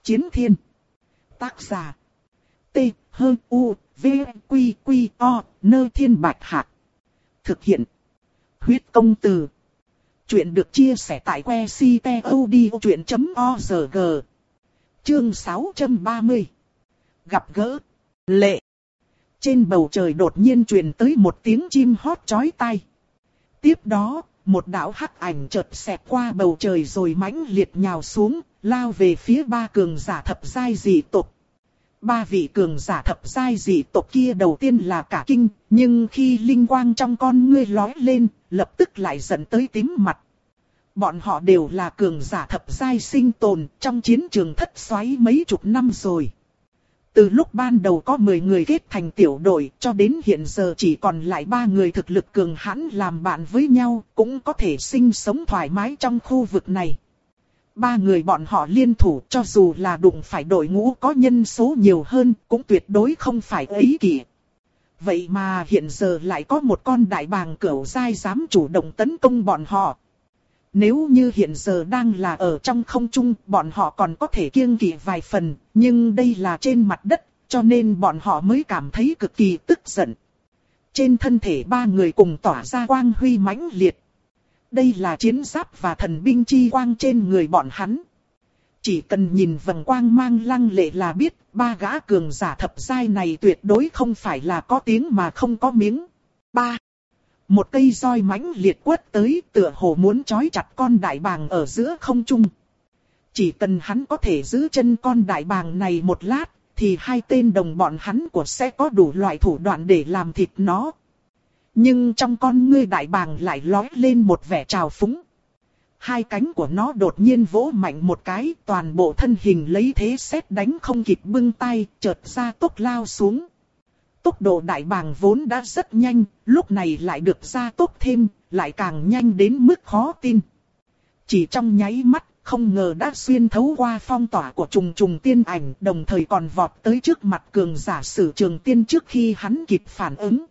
Chiến thiên. Tác giả. T-H-U-V-Q-Q-O, Nơ Thiên Bạch Hạc. Thực hiện. Huyết Công Từ. Chuyện được chia sẻ tại que ctod.org. Chương 630. Gặp gỡ. Lệ. Trên bầu trời đột nhiên truyền tới một tiếng chim hót chói tai. Tiếp đó, một đạo hắc ảnh chợt xẹt qua bầu trời rồi mãnh liệt nhào xuống, lao về phía ba cường giả thập giai dị tộc. Ba vị cường giả thập giai dị tộc kia đầu tiên là cả kinh, nhưng khi linh quang trong con ngươi lóe lên, lập tức lại giận tới tím mặt. Bọn họ đều là cường giả thập giai sinh tồn trong chiến trường thất xoáy mấy chục năm rồi. Từ lúc ban đầu có 10 người kết thành tiểu đội cho đến hiện giờ chỉ còn lại 3 người thực lực cường hãn làm bạn với nhau, cũng có thể sinh sống thoải mái trong khu vực này. 3 người bọn họ liên thủ cho dù là đụng phải đội ngũ có nhân số nhiều hơn cũng tuyệt đối không phải ấy kỷ. Vậy mà hiện giờ lại có một con đại bàng cửu giai dám chủ động tấn công bọn họ. Nếu như hiện giờ đang là ở trong không trung, bọn họ còn có thể kiêng kỵ vài phần, nhưng đây là trên mặt đất, cho nên bọn họ mới cảm thấy cực kỳ tức giận. Trên thân thể 3 người cùng tỏa ra quang huy mãnh liệt. Đây là chiến giáp và thần binh chi quang trên người bọn hắn. Chỉ cần nhìn vầng quang mang lăng lệ là biết, 3 gã cường giả thập giai này tuyệt đối không phải là có tiếng mà không có miếng. 3. Một cây roi mãnh liệt quất tới, tựa hồ muốn trói chặt con đại bàng ở giữa không trung. Chỉ cần hắn có thể giữ chân con đại bàng này một lát, thì 2 tên đồng bọn hắn của sẽ có đủ loại thủ đoạn để làm thịt nó. Nhưng trong con ngươi đại bàng lại lóe lên một vẻ trào phúng. 2 cánh của nó đột nhiên vỗ mạnh một cái, toàn bộ thân hình lấy thế sét đánh không kịp bưng tay, chợt ra tốc lao xuống. Tốc độ đại bàng vốn đã rất nhanh, lúc này lại được gia tốc thêm, lại càng nhanh đến mức khó tin. Chỉ trong nháy mắt, không ngờ đã xuyên thấu qua phong tỏa của trùng trùng tiên ảnh, đồng thời còn vọt tới trước mặt cường giả Sử Trường Tiên trước khi hắn kịp phản ứng.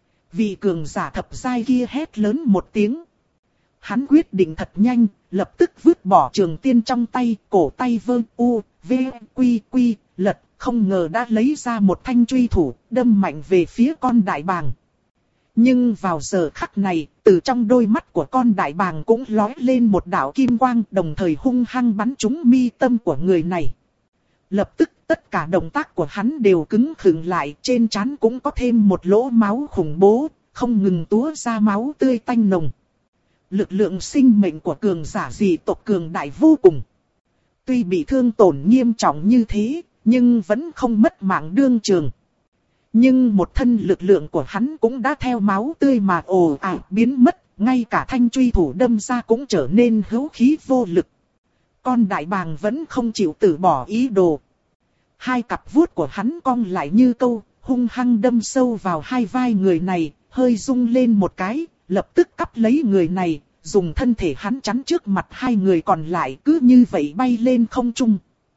Vị cường giả thập giai kia hét lớn một tiếng. Hắn quyết định thật nhanh, lập tức vứt bỏ trường tiên trong tay, cổ tay vơ u, v, quy quy, lật, không ngờ đã lấy ra một thanh truy thủ, đâm mạnh về phía con đại bàng. Nhưng vào giờ khắc này, từ trong đôi mắt của con đại bàng cũng lóe lên một đạo kim quang, đồng thời hung hăng bắn trúng mi tâm của người này. Lập tức tất cả động tác của hắn đều cứng khựng lại, trên trán cũng có thêm một lỗ máu khủng bố, không ngừng túa ra máu tươi tanh nồng. Lực lượng sinh mệnh của cường giả dị tộc cường đại vô cùng. Tuy bị thương tổn nghiêm trọng như thế, nhưng vẫn không mất mạng đương trường. Nhưng một thân lực lượng của hắn cũng đã theo máu tươi mà ồ ạt biến mất, ngay cả thanh truy thủ đâm ra cũng trở nên hữu khí vô lực. Con đại bàng vẫn không chịu từ bỏ ý đồ. 2 cặp vuốt của hắn cong lại như câu, hung hăng đâm sâu vào 2 vai người này, hơi rung lên một cái, lập tức cắp lấy người này, dùng thân thể hắn chắn trước mặt 2 người còn lại, cứ như vậy bay lên không trung.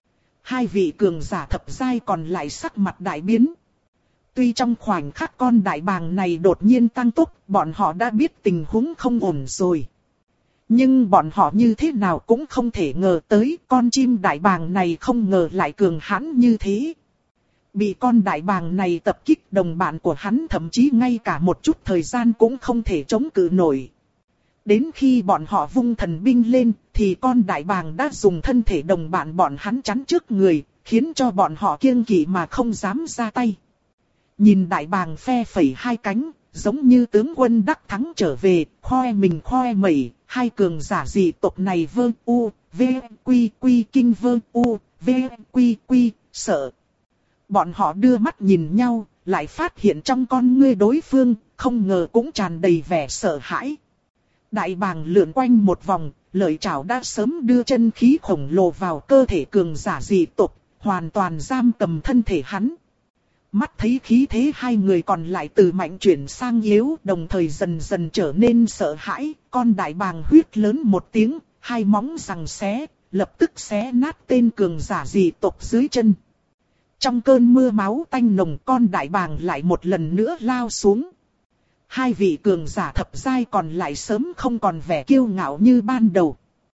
2 vị cường giả thập giai còn lại sắc mặt đại biến. Tuy trong khoảnh khắc con đại bàng này đột nhiên tăng tốc, bọn họ đã biết tình huống không ổn rồi. Nhưng bọn họ như thế nào cũng không thể ngờ tới con chim đại bàng này không ngờ lại cường hãn như thế. Bị con đại bàng này tập kích, đồng bạn của hắn thậm chí ngay cả một chút thời gian cũng không thể chống cự nổi. Đến khi bọn họ vung thần binh lên, thì con đại bàng đã dùng thân thể đồng bạn bọn hắn chắn trước người, khiến cho bọn họ kiêng kỵ mà không dám ra tay. Nhìn đại bàng phe phẩy 2 cánh, giống như tướng quân đắc thắng trở về, khoe mình khoe mẩy, 2 cường giả dị tộc này vơ u, v, quy quy kinh vơ u, v, quy quy, sợ. Bọn họ đưa mắt nhìn nhau, lại phát hiện trong con ngươi đối phương, không ngờ cũng tràn đầy vẻ sợ hãi. Đại bàng lượn quanh một vòng, lợi chảo đã sớm đưa chân khí khổng lồ vào cơ thể cường giả dị tộc, hoàn toàn giam cầm thân thể hắn. Mắt thấy khí thế 2 người còn lại từ mạnh chuyển sang yếu, đồng thời dần dần trở nên sợ hãi, con đại bàng huyết lớn một tiếng, 2 móng giằng xé, lập tức xé nát tên cường giả dị tộc dưới chân. Trong cơn mưa máu tanh nồng, con đại bàng lại một lần nữa lao xuống. 2 vị cường giả thập giai còn lại sớm không còn vẻ kiêu ngạo như ban đầu.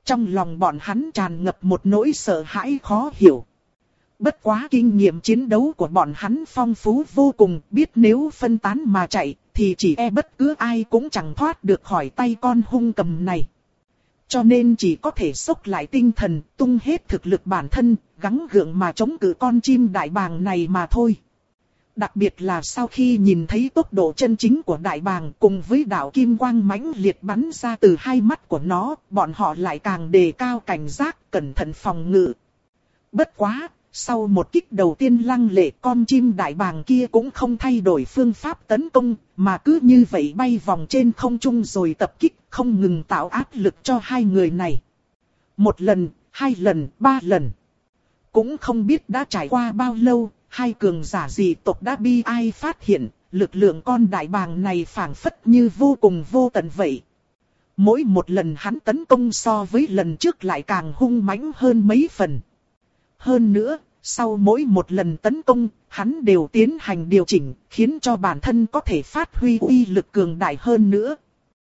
Trong lòng bọn hắn tràn ngập một nỗi sợ hãi khó hiểu. Bất quá kinh nghiệm chiến đấu của bọn hắn phong phú vô cùng, biết nếu phân tán mà chạy, thì chỉ e bất cứ ai cũng chẳng thoát được khỏi tay con hung cầm này. Cho nên chỉ có thể xốc lại tinh thần, tung hết thực lực bản thân, gắng gượng mà chống cự con chim đại bàng này mà thôi. Đặc biệt là sau khi nhìn thấy tốc độ chân chính của đại bàng cùng với đạo kim quang mãnh liệt bắn ra từ hai mắt của nó, bọn họ lại càng đề cao cảnh giác, cẩn thận phòng ngự. Bất quá, sau một kích đầu tiên lăng lệ, con chim đại bàng kia cũng không thay đổi phương pháp tấn công, mà cứ như vậy bay vòng trên không trung rồi tập kích, không ngừng tạo áp lực cho hai người này. Một lần, hai lần, ba lần. Cũng không biết đã trải qua bao lâu, hai cường giả dị tộc đã bi ai phát hiện, lực lượng con đại bàng này phảng phất như vô cùng vô tận vậy. Mỗi một lần hắn tấn công so với lần trước lại càng hung mãnh hơn mấy phần. Hơn nữa, sau mỗi một lần tấn công, hắn đều tiến hành điều chỉnh, khiến cho bản thân có thể phát huy uy lực cường đại hơn nữa.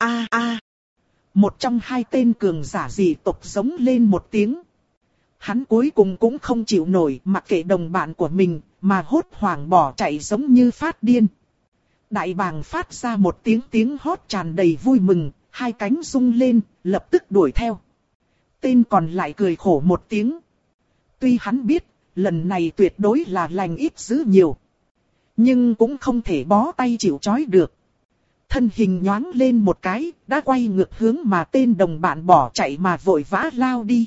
Một trong hai tên cường giả dị tộc giống lên một tiếng. Hắn cuối cùng cũng không chịu nổi, mặc kệ đồng bạn của mình, mà hốt hoảng bỏ chạy giống như phát điên. Đại bàng phát ra một tiếng hót tràn đầy vui mừng, hai cánh rung lên, lập tức đuổi theo. Tên còn lại cười khổ một tiếng. Tuy hắn biết, lần này tuyệt đối là lành ít dữ nhiều. Nhưng cũng không thể bó tay chịu trói được. Thân hình nhoáng lên một cái, đã quay ngược hướng mà tên đồng bạn bỏ chạy mà vội vã lao đi.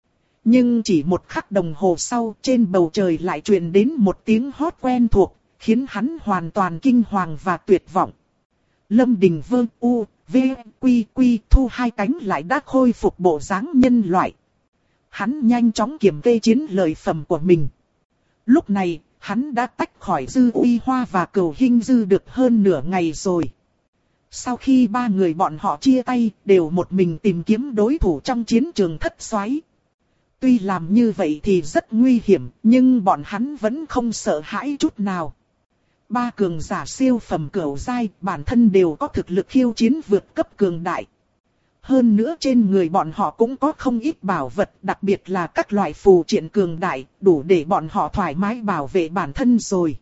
Nhưng chỉ một khắc đồng hồ sau, trên bầu trời lại truyền đến một tiếng hót quen thuộc, khiến hắn hoàn toàn kinh hoàng và tuyệt vọng. Lâm Đình Vương U, V, Quy Quy thu hai cánh lại đã khôi phục bộ dáng nhân loại. Hắn nhanh chóng kiểm kê chiến lợi phẩm của mình. Lúc này, hắn đã tách khỏi Dư Uy Hoa và Cửu Hinh Dư được hơn nửa ngày rồi. Sau khi ba người bọn họ chia tay, đều một mình tìm kiếm đối thủ trong chiến trường thất soái. Tuy làm như vậy thì rất nguy hiểm, nhưng bọn hắn vẫn không sợ hãi chút nào. Ba cường giả siêu phẩm cửu giai, bản thân đều có thực lực khiêu chiến vượt cấp cường đại. Hơn nữa trên người bọn họ cũng có không ít bảo vật, đặc biệt là các loại phù triện cường đại, đủ để bọn họ thoải mái bảo vệ bản thân rồi.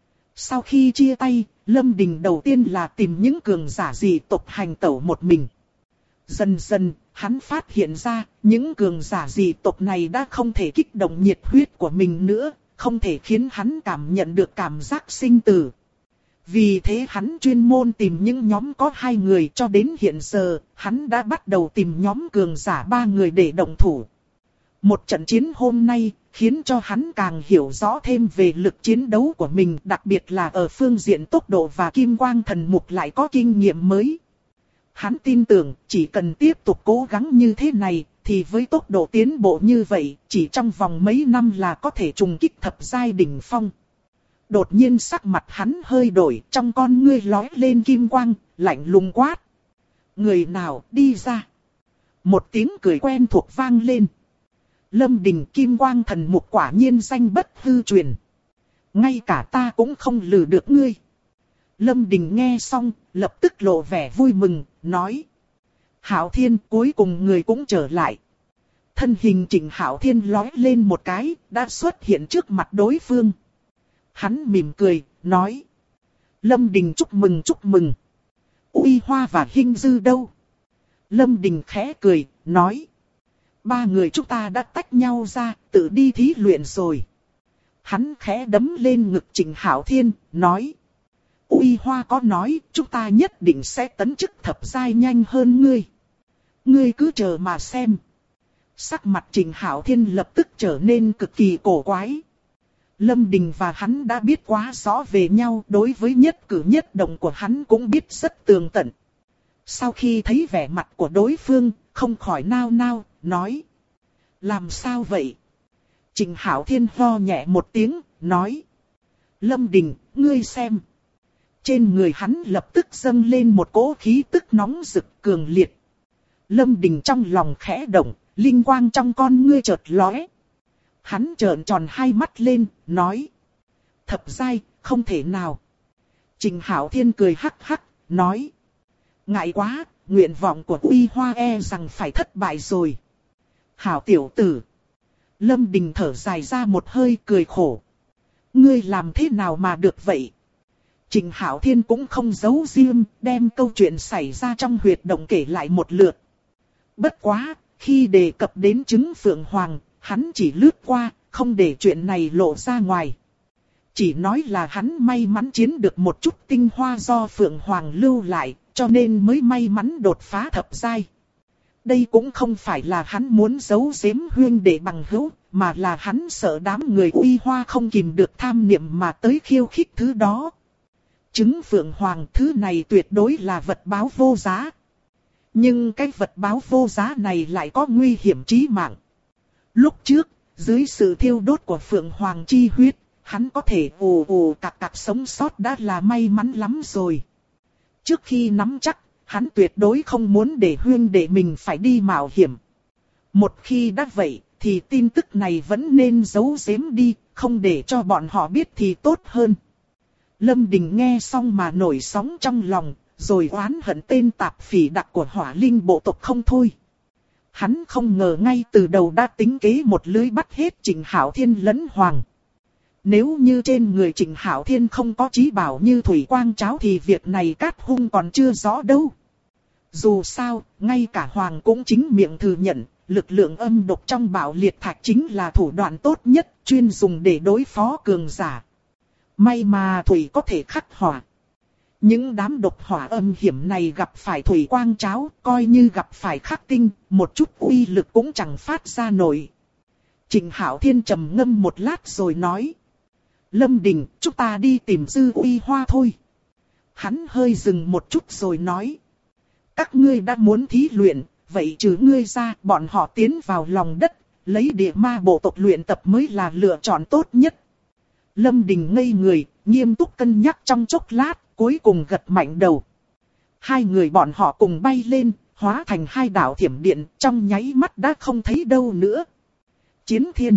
Sau khi chia tay, Lâm Đình đầu tiên là tìm những cường giả dị tộc hành tẩu một mình. Dần dần, hắn phát hiện ra, những cường giả dị tộc này đã không thể kích động nhiệt huyết của mình nữa, không thể khiến hắn cảm nhận được cảm giác sinh tử. Vì thế hắn chuyên môn tìm những nhóm có 2 người, cho đến hiện giờ, hắn đã bắt đầu tìm nhóm cường giả 3 người để động thủ. Một trận chiến hôm nay, khiến cho hắn càng hiểu rõ thêm về lực chiến đấu của mình, đặc biệt là ở phương diện tốc độ và kim quang thần mục lại có kinh nghiệm mới. Hắn tin tưởng, chỉ cần tiếp tục cố gắng như thế này, thì với tốc độ tiến bộ như vậy, chỉ trong vòng mấy năm là có thể trùng kích thập giai đỉnh phong. Đột nhiên sắc mặt hắn hơi đổi, trong con ngươi lóe lên kim quang, lạnh lùng quát. Người nào đi ra? Một tiếng cười quen thuộc vang lên. Lâm Đình, kim quang thần mục quả nhiên danh bất hư truyền. Ngay cả ta cũng không lừa được ngươi. Lâm Đình nghe xong, lập tức lộ vẻ vui mừng, nói. Hạo Thiên, cuối cùng người cũng trở lại. Thân hình Trịnh Hạo Thiên lóe lên một cái, đã xuất hiện trước mặt đối phương. Hắn mỉm cười, nói. Lâm Đình chúc mừng chúc mừng. Uy Hoa và Hinh Dư đâu? Lâm Đình khẽ cười, nói. 3 người chúng ta đã tách nhau ra, tự đi thí luyện rồi. Hắn khẽ đấm lên ngực Trịnh Hạo Thiên, nói. Uy Hoa có nói, chúng ta nhất định sẽ tấn chức thập giai nhanh hơn ngươi. Ngươi cứ chờ mà xem. Sắc mặt Trịnh Hạo Thiên lập tức trở nên cực kỳ cổ quái. Lâm Đình và hắn đã biết quá rõ về nhau, đối với nhất cử nhất động của hắn cũng biết rất tường tận. Sau khi thấy vẻ mặt của đối phương, không khỏi nao nao, nói. Làm sao vậy? Trịnh Hạo Thiên ho nhẹ một tiếng, nói. Lâm Đình, ngươi xem. Trên người hắn lập tức dâng lên một cỗ khí tức nóng rực cường liệt. Lâm Đình trong lòng khẽ động, linh quang trong con ngươi chợt lóe. Hắn trợn tròn hai mắt lên, nói. Thập giai, không thể nào. Trịnh Hạo Thiên cười hắc hắc, nói. Ngại quá, nguyện vọng của Uy Hoa e rằng phải thất bại rồi. Hảo tiểu tử. Lâm Đình thở dài ra một hơi cười khổ. Ngươi làm thế nào mà được vậy? Trịnh Hạo Thiên cũng không giấu riêng, đem câu chuyện xảy ra trong huyệt động kể lại một lượt. Bất quá, khi đề cập đến trứng Phượng Hoàng, hắn chỉ lướt qua, không để chuyện này lộ ra ngoài. Chỉ nói là hắn may mắn chiếm được một chút tinh hoa do Phượng Hoàng lưu lại, cho nên mới may mắn đột phá thập giai. Đây cũng không phải là hắn muốn giấu giếm huyên đệ bằng hữu, mà là hắn sợ đám người Uy Hoa không kìm được tham niệm mà tới khiêu khích thứ đó. Trứng Phượng Hoàng thứ này tuyệt đối là vật báo vô giá. Nhưng cái vật báo vô giá này lại có nguy hiểm chí mạng. Lúc trước, dưới sự thiêu đốt của Phượng Hoàng chi huyết, hắn có thể ù ù cạc cạc sống sót đã là may mắn lắm rồi. Trước khi nắm chắc, hắn tuyệt đối không muốn để huyên đệ mình phải đi mạo hiểm. Một khi đã vậy, thì tin tức này vẫn nên giấu giếm đi, không để cho bọn họ biết thì tốt hơn. Lâm Đình nghe xong mà nổi sóng trong lòng, rồi oán hận tên tạp phỉ đặc của Hỏa Linh bộ tộc không thôi. Hắn không ngờ ngay từ đầu đã tính kế một lưới bắt hết Trịnh Hạo Thiên lẫn Hoàng. Nếu như trên người Trịnh Hạo Thiên không có trí bảo như thủy quang cháo thì việc này Cát Hung còn chưa rõ đâu. Dù sao, ngay cả Hoàng cũng chính miệng thừa nhận, lực lượng âm độc trong Bảo Liệt Thạch chính là thủ đoạn tốt nhất, chuyên dùng để đối phó cường giả. May mà thủy có thể khắc hỏa. Những đám độc hỏa âm hiểm này gặp phải thủy quang cháo, coi như gặp phải khắc tinh, một chút uy lực cũng chẳng phát ra nổi. Trịnh Hạo Thiên trầm ngâm một lát rồi nói. Lâm Đình, chúng ta đi tìm Dư Uy Hoa thôi. Hắn hơi dừng một chút rồi nói. Các ngươi đã muốn thí luyện, vậy trừ ngươi ra, bọn họ tiến vào lòng đất, lấy địa ma bộ tộc luyện tập mới là lựa chọn tốt nhất. Lâm Đình ngây người, nghiêm túc cân nhắc trong chốc lát, cuối cùng gật mạnh đầu. Hai người bọn họ cùng bay lên, hóa thành hai đạo thiểm điện, trong nháy mắt đã không thấy đâu nữa. Chiến Thiên.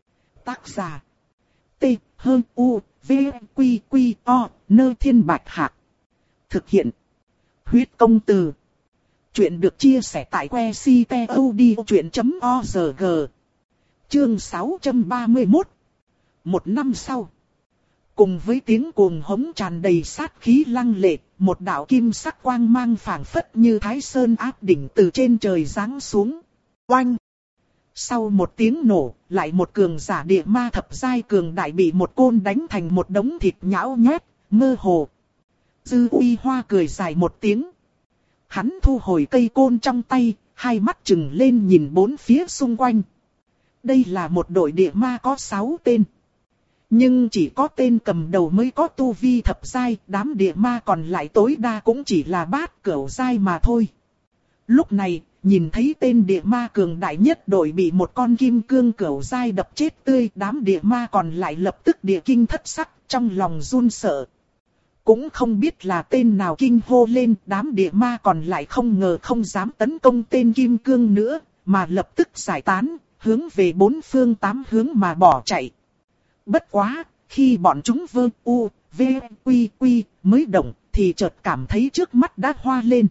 Tác giả. T, H, U, V, Quy, Quy, O, Nơ Thiên Bạch Hạc. Thực hiện. Huyết Công Từ. Chuyện được chia sẻ tại website.odchuyện.org. Chương 631. Một năm sau. Cùng với tiếng cuồng hống tràn đầy sát khí lăng lệ, một đạo kim sắc quang mang phảng phất như Thái Sơn áp đỉnh từ trên trời giáng xuống. Oanh! Sau một tiếng nổ, lại một cường giả địa ma thập giai cường đại bị một côn đánh thành một đống thịt nhão nhét, mơ hồ. Dư Uy Hoa cười dài một tiếng. Hắn thu hồi cây côn trong tay, hai mắt trừng lên nhìn bốn phía xung quanh. Đây là một đội địa ma có 6 tên. Nhưng chỉ có tên cầm đầu mới có tu vi thập giai, đám địa ma còn lại tối đa cũng chỉ là bát cửu giai mà thôi. Lúc này, nhìn thấy tên địa ma cường đại nhất đội bị một con kim cương cửu giai đập chết tươi, đám địa ma còn lại lập tức địa kinh thất sắc, trong lòng run sợ. Cũng không biết là tên nào kinh hô lên, đám địa ma còn lại không ngờ không dám tấn công tên kim cương nữa, mà lập tức giải tán, hướng về bốn phương tám hướng mà bỏ chạy. Bất quá, khi bọn chúng vơ u, v, quy quy mới động, thì chợt cảm thấy trước mắt đã hoa lên.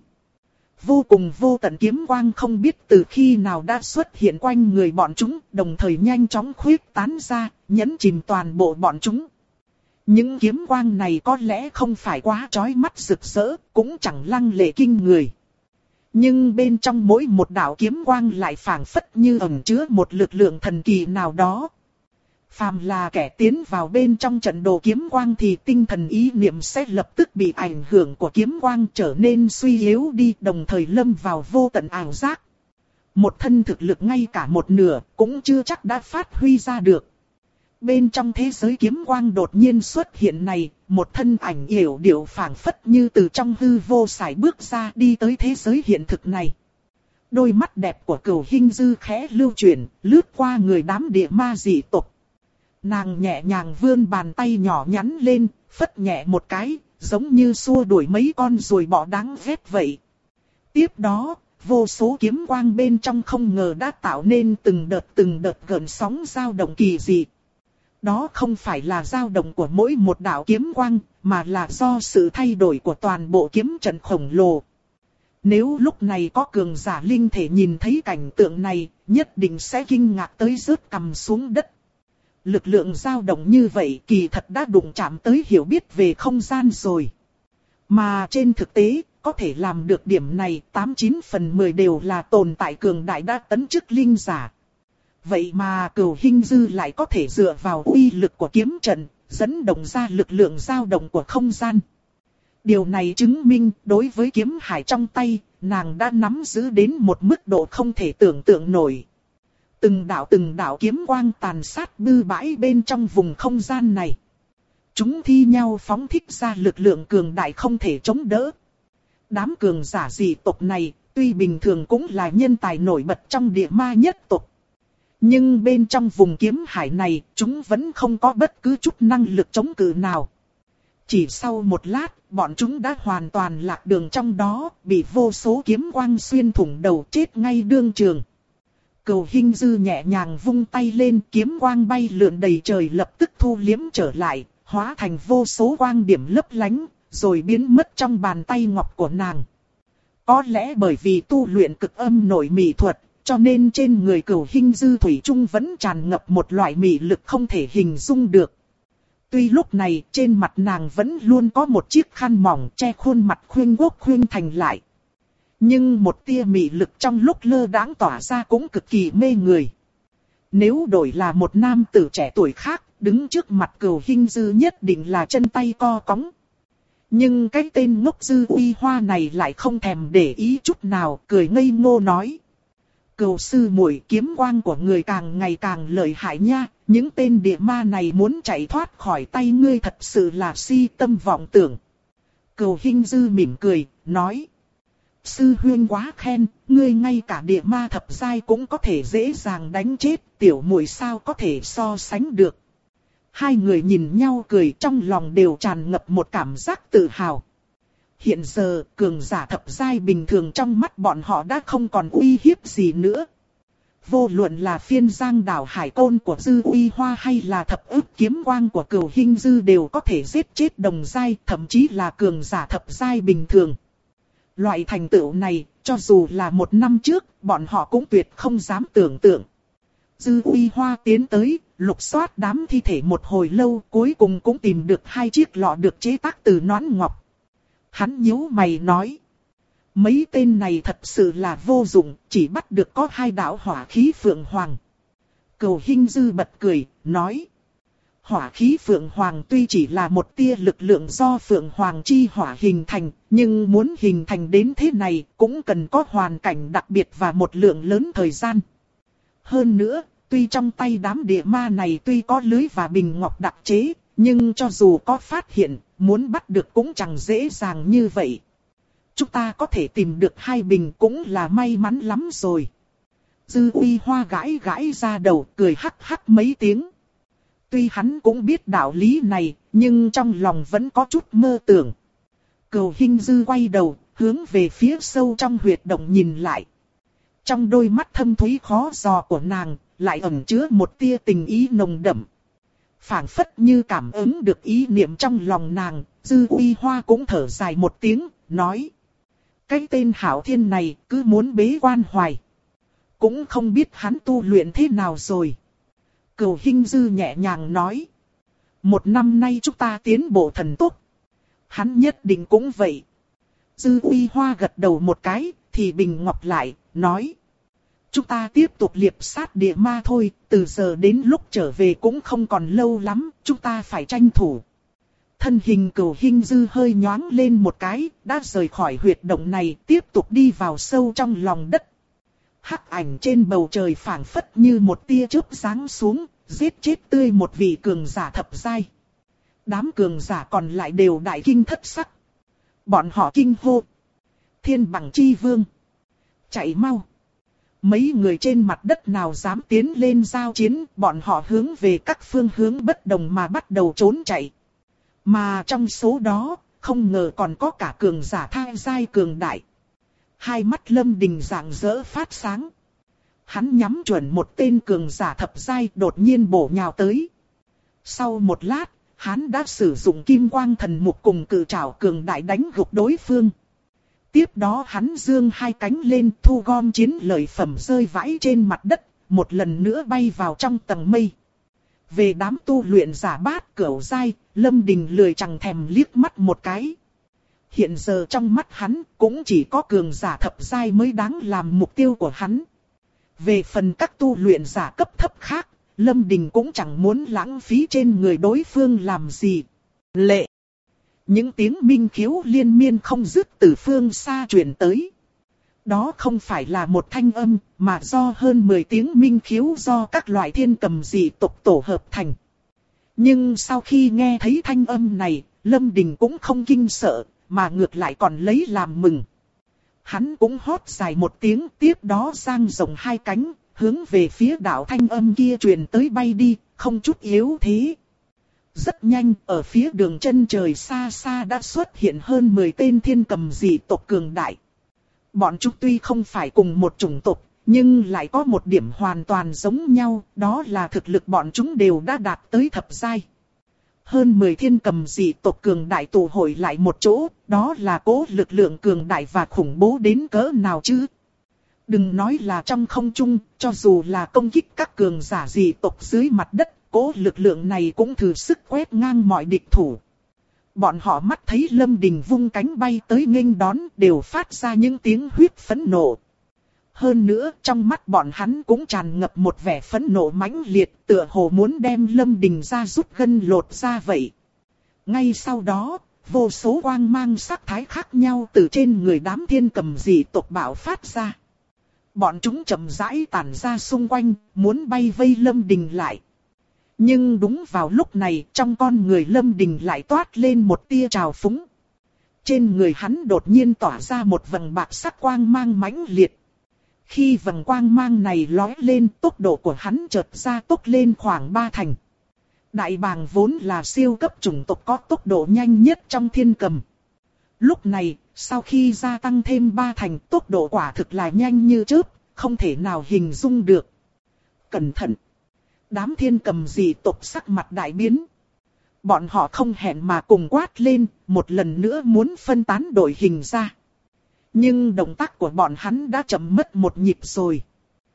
Vô cùng vô tận kiếm quang không biết từ khi nào đã xuất hiện quanh người bọn chúng, đồng thời nhanh chóng khuyết tán ra, nhấn chìm toàn bộ bọn chúng. Những kiếm quang này có lẽ không phải quá chói mắt rực rỡ, cũng chẳng lăng lệ kinh người. Nhưng bên trong mỗi một đạo kiếm quang lại phảng phất như ẩn chứa một lực lượng thần kỳ nào đó. Phàm là kẻ tiến vào bên trong trận đồ kiếm quang thì tinh thần ý niệm sẽ lập tức bị ảnh hưởng của kiếm quang trở nên suy yếu đi, đồng thời lâm vào vô tận ảo giác. Một thân thực lực ngay cả một nửa cũng chưa chắc đã phát huy ra được. Bên trong thế giới kiếm quang đột nhiên xuất hiện này, một thân ảnh yểu điệu phảng phất như từ trong hư vô sải bước ra đi tới thế giới hiện thực này. Đôi mắt đẹp của Cửu Hinh Dư khẽ lưu chuyển, lướt qua người đám địa ma dị tộc. Nàng nhẹ nhàng vươn bàn tay nhỏ nhắn lên, phất nhẹ một cái, giống như xua đuổi mấy con ruồi bọ đáng ghét vậy. Tiếp đó, vô số kiếm quang bên trong không ngờ đã tạo nên từng đợt gợn sóng dao động kỳ dị. Đó không phải là dao động của mỗi một đạo kiếm quang, mà là do sự thay đổi của toàn bộ kiếm trận khổng lồ. Nếu lúc này có cường giả linh thể nhìn thấy cảnh tượng này, nhất định sẽ kinh ngạc tới rớt cằm xuống đất. Lực lượng dao động như vậy kỳ thật đã đụng chạm tới hiểu biết về không gian rồi. Mà trên thực tế, có thể làm được điểm này 89 phần 10 đều là tồn tại cường đại đã tấn chức linh giả. Vậy mà Cửu Hinh Dư lại có thể dựa vào uy lực của kiếm trận, dẫn động ra lực lượng dao động của không gian. Điều này chứng minh đối với kiếm hải trong tay, nàng đã nắm giữ đến một mức độ không thể tưởng tượng nổi. Từng đạo kiếm quang tàn sát bư bãi bên trong vùng không gian này. Chúng thi nhau phóng thích ra lực lượng cường đại không thể chống đỡ. Đám cường giả dị tộc này, tuy bình thường cũng là nhân tài nổi bật trong địa ma nhất tộc. Nhưng bên trong vùng kiếm hải này, chúng vẫn không có bất cứ chút năng lực chống cự nào. Chỉ sau một lát, bọn chúng đã hoàn toàn lạc đường trong đó, bị vô số kiếm quang xuyên thủng đầu chết ngay đương trường. Cửu Hinh Dư nhẹ nhàng vung tay lên, kiếm quang bay lượn đầy trời lập tức thu liếm trở lại, hóa thành vô số quang điểm lấp lánh, rồi biến mất trong bàn tay ngọc của nàng. Có lẽ bởi vì tu luyện cực âm nội mị thuật, cho nên trên người Cửu Hinh Dư thủy chung vẫn tràn ngập một loại mị lực không thể hình dung được. Tuy lúc này trên mặt nàng vẫn luôn có một chiếc khăn mỏng che khuôn mặt khuynh quốc khuynh thành lại. Nhưng một tia mị lực trong lúc lơ đãng tỏa ra cũng cực kỳ mê người. Nếu đổi là một nam tử trẻ tuổi khác, đứng trước mặt Cửu Hinh Dư nhất định là chân tay co cóng. Nhưng cái tên ngốc Dư Uy Hoa này lại không thèm để ý chút nào, cười ngây ngô nói. Cửu sư muội, kiếm quang của người càng ngày càng lợi hại nha, những tên địa ma này muốn chạy thoát khỏi tay ngươi thật sự là si tâm vọng tưởng. Cửu Hinh Dư mỉm cười, nói. Sư huynh quá khen, ngươi ngay cả địa ma thập giai cũng có thể dễ dàng đánh chết, tiểu muội sao có thể so sánh được. Hai người nhìn nhau cười, trong lòng đều tràn ngập một cảm giác tự hào. Hiện giờ, cường giả thập giai bình thường trong mắt bọn họ đã không còn uy hiếp gì nữa. Vô luận là phiên giang đảo hải côn của Dư Uy Hoa hay là thập ức kiếm quang của Cửu Hinh Dư đều có thể giết chết đồng giai, thậm chí là cường giả thập giai bình thường. Loại thành tựu này, cho dù là một năm trước, bọn họ cũng tuyệt không dám tưởng tượng. Dư Uy Hoa tiến tới, lục soát đám thi thể một hồi lâu, cuối cùng cũng tìm được 2 chiếc lọ được chế tác từ nón ngọc. Hắn nhíu mày nói. Mấy tên này thật sự là vô dụng, chỉ bắt được có 2 đạo hỏa khí Phượng Hoàng. Cửu Hinh Dư bật cười, nói. Hỏa khí Phượng Hoàng tuy chỉ là một tia lực lượng do Phượng Hoàng chi hỏa hình thành, nhưng muốn hình thành đến thế này cũng cần có hoàn cảnh đặc biệt và một lượng lớn thời gian. Hơn nữa, tuy trong tay đám địa ma này tuy có lưới và bình ngọc đặc chế, nhưng cho dù có phát hiện, muốn bắt được cũng chẳng dễ dàng như vậy. Chúng ta có thể tìm được 2 bình cũng là may mắn lắm rồi. Dư Uy Hoa gãi gãi ra đầu, cười hắc hắc mấy tiếng. Tuy hắn cũng biết đạo lý này, nhưng trong lòng vẫn có chút mơ tưởng. Cửu Hinh Dư quay đầu, hướng về phía sâu trong huyệt động nhìn lại. Trong đôi mắt thâm thúy khó dò của nàng, lại ẩn chứa một tia tình ý nồng đậm. Phảng phất như cảm ứng được ý niệm trong lòng nàng, Dư Uy Hoa cũng thở dài một tiếng, nói. Cái tên Hảo Thiên này cứ muốn bế quan hoài. Cũng không biết hắn tu luyện thế nào rồi. Cửu Hinh Dư nhẹ nhàng nói. 1 năm nay chúng ta tiến bộ thần tốc. Hắn nhất định cũng vậy. Dư Uy Hoa gật đầu một cái, thì bình ngọc lại, nói. Chúng ta tiếp tục liệp sát địa ma thôi, từ giờ đến lúc trở về cũng không còn lâu lắm, chúng ta phải tranh thủ. Thân hình Cửu Hinh Dư hơi nhoáng lên một cái, đã rời khỏi huyệt động này, tiếp tục đi vào sâu trong lòng đất. Hắc ảnh trên bầu trời phảng phất như một tia chớp giáng xuống, giết chết tươi một vị cường giả thập giai. Đám cường giả còn lại đều đại kinh thất sắc. Bọn họ kinh hô. Thiên Bằng Chi Vương. Chạy mau. Mấy người trên mặt đất nào dám tiến lên giao chiến, bọn họ hướng về các phương hướng bất đồng mà bắt đầu trốn chạy. Mà trong số đó, không ngờ còn có cả cường giả thai giai cường đại. Hai mắt Lâm Đình rạng rỡ phát sáng. Hắn nhắm chuẩn một tên cường giả thập giai đột nhiên bổ nhào tới. Sau một lát, hắn đã sử dụng kim quang thần mục cùng cự trảo cường đại đánh gục đối phương. Tiếp đó hắn giương hai cánh lên thu gom chiến lợi phẩm rơi vãi trên mặt đất, một lần nữa bay vào trong tầng mây. Về đám tu luyện giả bát cửu giai, Lâm Đình lười chẳng thèm liếc mắt một cái. Hiện giờ trong mắt hắn cũng chỉ có cường giả thập giai mới đáng làm mục tiêu của hắn. Về phần các tu luyện giả cấp thấp khác, Lâm Đình cũng chẳng muốn lãng phí trên người đối phương làm gì. Lệ. Những tiếng minh khiếu liên miên không dứt từ phương xa truyền tới. Đó không phải là một thanh âm, mà do hơn 10 tiếng minh khiếu do các loại thiên cầm dị tộc tổ hợp thành. Nhưng sau khi nghe thấy thanh âm này, Lâm Đình cũng không kinh sợ, mà ngược lại còn lấy làm mừng. Hắn cũng hót dài một tiếng, tiếp đó dang rộng hai cánh, hướng về phía đạo thanh âm kia truyền tới bay đi, không chút yếu thế. Rất nhanh, ở phía đường chân trời xa xa đã xuất hiện hơn 10 tên thiên cầm dị tộc cường đại. Bọn chúng tuy không phải cùng một chủng tộc, nhưng lại có một điểm hoàn toàn giống nhau, đó là thực lực bọn chúng đều đã đạt tới thập giai. Hơn 10 thiên cầm dị tộc cường đại tụ hội lại một chỗ, đó là cố lực lượng cường đại và khủng bố đến cỡ nào chứ. Đừng nói là trong không trung, cho dù là công kích các cường giả dị tộc dưới mặt đất, cố lực lượng này cũng thử sức quét ngang mọi địch thủ. Bọn họ mắt thấy Lâm Đình vung cánh bay tới nghênh đón, đều phát ra những tiếng huýt phẫn nộ. Hơn nữa, trong mắt bọn hắn cũng tràn ngập một vẻ phẫn nộ mãnh liệt, tựa hồ muốn đem Lâm Đình ra rút gân lột ra vậy. Ngay sau đó, vô số quang mang sắc thái khác nhau từ trên người đám thiên cầm dị tộc bạo phát ra. Bọn chúng chậm rãi tản ra xung quanh, muốn bay vây Lâm Đình lại. Nhưng đúng vào lúc này, trong con người Lâm Đình lại toát lên một tia trào phúng. Trên người hắn đột nhiên tỏa ra một vầng bạc sắc quang mang mãnh liệt. Khi vầng quang mang này lóe lên, tốc độ của hắn chợt gia tốc lên khoảng 3 thành. Đại bàng vốn là siêu cấp chủng tộc có tốc độ nhanh nhất trong thiên cầm. Lúc này, sau khi gia tăng thêm 3 thành, tốc độ quả thực là nhanh như chớp, không thể nào hình dung được. Cẩn thận! Đám thiên cầm dị tộc sắc mặt đại biến. Bọn họ không hẹn mà cùng quát lên, một lần nữa muốn phân tán đội hình ra. Nhưng động tác của bọn hắn đã chậm mất một nhịp rồi.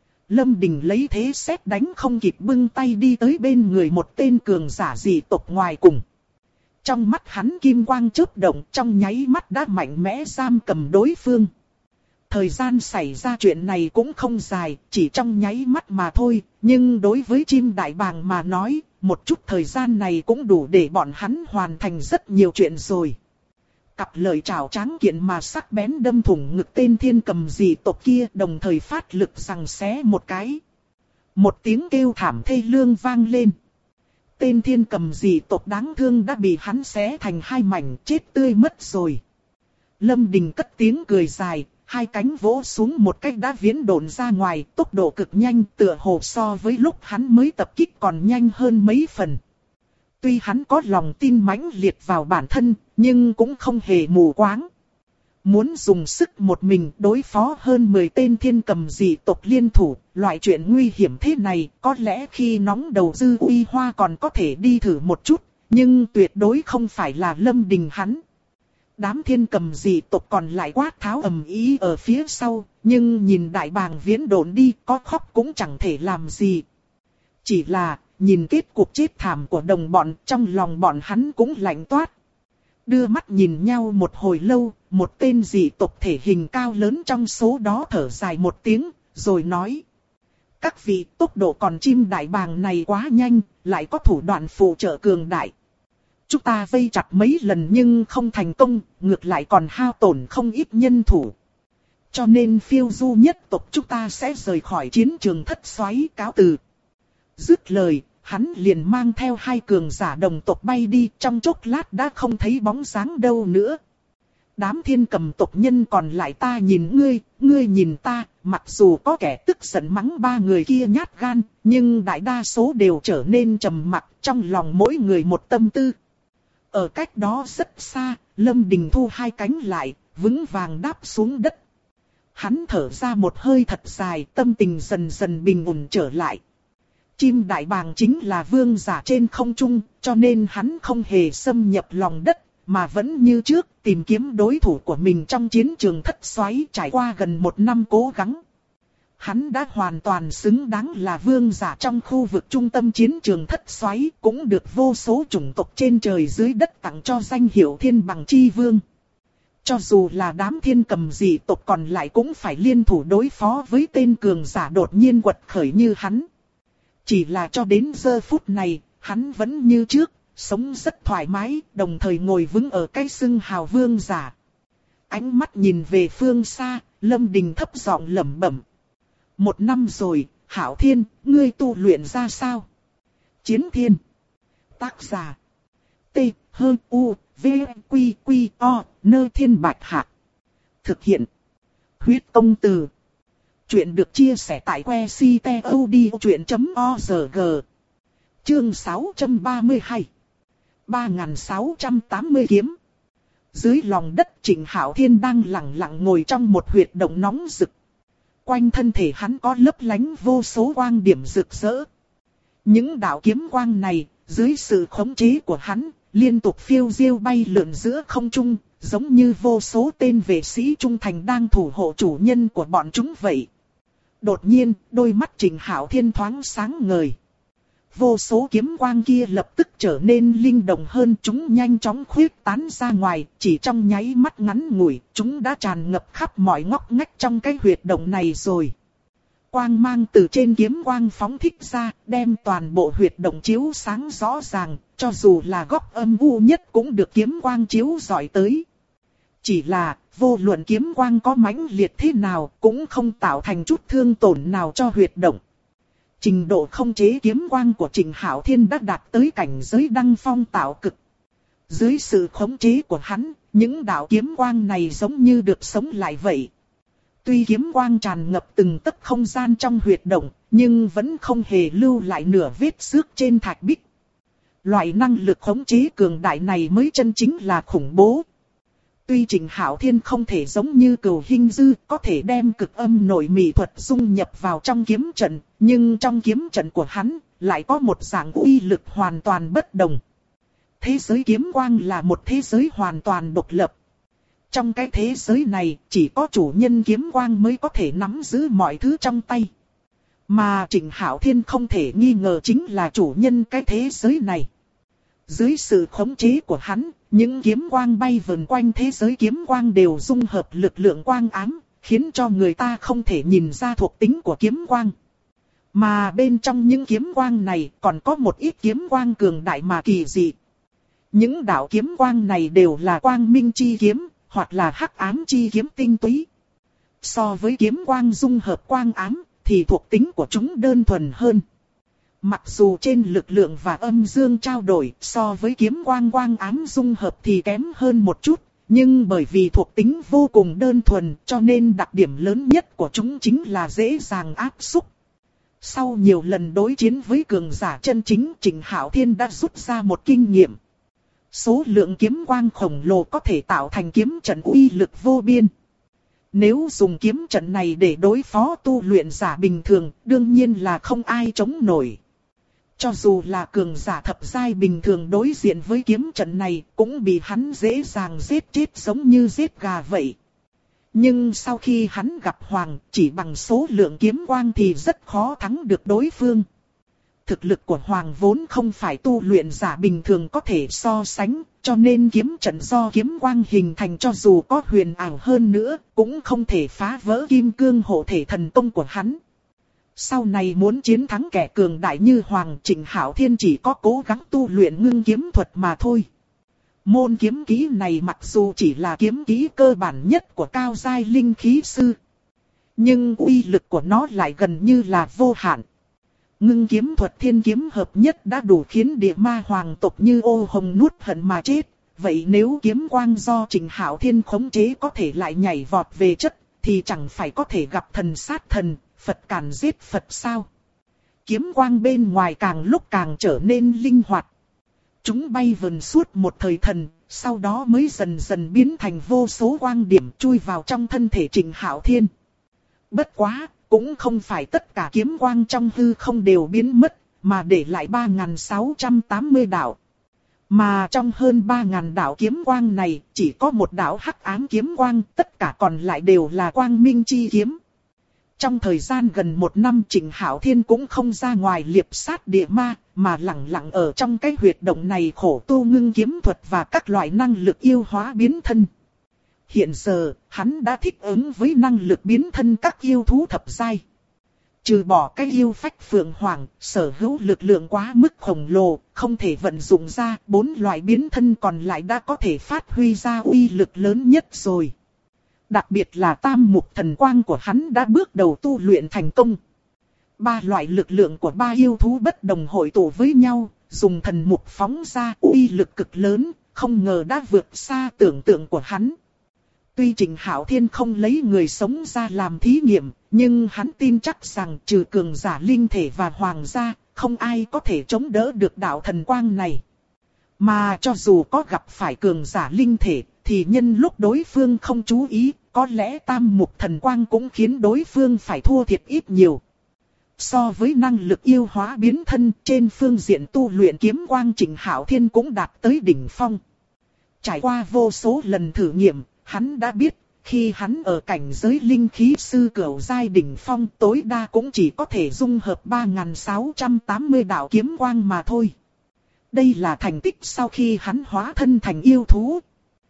Lâm Đình lấy thế sét đánh không kịp bưng tay đi tới bên người một tên cường giả dị tộc ngoài cùng. Trong mắt hắn kim quang chớp động, trong nháy mắt đã mạnh mẽ giam cầm đối phương. Thời gian xảy ra chuyện này cũng không dài, chỉ trong nháy mắt mà thôi, nhưng đối với chim đại bàng mà nói, một chút thời gian này cũng đủ để bọn hắn hoàn thành rất nhiều chuyện rồi. Cặp lời trảo tráng kiện mà sắc bén đâm thủng ngực tên thiên cầm dị tộc kia, đồng thời phát lực giằng xé một cái. Một tiếng kêu thảm thê lương vang lên. Tên thiên cầm dị tộc đáng thương đã bị hắn xé thành hai mảnh, chết tươi mất rồi. Lâm Đình cất tiếng cười dài, hai cánh vỗ xuống một cách đã viễn độn ra ngoài, tốc độ cực nhanh, tựa hồ so với lúc hắn mới tập kích còn nhanh hơn mấy phần. Tuy hắn có lòng tin mãnh liệt vào bản thân, nhưng cũng không hề mù quáng. Muốn dùng sức một mình đối phó hơn 10 tên thiên cầm dị tộc liên thủ, loại chuyện nguy hiểm thế này, có lẽ khi nóng đầu Dư Uy Hoa còn có thể đi thử một chút, nhưng tuyệt đối không phải là Lâm Đình hắn. Đám thiên cầm dị tộc còn lại quát tháo ầm ĩ ở phía sau, nhưng nhìn đại bàng viễn độn đi, có khóc cũng chẳng thể làm gì. Chỉ là, nhìn kết cục chết thảm của đồng bọn, trong lòng bọn hắn cũng lạnh toát. Đưa mắt nhìn nhau một hồi lâu, một tên dị tộc thể hình cao lớn trong số đó thở dài một tiếng, rồi nói. Các vị, tốc độ con chim đại bàng này quá nhanh, lại có thủ đoạn phụ trợ cường đại. Chúng ta vây chặt mấy lần nhưng không thành công, ngược lại còn hao tổn không ít nhân thủ. Cho nên phiêu du nhất tộc chúng ta sẽ rời khỏi chiến trường thất xoáy cáo từ. Dứt lời, hắn liền mang theo hai cường giả đồng tộc bay đi, trong chốc lát đã không thấy bóng dáng đâu nữa. Đám thiên cầm tộc nhân còn lại ta nhìn ngươi nhìn ta, mặc dù có kẻ tức giận mắng ba người kia nhát gan, nhưng đại đa số đều trở nên trầm mặc, trong lòng mỗi người một tâm tư. Ở cách đó rất xa, Lâm Đình thu hai cánh lại, vững vàng đáp xuống đất. Hắn thở ra một hơi thật dài, tâm tình dần dần bình ổn trở lại. Chim đại bàng chính là vương giả trên không trung, cho nên hắn không hề xâm nhập lòng đất, mà vẫn như trước tìm kiếm đối thủ của mình trong chiến trường thất xoáy trải qua gần 1 năm cố gắng. Hắn đã hoàn toàn xứng đáng là vương giả trong khu vực trung tâm chiến trường thất xoáy, cũng được vô số chủng tộc trên trời dưới đất tặng cho danh hiệu Thiên Bằng Chi Vương. Cho dù là đám thiên cầm dị tộc còn lại cũng phải liên thủ đối phó với tên cường giả đột nhiên quật khởi như hắn. Chỉ là cho đến giờ phút này, hắn vẫn như trước, sống rất thoải mái, đồng thời ngồi vững ở cái xưng hào vương giả. Ánh mắt nhìn về phương xa, Lâm Đình thấp giọng lẩm bẩm. 1 năm rồi, Hảo Thiên, ngươi tu luyện ra sao? Chiến Thiên. Tác giả. T, H, U, V, Quy, Quy, O, Nơ Thiên Bạch Hạc. Thực hiện. Huyết Công Từ. Chuyện được chia sẻ tại que ctod.org. Chương 632. 3680 kiếm. Dưới lòng đất Trịnh Hạo Thiên đang lặng lặng ngồi trong một huyệt động nóng rực. Quanh thân thể hắn có lấp lánh vô số quang điểm rực rỡ. Những đạo kiếm quang này, dưới sự khống chế của hắn, liên tục phiêu diêu bay lượn giữa không trung, giống như vô số tên vệ sĩ trung thành đang thủ hộ chủ nhân của bọn chúng vậy. Đột nhiên, đôi mắt Trịnh Hạo Thiên thoáng sáng ngời. Vô số kiếm quang kia lập tức trở nên linh động hơn, chúng nhanh chóng khuyết tán ra ngoài, chỉ trong nháy mắt ngắn ngủi, chúng đã tràn ngập khắp mọi ngóc ngách trong cái huyệt động này rồi. Quang mang từ trên kiếm quang phóng thích ra, đem toàn bộ huyệt động chiếu sáng rõ ràng, cho dù là góc âm u nhất cũng được kiếm quang chiếu rọi tới. Chỉ là, vô luận kiếm quang có mãnh liệt thế nào, cũng không tạo thành chút thương tổn nào cho huyệt động. Trình độ không chế kiếm quang của Trịnh Hạo Thiên đã đạt tới cảnh giới đăng phong tạo cực. Dưới sự khống chế của hắn, những đạo kiếm quang này giống như được sống lại vậy. Tuy kiếm quang tràn ngập từng tấc không gian trong huyệt động, nhưng vẫn không hề lưu lại nửa vết xước trên thạch bích. Loại năng lực khống chế cường đại này mới chân chính là khủng bố. Tuy Trịnh Hạo Thiên không thể giống như Cửu Hinh Dư có thể đem cực âm nội mị thuật dung nhập vào trong kiếm trận, nhưng trong kiếm trận của hắn lại có một dạng uy lực hoàn toàn bất đồng. Thế giới kiếm quang là một thế giới hoàn toàn độc lập. Trong cái thế giới này chỉ có chủ nhân kiếm quang mới có thể nắm giữ mọi thứ trong tay. Mà Trịnh Hạo Thiên không thể nghi ngờ chính là chủ nhân cái thế giới này. Dưới sự khống chế của hắn, những kiếm quang bay vần quanh thế giới kiếm quang đều dung hợp lực lượng quang ám, khiến cho người ta không thể nhìn ra thuộc tính của kiếm quang. Mà bên trong những kiếm quang này còn có một ít kiếm quang cường đại mà kỳ dị. Những đạo kiếm quang này đều là quang minh chi kiếm, hoặc là hắc ám chi kiếm tinh túy. So với kiếm quang dung hợp quang ám, thì thuộc tính của chúng đơn thuần hơn. Mặc dù trên lực lượng và âm dương trao đổi so với kiếm quang quang ám dung hợp thì kém hơn một chút, nhưng bởi vì thuộc tính vô cùng đơn thuần cho nên đặc điểm lớn nhất của chúng chính là dễ dàng áp xúc. Sau nhiều lần đối chiến với cường giả chân chính, Trịnh Hạo Thiên đã rút ra một kinh nghiệm. Số lượng kiếm quang khổng lồ có thể tạo thành kiếm trận uy lực vô biên. Nếu dùng kiếm trận này để đối phó tu luyện giả bình thường, đương nhiên là không ai chống nổi. Cho dù là cường giả thập giai bình thường đối diện với kiếm trận này, cũng bị hắn dễ dàng giết chết giống như giết gà vậy. Nhưng sau khi hắn gặp Hoàng, chỉ bằng số lượng kiếm quang thì rất khó thắng được đối phương. Thực lực của Hoàng vốn không phải tu luyện giả bình thường có thể so sánh, cho nên kiếm trận do kiếm quang hình thành cho dù có huyền ảo hơn nữa, cũng không thể phá vỡ kim cương hộ thể thần công của hắn. Sau này muốn chiến thắng kẻ cường đại như Hoàng, Trịnh Hạo Thiên chỉ có cố gắng tu luyện ngưng kiếm thuật mà thôi. Môn kiếm kỹ này mặc dù chỉ là kiếm kỹ cơ bản nhất của cao giai linh khí sư, nhưng uy lực của nó lại gần như là vô hạn. Ngưng kiếm thuật thiên kiếm hợp nhất đã đủ khiến địa ma hoàng tộc như Ô Hồng nuốt hận mà chết. Vậy nếu kiếm quang do Trịnh Hạo Thiên khống chế có thể lại nhảy vọt về chất, thì chẳng phải có thể gặp thần sát thần, Phật càn giết Phật sao? Kiếm quang bên ngoài càng lúc càng trở nên linh hoạt. Chúng bay vần suốt một thời thần, sau đó mới dần dần biến thành vô số quang điểm chui vào trong thân thể Trịnh Hạo Thiên. Bất quá, cũng không phải tất cả kiếm quang trong hư không đều biến mất, mà để lại 3680 đạo. Mà trong hơn 3.000 đạo kiếm quang này, chỉ có một đạo hắc ám kiếm quang, tất cả còn lại đều là quang minh chi kiếm. Trong thời gian gần 1 năm, Trịnh Hạo Thiên cũng không ra ngoài liệp sát địa ma, mà lặng lặng ở trong cái huyệt động này khổ tu ngưng kiếm thuật và các loại năng lực yêu hóa biến thân. Hiện giờ, hắn đã thích ứng với năng lực biến thân các yêu thú thập giai. Trừ bỏ cái yêu phách phượng hoàng, sở hữu lực lượng quá mức khổng lồ, không thể vận dụng ra, 4 loại biến thân còn lại đã có thể phát huy ra uy lực lớn nhất rồi. Đặc biệt là tam mục thần quang của hắn đã bước đầu tu luyện thành công. 3 loại lực lượng của 3 yêu thú bất đồng hội tụ với nhau, dùng thần mục phóng ra uy lực cực lớn, không ngờ đã vượt xa tưởng tượng của hắn. Tuy Trịnh Hạo Thiên không lấy người sống ra làm thí nghiệm, nhưng hắn tin chắc rằng trừ cường giả linh thể và hoàng gia, không ai có thể chống đỡ được đạo thần quang này. Mà cho dù có gặp phải cường giả linh thể, thì nhân lúc đối phương không chú ý, có lẽ tam mục thần quang cũng khiến đối phương phải thua thiệt ít nhiều. So với năng lực yêu hóa biến thân, trên phương diện tu luyện kiếm quang, Trịnh Hạo Thiên cũng đạt tới đỉnh phong. Trải qua vô số lần thử nghiệm, hắn đã biết, khi hắn ở cảnh giới linh khí sư cửu giai đỉnh phong, tối đa cũng chỉ có thể dung hợp 3680 đạo kiếm quang mà thôi. Đây là thành tích sau khi hắn hóa thân thành yêu thú.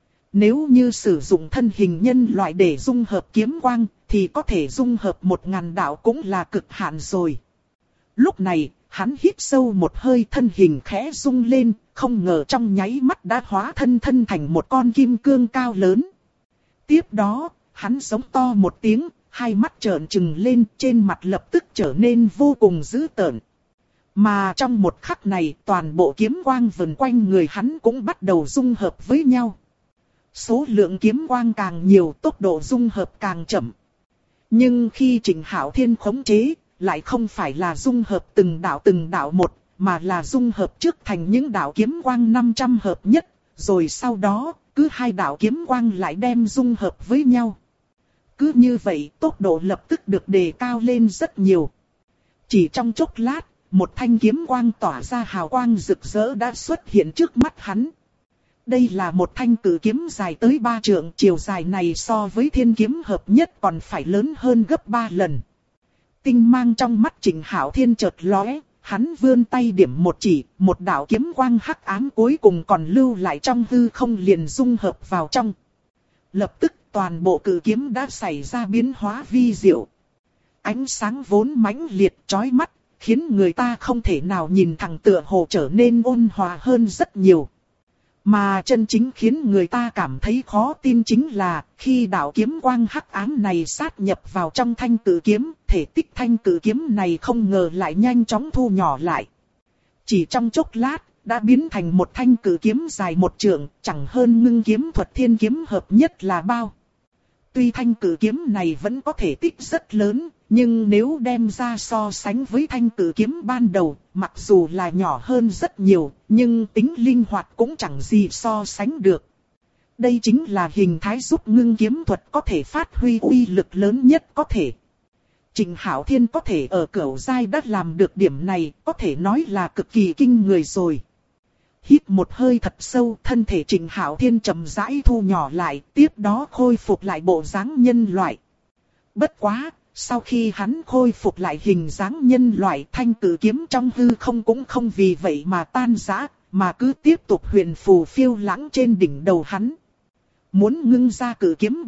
Nếu như sử dụng thân hình nhân loại để dung hợp kiếm quang, thì có thể dung hợp 1000 đạo cũng là cực hạn rồi. Lúc này, hắn hít sâu một hơi, thân hình khẽ rung lên, không ngờ trong nháy mắt đã hóa thân thành một con kim cương cao lớn. Tiếp đó, hắn giống to một tiếng, hai mắt trợn trừng lên, trên mặt lập tức trở nên vô cùng dữ tợn. Mà trong một khắc này, toàn bộ kiếm quang vần quanh người hắn cũng bắt đầu dung hợp với nhau. Số lượng kiếm quang càng nhiều, tốc độ dung hợp càng chậm. Nhưng khi Trịnh Hạo Thiên khống chế, lại không phải là dung hợp từng đạo một, mà là dung hợp trước thành những đạo kiếm quang 500 hợp nhất, rồi sau đó, cứ 2 đạo kiếm quang lại đem dung hợp với nhau. Cứ như vậy, tốc độ lập tức được đề cao lên rất nhiều. Chỉ trong chốc lát, một thanh kiếm quang tỏa ra hào quang rực rỡ đã xuất hiện trước mắt hắn. Đây là một thanh cử kiếm dài tới 3 trượng, chiều dài này so với thiên kiếm hợp nhất còn phải lớn hơn gấp 3 lần. Tinh mang trong mắt Trịnh Hạo Thiên chợt lóe, hắn vươn tay điểm một chỉ, một đạo kiếm quang hắc ám cuối cùng còn lưu lại trong hư không liền dung hợp vào trong. Lập tức toàn bộ cử kiếm đã xảy ra biến hóa vi diệu. Ánh sáng vốn mãnh liệt chói mắt, khiến người ta không thể nào nhìn thẳng, tựa hồ trở nên ôn hòa hơn rất nhiều. Mà chân chính khiến người ta cảm thấy khó tin chính là, khi đạo kiếm quang hắc ám này sát nhập vào trong thanh cử kiếm, thể tích thanh cử kiếm này không ngờ lại nhanh chóng thu nhỏ lại. Chỉ trong chốc lát, đã biến thành một thanh cử kiếm dài 1 trượng, chẳng hơn ngưng kiếm thuật thiên kiếm hợp nhất là bao. Tuy thanh cử kiếm này vẫn có thể tích rất lớn, nhưng nếu đem ra so sánh với thanh cử kiếm ban đầu, mặc dù là nhỏ hơn rất nhiều, nhưng tính linh hoạt cũng chẳng gì so sánh được. Đây chính là hình thái giúp ngưng kiếm thuật có thể phát huy uy lực lớn nhất có thể. Trịnh Hạo Thiên có thể ở cửu giai đã làm được điểm này, có thể nói là cực kỳ kinh người rồi. Hít một hơi thật sâu, thân thể Trịnh Hạo Thiên chậm rãi thu nhỏ lại, tiếp đó khôi phục lại bộ dáng nhân loại. Bất quá, sau khi hắn khôi phục lại hình dáng nhân loại, thanh cử kiếm trong hư không cũng không vì vậy mà tan rã, mà cứ tiếp tục huyền phù phiêu lãng trên đỉnh đầu hắn. Muốn ngưng ra cử kiếm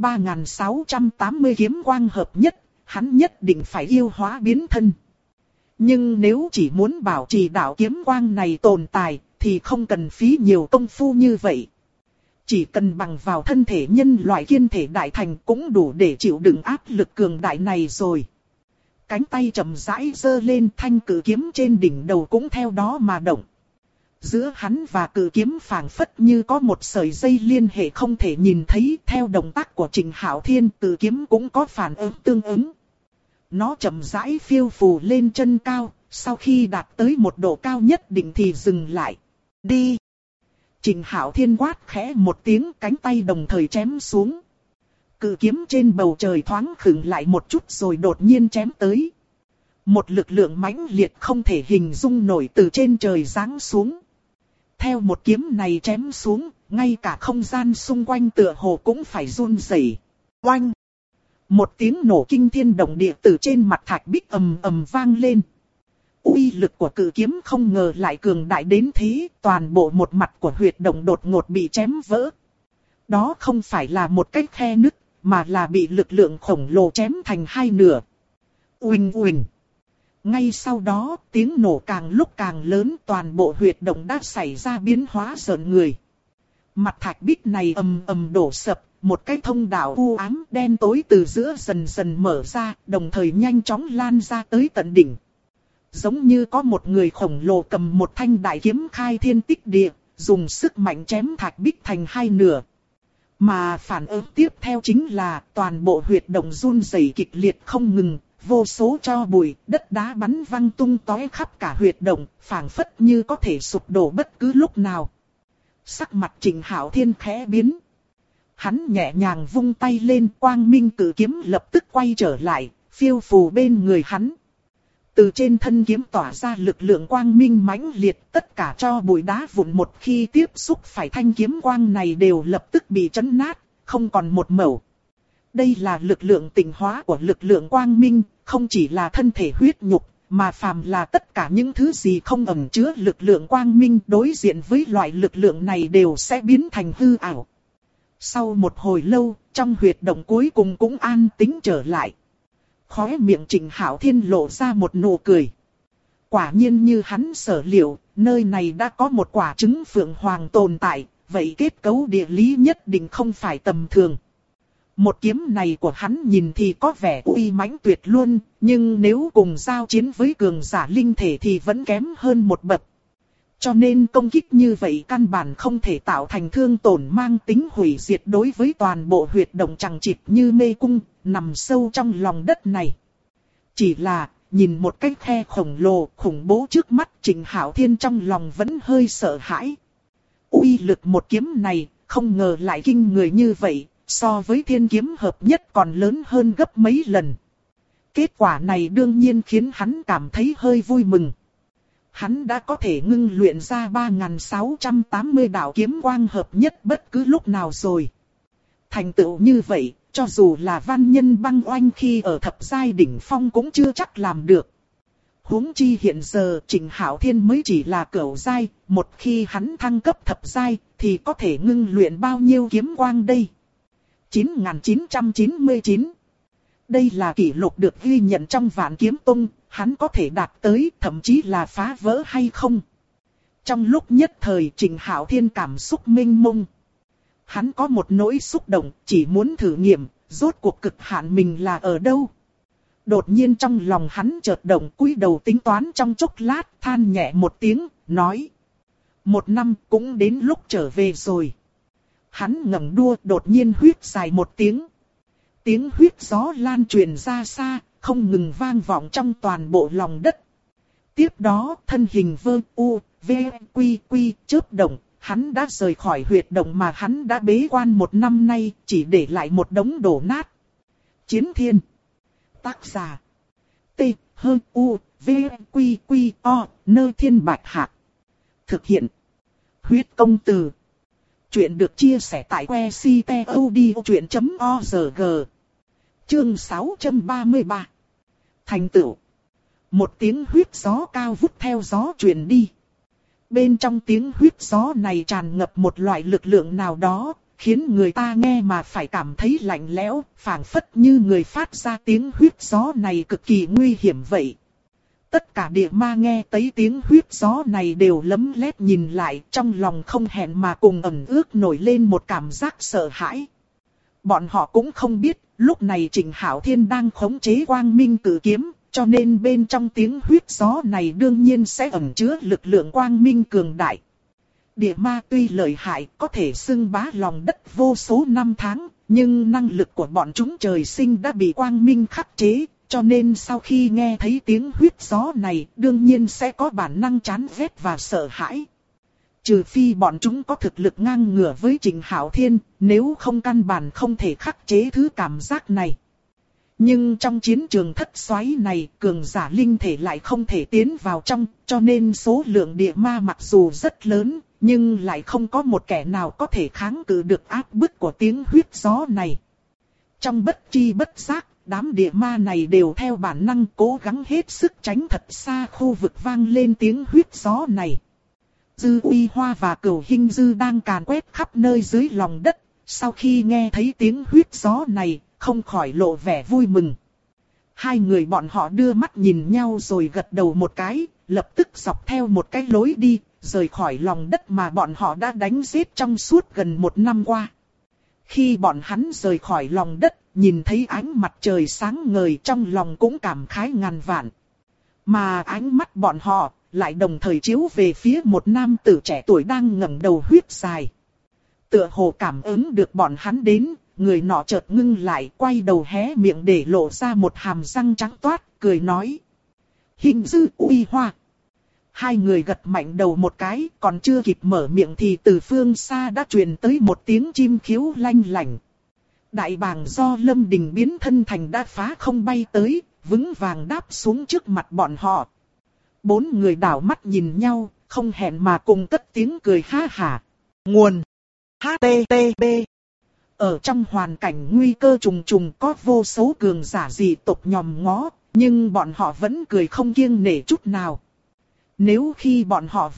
3680 kiếm quang hợp nhất, hắn nhất định phải yêu hóa biến thân. Nhưng nếu chỉ muốn bảo trì đạo kiếm quang này tồn tại, thì không cần phí nhiều công phu như vậy. Chỉ cần bằng vào thân thể nhân loại kiên thể đại thành cũng đủ để chịu đựng áp lực cường đại này rồi. Cánh tay chậm rãi giơ lên, thanh cử kiếm trên đỉnh đầu cũng theo đó mà động. Giữa hắn và cử kiếm phảng phất như có một sợi dây liên hệ không thể nhìn thấy, theo động tác của Trịnh Hạo Thiên, cử kiếm cũng có phản ứng tương ứng. Nó chậm rãi phiêu phù lên chân cao, sau khi đạt tới một độ cao nhất định thì dừng lại. Đi! Trịnh Hạo Thiên quát khẽ một tiếng, cánh tay đồng thời chém xuống. Cự kiếm trên bầu trời thoáng khựng lại một chút rồi đột nhiên chém tới. Một lực lượng mãnh liệt không thể hình dung nổi từ trên trời giáng xuống. Theo một kiếm này chém xuống, ngay cả không gian xung quanh tựa hồ cũng phải run rẩy. Oanh! Một tiếng nổ kinh thiên động địa từ trên mặt thạch bích ầm ầm vang lên. Uy lực của cự kiếm không ngờ lại cường đại đến thế, toàn bộ một mặt của huyệt động đột ngột bị chém vỡ. Đó không phải là một cái khe nứt, mà là bị lực lượng khổng lồ chém thành hai nửa. Uỳnh uỳnh! Ngay sau đó, tiếng nổ càng lúc càng lớn, toàn bộ huyệt động đã xảy ra biến hóa rợn người. Mặt thạch bích này ầm ầm đổ sập, một cái thông đạo u ám đen tối từ giữa dần dần mở ra, đồng thời nhanh chóng lan ra tới tận đỉnh. Giống như có một người khổng lồ cầm một thanh đại kiếm khai thiên tích địa, dùng sức mạnh chém thạch bích thành hai nửa. Mà phản ứng tiếp theo chính là toàn bộ huyệt động run rẩy kịch liệt không ngừng, vô số tro bụi, đất đá bắn văng tung tóe khắp cả huyệt động, phảng phất như có thể sụp đổ bất cứ lúc nào. Sắc mặt Trịnh Hạo Thiên khẽ biến. Hắn nhẹ nhàng vung tay lên, quang minh cử kiếm lập tức quay trở lại, phiêu phù bên người hắn. Từ trên thân kiếm tỏa ra lực lượng quang minh mãnh liệt, tất cả tro bụi đá vụn một khi tiếp xúc phải thanh kiếm quang này đều lập tức bị chấn nát, không còn một mẩu. Đây là lực lượng tịnh hóa của lực lượng quang minh, không chỉ là thân thể huyết nhục, mà phàm là tất cả những thứ gì không ẩn chứa lực lượng quang minh đối diện với loại lực lượng này đều sẽ biến thành hư ảo. Sau một hồi lâu, trong huyệt động cuối cùng cũng an tĩnh trở lại. Khóe miệng Trịnh Hạo Thiên lộ ra một nụ cười. Quả nhiên như hắn sở liệu, nơi này đã có một quả trứng phượng hoàng tồn tại, vậy kết cấu địa lý nhất định không phải tầm thường. Một kiếm này của hắn nhìn thì có vẻ uy mãnh tuyệt luôn, nhưng nếu cùng giao chiến với cường giả linh thể thì vẫn kém hơn một bậc. Cho nên công kích như vậy căn bản không thể tạo thành thương tổn mang tính hủy diệt đối với toàn bộ huyệt động chằng chịt như mê cung, nằm sâu trong lòng đất này. Chỉ là, nhìn một cái khe khổng lồ, khủng bố trước mắt, Trịnh Hạo Thiên trong lòng vẫn hơi sợ hãi. Uy lực một kiếm này, không ngờ lại kinh người như vậy, so với thiên kiếm hợp nhất còn lớn hơn gấp mấy lần. Kết quả này đương nhiên khiến hắn cảm thấy hơi vui mừng. Hắn đã có thể ngưng luyện ra 3680 đạo kiếm quang hợp nhất bất cứ lúc nào rồi. Thành tựu như vậy, cho dù là văn nhân băng oanh khi ở thập giai đỉnh phong cũng chưa chắc làm được. Huống chi hiện giờ Trịnh Hạo Thiên mới chỉ là cửu giai, một khi hắn thăng cấp thập giai thì có thể ngưng luyện bao nhiêu kiếm quang đây? 9999. Đây là kỷ lục được ghi nhận trong Vạn Kiếm Tông, hắn có thể đạt tới, thậm chí là phá vỡ hay không? Trong lúc nhất thời Trịnh Hạo Thiên cảm xúc mênh mông. Hắn có một nỗi xúc động, chỉ muốn thử nghiệm, rốt cuộc cực hạn mình là ở đâu. Đột nhiên trong lòng hắn chợt động, cúi đầu tính toán trong chốc lát, than nhẹ một tiếng, nói. 1 năm cũng đến lúc trở về rồi. Hắn ngẩng đua đột nhiên huýt dài một tiếng. Tiếng huýt gió lan truyền ra xa, không ngừng vang vọng trong toàn bộ lòng đất. Tiếp đó thân hình vơ u, v, quy quy chớp động, hắn đã rời khỏi huyệt động mà hắn đã bế quan 1 năm nay, chỉ để lại một đống đổ nát. Chiến Thiên. Tác giả. T, H, U, V, Quy, Quy, O, Nơ Thiên Bạch Hạc. Thực hiện. Huyết công từ. Chuyện được chia sẻ tại que ctod.org. Chương 633. Thành tựu. Một tiếng huýt gió cao vút theo gió truyền đi. Bên trong tiếng huýt gió này tràn ngập một loại lực lượng nào đó, khiến người ta nghe mà phải cảm thấy lạnh lẽo, phảng phất như người phát ra tiếng huýt gió này cực kỳ nguy hiểm vậy. Tất cả địa ma nghe thấy tiếng huýt gió này đều lấm lét nhìn lại, trong lòng không hẹn mà cùng ẩn ước nổi lên một cảm giác sợ hãi. Bọn họ cũng không biết, lúc này Trịnh Hạo Thiên đang khống chế quang minh cử kiếm, cho nên bên trong tiếng huýt gió này đương nhiên sẽ ẩn chứa lực lượng quang minh cường đại. Địa ma tuy lợi hại, có thể xưng bá lòng đất vô số năm tháng, nhưng năng lực của bọn chúng trời sinh đã bị quang minh khắc chế, cho nên sau khi nghe thấy tiếng huýt gió này, đương nhiên sẽ có bản năng chán ghét và sợ hãi. Trừ phi bọn chúng có thực lực ngang ngửa với Trịnh Hạo Thiên, nếu không căn bản không thể khắc chế thứ cảm giác này. Nhưng trong chiến trường thất xoáy này, cường giả linh thể lại không thể tiến vào trong, cho nên số lượng địa ma mặc dù rất lớn, Nhưng lại không có một kẻ nào có thể kháng cự được áp bức của tiếng huyết gió này. Trong bất tri bất giác, đám địa ma này đều theo bản năng cố gắng hết sức tránh thật xa khu vực vang lên tiếng huyết gió này. Dư Uy Hoa và Cửu Hinh Dư đang càn quét khắp nơi dưới lòng đất, sau khi nghe thấy tiếng huyết gió này, không khỏi lộ vẻ vui mừng. Hai người bọn họ đưa mắt nhìn nhau rồi gật đầu một cái, lập tức dọc theo một cái lối đi, rời khỏi lòng đất mà bọn họ đã đánh giết trong suốt gần 1 năm qua. Khi bọn hắn rời khỏi lòng đất, nhìn thấy ánh mặt trời sáng ngời trong lòng cũng cảm khái ngàn vạn. Mà ánh mắt bọn họ lại đồng thời chiếu về phía một nam tử trẻ tuổi đang ngẩng đầu huyết dài. Tựa hồ cảm ứng được bọn hắn đến, người nọ chợt ngưng lại, quay đầu hé miệng để lộ ra một hàm răng trắng toát, cười nói: Hinh Dư, Uy Hoa. Hai người gật mạnh đầu một cái, còn chưa kịp mở miệng thì từ phương xa đã truyền tới một tiếng chim khiếu lanh lảnh. Đại bàng do Lâm Đình biến thân thành đã phá không bay tới, vững vàng đáp xuống trước mặt bọn họ. 4 người đảo mắt nhìn nhau, không hẹn mà cùng cất tiếng cười ha hả. Nguồn HTTP. Ở trong hoàn cảnh nguy cơ trùng trùng có vô số cường giả dị tộc nhòm ngó, nhưng bọn họ vẫn cười không kiêng nể chút nào. Nếu khi bọn họ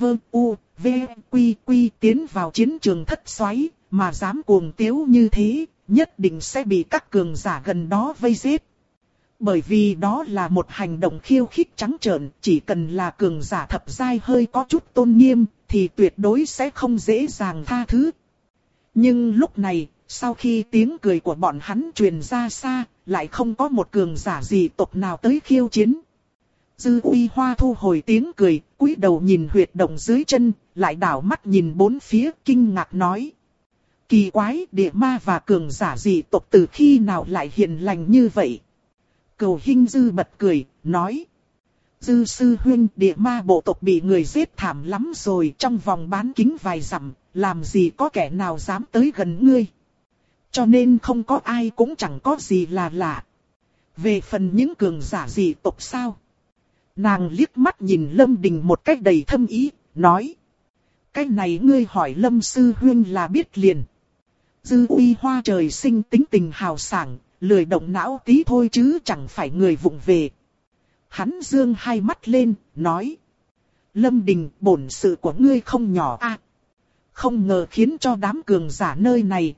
quy tiến vào chiến trường thất xoáy, mà dám cuồng tiếu như thế, nhất định sẽ bị các cường giả gần đó vây giết. Bởi vì đó là một hành động khiêu khích trắng trợn, chỉ cần là cường giả thập giai hơi có chút tôn nghiêm, thì tuyệt đối sẽ không dễ dàng tha thứ. Nhưng lúc này, sau khi tiếng cười của bọn hắn truyền ra xa, lại không có một cường giả dị tộc nào tới khiêu chiến. Dư Uy Hoa thu hồi tiếng cười, cúi đầu nhìn huyệt động dưới chân, lại đảo mắt nhìn bốn phía, kinh ngạc nói: Kỳ quái, địa ma và cường giả dị tộc từ khi nào lại hiền lành như vậy? Cửu Hinh Dư bật cười, nói: Dư sư huynh, địa ma bộ tộc bị người giết thảm lắm rồi, trong vòng bán kính vài dặm, làm gì có kẻ nào dám tới gần ngươi. Cho nên không có ai cũng chẳng có gì là lạ. Về phần những cường giả dị tộc sao? Nàng liếc mắt nhìn Lâm Đình một cách đầy thâm ý, nói: Cái này ngươi hỏi Lâm sư huynh là biết liền. Dư Uy Hoa trời sinh tính tình hào sảng, lười động não tí thôi chứ chẳng phải người vụng về. Hắn dương hai mắt lên, nói: Lâm Đình, bổn sự của ngươi không nhỏ a. Không ngờ khiến cho đám cường giả nơi này,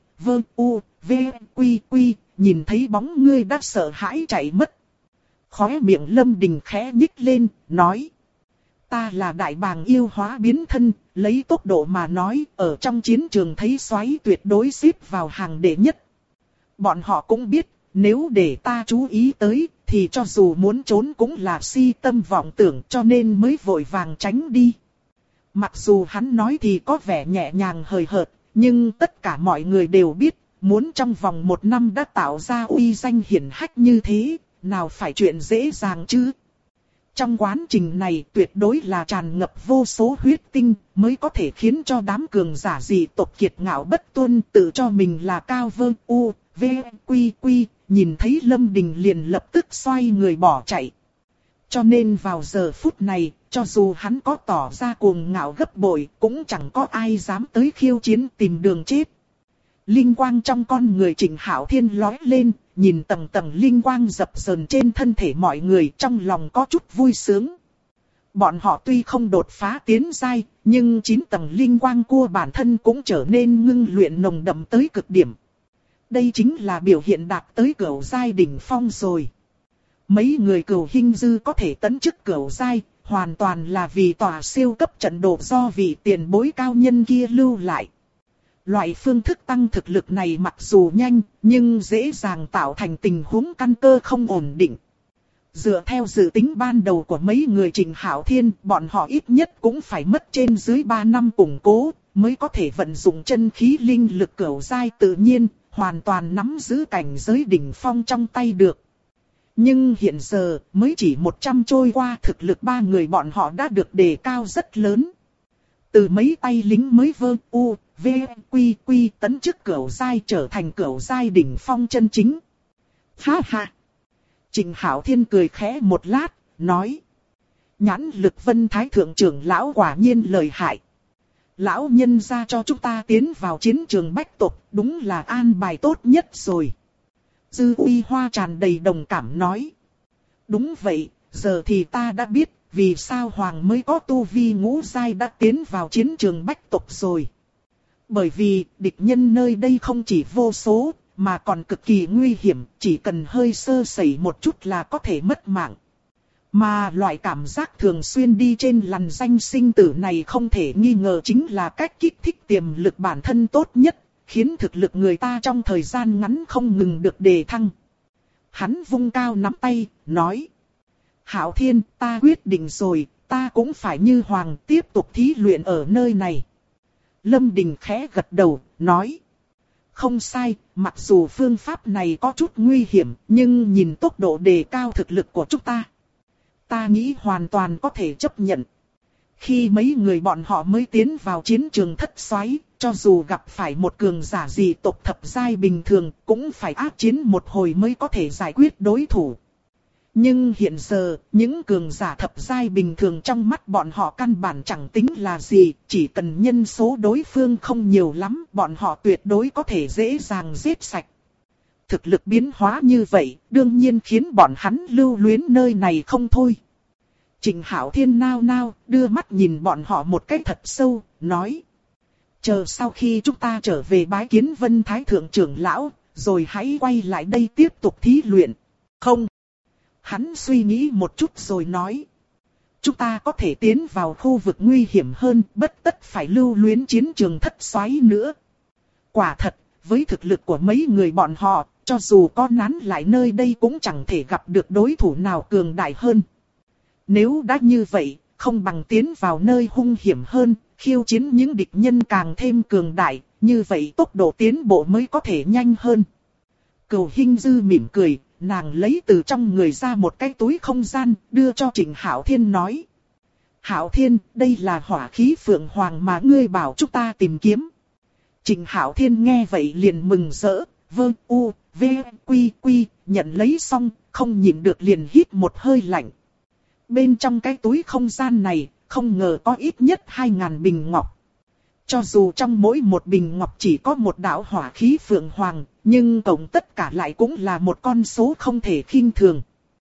nhìn thấy bóng ngươi đã sợ hãi chạy mất. Khóe miệng Lâm Đình khẽ nhích lên, nói: Ta là đại bàng yêu hóa biến thân, lấy tốc độ mà nói, ở trong chiến trường thấy xoáy tuyệt đối xếp vào hàng đệ nhất. Bọn họ cũng biết, nếu để ta chú ý tới, thì cho dù muốn trốn cũng là si tâm vọng tưởng, cho nên mới vội vàng tránh đi. Mặc dù hắn nói thì có vẻ nhẹ nhàng hời hợt, nhưng tất cả mọi người đều biết, muốn trong vòng 1 năm đã tạo ra uy danh hiển hách như thế, nào phải chuyện dễ dàng chứ. Trong quá trình này tuyệt đối là tràn ngập vô số huyết tinh, mới có thể khiến cho đám cường giả dị tộc kiệt ngạo bất tuân, tự cho mình là cao nhìn thấy Lâm Đình liền lập tức xoay người bỏ chạy. Cho nên vào giờ phút này, cho dù hắn có tỏ ra cuồng ngạo gấp bội, cũng chẳng có ai dám tới khiêu chiến tìm đường chết. Linh quang trong con người Trịnh Hạo Thiên lóe lên, nhìn tầng tầng linh quang dập dờn trên thân thể mọi người, trong lòng có chút vui sướng. Bọn họ tuy không đột phá tiến giai, nhưng 9 tầng linh quang của bản thân cũng trở nên ngưng luyện nồng đậm tới cực điểm. Đây chính là biểu hiện đạt tới cửu giai đỉnh phong rồi. Mấy người Cửu Hinh Dư có thể tấn chức cửu giai, hoàn toàn là vì tòa siêu cấp trận đồ do vị tiền bối cao nhân kia lưu lại. Loại phương thức tăng thực lực này mặc dù nhanh, nhưng dễ dàng tạo thành tình huống căn cơ không ổn định. Dựa theo dự tính ban đầu của mấy người Trịnh Hạo Thiên, bọn họ ít nhất cũng phải mất trên dưới 3 năm củng cố, mới có thể vận dụng chân khí linh lực cửu giai tự nhiên, hoàn toàn nắm giữ cảnh giới đỉnh phong trong tay được. Nhưng hiện giờ, mới chỉ 100 trôi qua, thực lực 3 người bọn họ đã được đề cao rất lớn. Từ mấy tay lính mới tấn chức cửu giai trở thành cửu giai đỉnh phong chân chính. Ha ha! Trịnh Hạo Thiên cười khẽ một lát, nói: Nhãn lực Vân Thái Thượng trưởng lão quả nhiên lợi hại. Lão nhân ra cho chúng ta tiến vào chiến trường bách tộc, đúng là an bài tốt nhất rồi. Dư Uy Hoa tràn đầy đồng cảm nói. Đúng vậy, giờ thì ta đã biết vì sao Hoàng mới có tu vi ngũ giai đã tiến vào chiến trường bách tộc rồi. Bởi vì địch nhân nơi đây không chỉ vô số, mà còn cực kỳ nguy hiểm, chỉ cần hơi sơ sẩy một chút là có thể mất mạng. Mà loại cảm giác thường xuyên đi trên lằn danh sinh tử này không thể nghi ngờ chính là cách kích thích tiềm lực bản thân tốt nhất, khiến thực lực người ta trong thời gian ngắn không ngừng được đề thăng. Hắn vung cao nắm tay, nói. Hạo Thiên, ta quyết định rồi, ta cũng phải như Hoàng tiếp tục thí luyện ở nơi này. Lâm Đình khẽ gật đầu, nói. Không sai, mặc dù phương pháp này có chút nguy hiểm, nhưng nhìn tốc độ đề cao thực lực của chúng ta nghĩ hoàn toàn có thể chấp nhận. Khi mấy người bọn họ mới tiến vào chiến trường thất xoáy, cho dù gặp phải một cường giả dị tộc thập giai bình thường, cũng phải ác chiến một hồi mới có thể giải quyết đối thủ. Nhưng hiện giờ, những cường giả thập giai bình thường trong mắt bọn họ căn bản chẳng tính là gì, chỉ cần nhân số đối phương không nhiều lắm, bọn họ tuyệt đối có thể dễ dàng giết sạch. Thực lực biến hóa như vậy, đương nhiên khiến bọn hắn lưu luyến nơi này không thôi. Trịnh Hạo Thiên nao nao, đưa mắt nhìn bọn họ một cách thật sâu, nói. Chờ sau khi chúng ta trở về bái kiến Vân Thái Thượng trưởng lão, rồi hãy quay lại đây tiếp tục thí luyện. Không. Hắn suy nghĩ một chút rồi nói. Chúng ta có thể tiến vào khu vực nguy hiểm hơn, bất tất phải lưu luyến chiến trường thất xoáy nữa. Quả thật, với thực lực của mấy người bọn họ, cho dù có nán lại nơi đây cũng chẳng thể gặp được đối thủ nào cường đại hơn. Nếu đã như vậy, không bằng tiến vào nơi hung hiểm hơn, khiêu chiến những địch nhân càng thêm cường đại, như vậy tốc độ tiến bộ mới có thể nhanh hơn. Cửu Hinh Dư mỉm cười, nàng lấy từ trong người ra một cái túi không gian, đưa cho Trịnh Hạo Thiên nói. Hạo Thiên, đây là hỏa khí Phượng Hoàng mà ngươi bảo chúng ta tìm kiếm. Trịnh Hạo Thiên nghe vậy liền mừng rỡ, quy, nhận lấy xong, không nhịn được liền hít một hơi lạnh. Bên trong cái túi không gian này, không ngờ có ít nhất 2000 bình ngọc. Cho dù trong mỗi một bình ngọc chỉ có một đạo hỏa khí Phượng Hoàng, nhưng tổng tất cả lại cũng là một con số không thể khinh thường.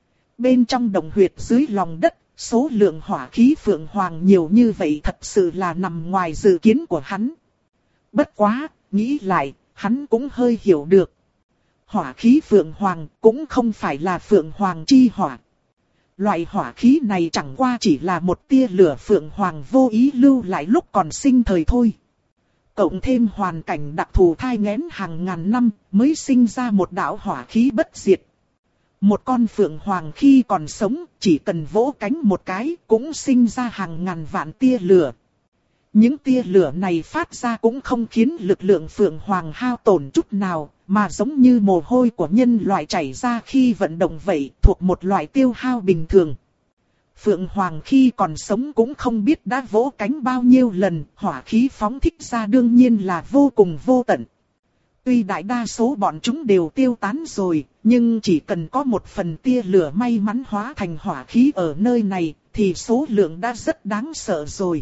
Bên trong động huyệt dưới lòng đất, số lượng hỏa khí Phượng Hoàng nhiều như vậy thật sự là nằm ngoài dự kiến của hắn. Bất quá, nghĩ lại, hắn cũng hơi hiểu được. Hỏa khí Phượng Hoàng cũng không phải là Phượng Hoàng chi hỏa. Loại hỏa khí này chẳng qua chỉ là một tia lửa Phượng Hoàng vô ý lưu lại lúc còn sinh thời thôi. Cộng thêm hoàn cảnh đặc thù thai nghén hàng ngàn năm mới sinh ra một đạo hỏa khí bất diệt. Một con Phượng Hoàng khi còn sống chỉ cần vỗ cánh một cái cũng sinh ra hàng ngàn vạn tia lửa. Những tia lửa này phát ra cũng không khiến lực lượng Phượng Hoàng hao tổn chút nào, mà giống như mồ hôi của nhân loại chảy ra khi vận động vậy, thuộc một loại tiêu hao bình thường. Phượng Hoàng khi còn sống cũng không biết đã vỗ cánh bao nhiêu lần, hỏa khí phóng thích ra đương nhiên là vô cùng vô tận. Tuy đại đa số bọn chúng đều tiêu tán rồi, nhưng chỉ cần có một phần tia lửa may mắn hóa thành hỏa khí ở nơi này, thì số lượng đã rất đáng sợ rồi.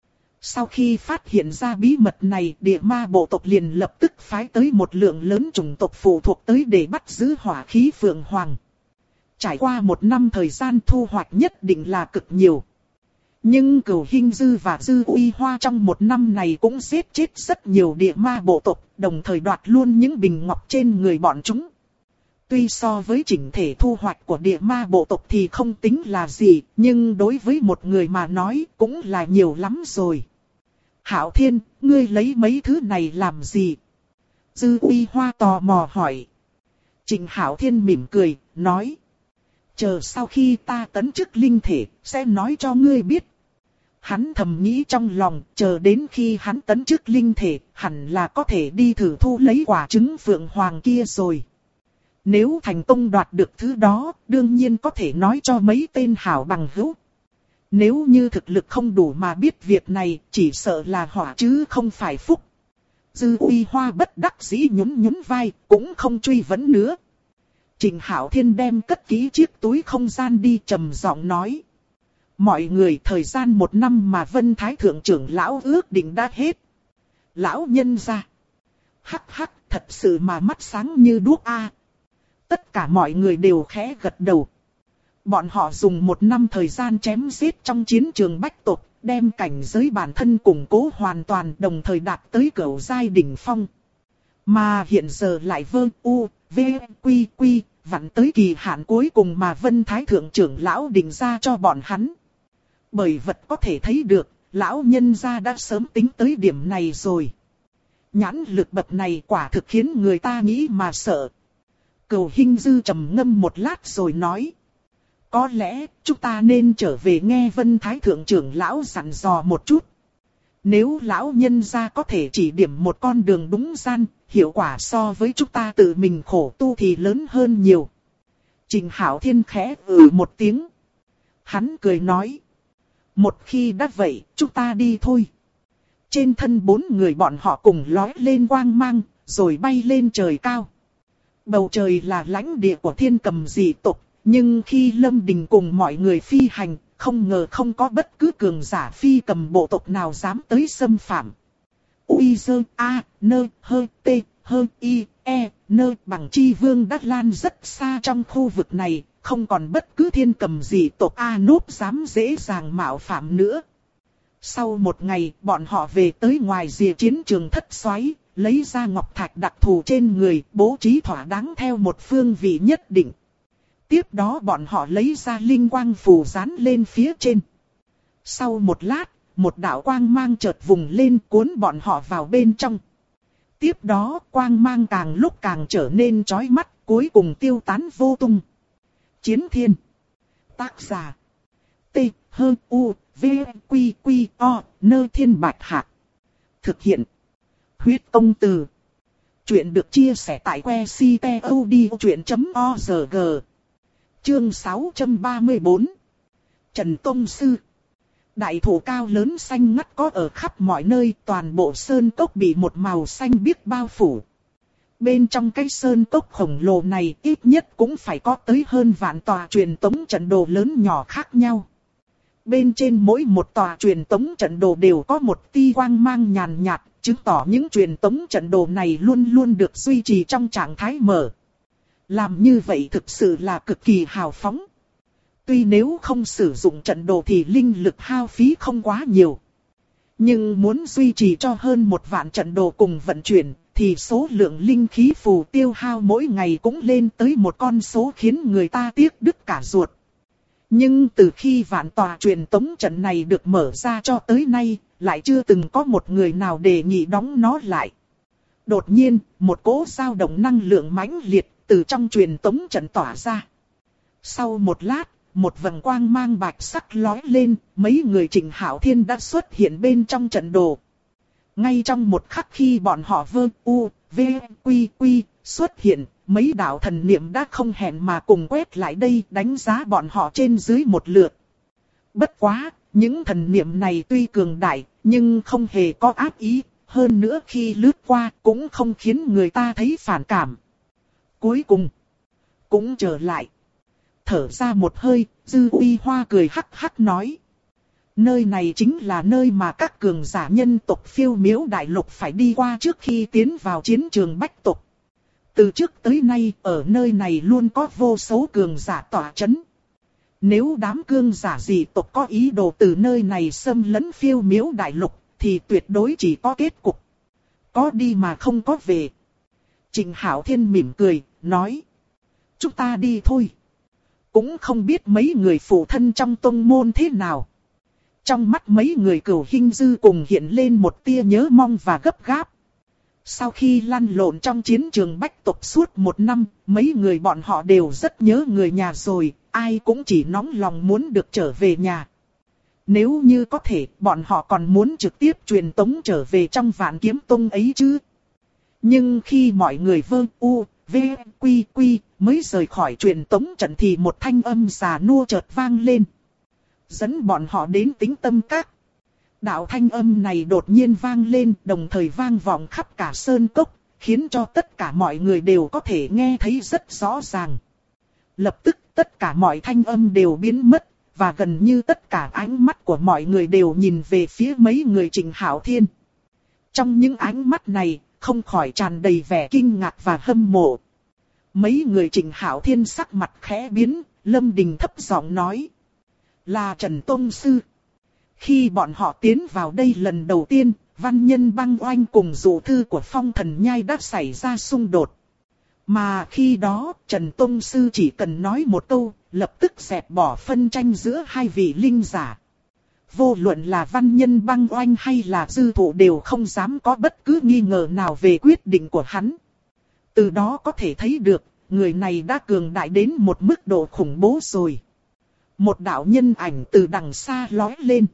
Sau khi phát hiện ra bí mật này, địa ma bộ tộc liền lập tức phái tới một lượng lớn chủng tộc phụ thuộc tới để bắt giữ hỏa khí Phượng Hoàng. Trải qua 1 năm thời gian thu hoạch nhất định là cực nhiều. Nhưng Cửu Hinh Dư và Dư Uy Hoa trong 1 năm này cũng giết chết rất nhiều địa ma bộ tộc, đồng thời đoạt luôn những bình ngọc trên người bọn chúng. Tuy so với chỉnh thể thu hoạch của địa ma bộ tộc thì không tính là gì, nhưng đối với một người mà nói cũng là nhiều lắm rồi. Hạo Thiên, ngươi lấy mấy thứ này làm gì? Dư Uy Hoa tò mò hỏi. Trịnh Hạo Thiên mỉm cười, nói. Chờ sau khi ta tấn chức linh thể, sẽ nói cho ngươi biết. Hắn thầm nghĩ trong lòng, chờ đến khi hắn tấn chức linh thể, hẳn là có thể đi thử thu lấy quả trứng Phượng Hoàng kia rồi. Nếu thành công đoạt được thứ đó, đương nhiên có thể nói cho mấy tên hảo bằng hữu. Nếu như thực lực không đủ mà biết việc này, chỉ sợ là họa chứ không phải phúc. Dư Uy Hoa bất đắc dĩ nhún vai, cũng không truy vấn nữa. Trịnh Hạo Thiên đem cất kỹ chiếc túi không gian đi trầm giọng nói. Mọi người thời gian 1 năm mà Vân Thái Thượng trưởng lão ước định đã hết. Lão nhân ra. Hắc hắc, thật sự mà mắt sáng như đuốc a. Tất cả mọi người đều khẽ gật đầu. Bọn họ dùng 1 năm thời gian chém giết trong chiến trường bách tộc, đem cảnh giới bản thân củng cố hoàn toàn, đồng thời đạt tới cửu giai đỉnh phong. Mà hiện giờ lại vặn tới kỳ hạn cuối cùng mà Vân Thái Thượng trưởng lão định ra cho bọn hắn. Bởi vật có thể thấy được, lão nhân gia đã sớm tính tới điểm này rồi. Nhãn lực bậc này quả thực khiến người ta nghĩ mà sợ. Cửu Hinh Dư trầm ngâm một lát rồi nói. Có lẽ chúng ta nên trở về nghe Vân Thái Thượng trưởng lão dặn dò một chút. Nếu lão nhân gia có thể chỉ điểm một con đường đúng gian, hiệu quả so với chúng ta tự mình khổ tu thì lớn hơn nhiều. Trình Hạo Thiên khẽ một tiếng. Hắn cười nói. Một khi đã vậy, chúng ta đi thôi. Trên thân 4 người bọn họ cùng lói lên quang mang, rồi bay lên trời cao. Bầu trời là lãnh địa của Thiên Cầm dị tộc, nhưng khi Lâm Đình cùng mọi người phi hành, không ngờ không có bất cứ cường giả phi cầm bộ tộc nào dám tới xâm phạm. Uy dơ a nơ hơ tê hơ y e nơ bằng chi vương Đắc Lan rất xa trong khu vực này, không còn bất cứ thiên cầm dị tộc A Núp dám dễ dàng mạo phạm nữa. Sau 1 ngày, bọn họ về tới ngoài rìa chiến trường thất xoáy, lấy ra ngọc thạch đặc thù trên người, bố trí thỏa đáng theo một phương vị nhất định. Tiếp đó bọn họ lấy ra linh quang phù dán lên phía trên. Sau một lát, một đạo quang mang chợt vùng lên cuốn bọn họ vào bên trong. Tiếp đó quang mang càng lúc càng trở nên chói mắt, cuối cùng tiêu tán vô tung. Chiến Thiên. Tác giả. T. H. U. V. Q. Q. O. Nơ Thiên Bạch Hạc. Thực hiện. Huyết Công Từ. Chuyện được chia sẻ tại website.odchuyện.org. Chương 634. Trần Tông Sư. Đại thụ cao lớn xanh ngắt có ở khắp mọi nơi, toàn bộ sơn cốc bị một màu xanh biếc bao phủ. Bên trong cái sơn cốc khổng lồ này ít nhất cũng phải có tới hơn vạn tòa truyền tống trận đồ lớn nhỏ khác nhau. Bên trên mỗi một tòa truyền tống trận đồ đều có một tia quang mang nhàn nhạt, chứng tỏ những truyền tống trận đồ này luôn luôn được duy trì trong trạng thái mở. Làm như vậy thực sự là cực kỳ hào phóng. Tuy nếu không sử dụng trận đồ thì linh lực hao phí không quá nhiều. Nhưng muốn duy trì cho hơn 1 vạn trận đồ cùng vận chuyển, thì số lượng linh khí phù tiêu hao mỗi ngày cũng lên tới một con số khiến người ta tiếc đứt cả ruột. Nhưng từ khi vạn tòa truyền tống trận này được mở ra cho tới nay, lại chưa từng có một người nào đề nghị đóng nó lại. Đột nhiên, một cỗ dao động năng lượng mãnh liệt từ trong truyền tống trận tỏa ra. Sau một lát, một vầng quang mang bạch sắc lói lên, mấy người Trình Hạo Thiên đã xuất hiện bên trong trận đồ. Ngay trong một khắc khi bọn họ xuất hiện, mấy đạo thần niệm đã không hẹn mà cùng quét lại đây đánh giá bọn họ trên dưới một lượt. Bất quá, những thần niệm này tuy cường đại, nhưng không hề có ác ý, hơn nữa khi lướt qua cũng không khiến người ta thấy phản cảm. Cuối cùng, cũng trở lại. Thở ra một hơi, Dư Uy Hoa cười hắc hắc nói. Nơi này chính là nơi mà các cường giả nhân tộc Phiêu Miếu Đại Lục phải đi qua trước khi tiến vào chiến trường bách tộc. Từ trước tới nay, ở nơi này luôn có vô số cường giả tỏa chấn. Nếu đám cường giả dị tộc có ý đồ từ nơi này xâm lấn Phiêu Miếu Đại Lục, thì tuyệt đối chỉ có kết cục. Có đi mà không có về. Trình Hạo Thiên mỉm cười, nói. Chúng ta đi thôi. Cũng không biết mấy người phụ thân trong tông môn thế nào. Trong mắt mấy người Cửu Hinh Dư cùng hiện lên một tia nhớ mong và gấp gáp. Sau khi lăn lộn trong chiến trường bách tộc suốt 1 năm, mấy người bọn họ đều rất nhớ người nhà rồi, ai cũng chỉ nóng lòng muốn được trở về nhà. Nếu như có thể, bọn họ còn muốn trực tiếp truyền tống trở về trong Vạn Kiếm Tông ấy chứ. Nhưng khi mọi người mới rời khỏi truyền tống trận thì một thanh âm già nua chợt vang lên. Dẫn bọn họ đến Tĩnh Tâm Các. Đạo thanh âm này đột nhiên vang lên, đồng thời vang vọng khắp cả sơn cốc, khiến cho tất cả mọi người đều có thể nghe thấy rất rõ ràng. Lập tức tất cả mọi thanh âm đều biến mất, và gần như tất cả ánh mắt của mọi người đều nhìn về phía mấy người Trịnh Hạo Thiên. Trong những ánh mắt này, không khỏi tràn đầy vẻ kinh ngạc và hâm mộ. Mấy người Trịnh Hạo Thiên sắc mặt khẽ biến, Lâm Đình thấp giọng nói. Là Trần Tông Sư. Khi bọn họ tiến vào đây lần đầu tiên, Văn Nhân Băng Oanh cùng dụ thư của Phong Thần Nhai đã xảy ra xung đột. Mà khi đó, Trần Tông Sư chỉ cần nói một câu, lập tức dẹp bỏ phân tranh giữa hai vị linh giả. Vô luận là Văn Nhân Băng Oanh hay là Dư Thụ đều không dám có bất cứ nghi ngờ nào về quyết định của hắn. Từ đó có thể thấy được, người này đã cường đại đến một mức độ khủng bố rồi. Một đạo nhân ảnh từ đằng xa lói lên.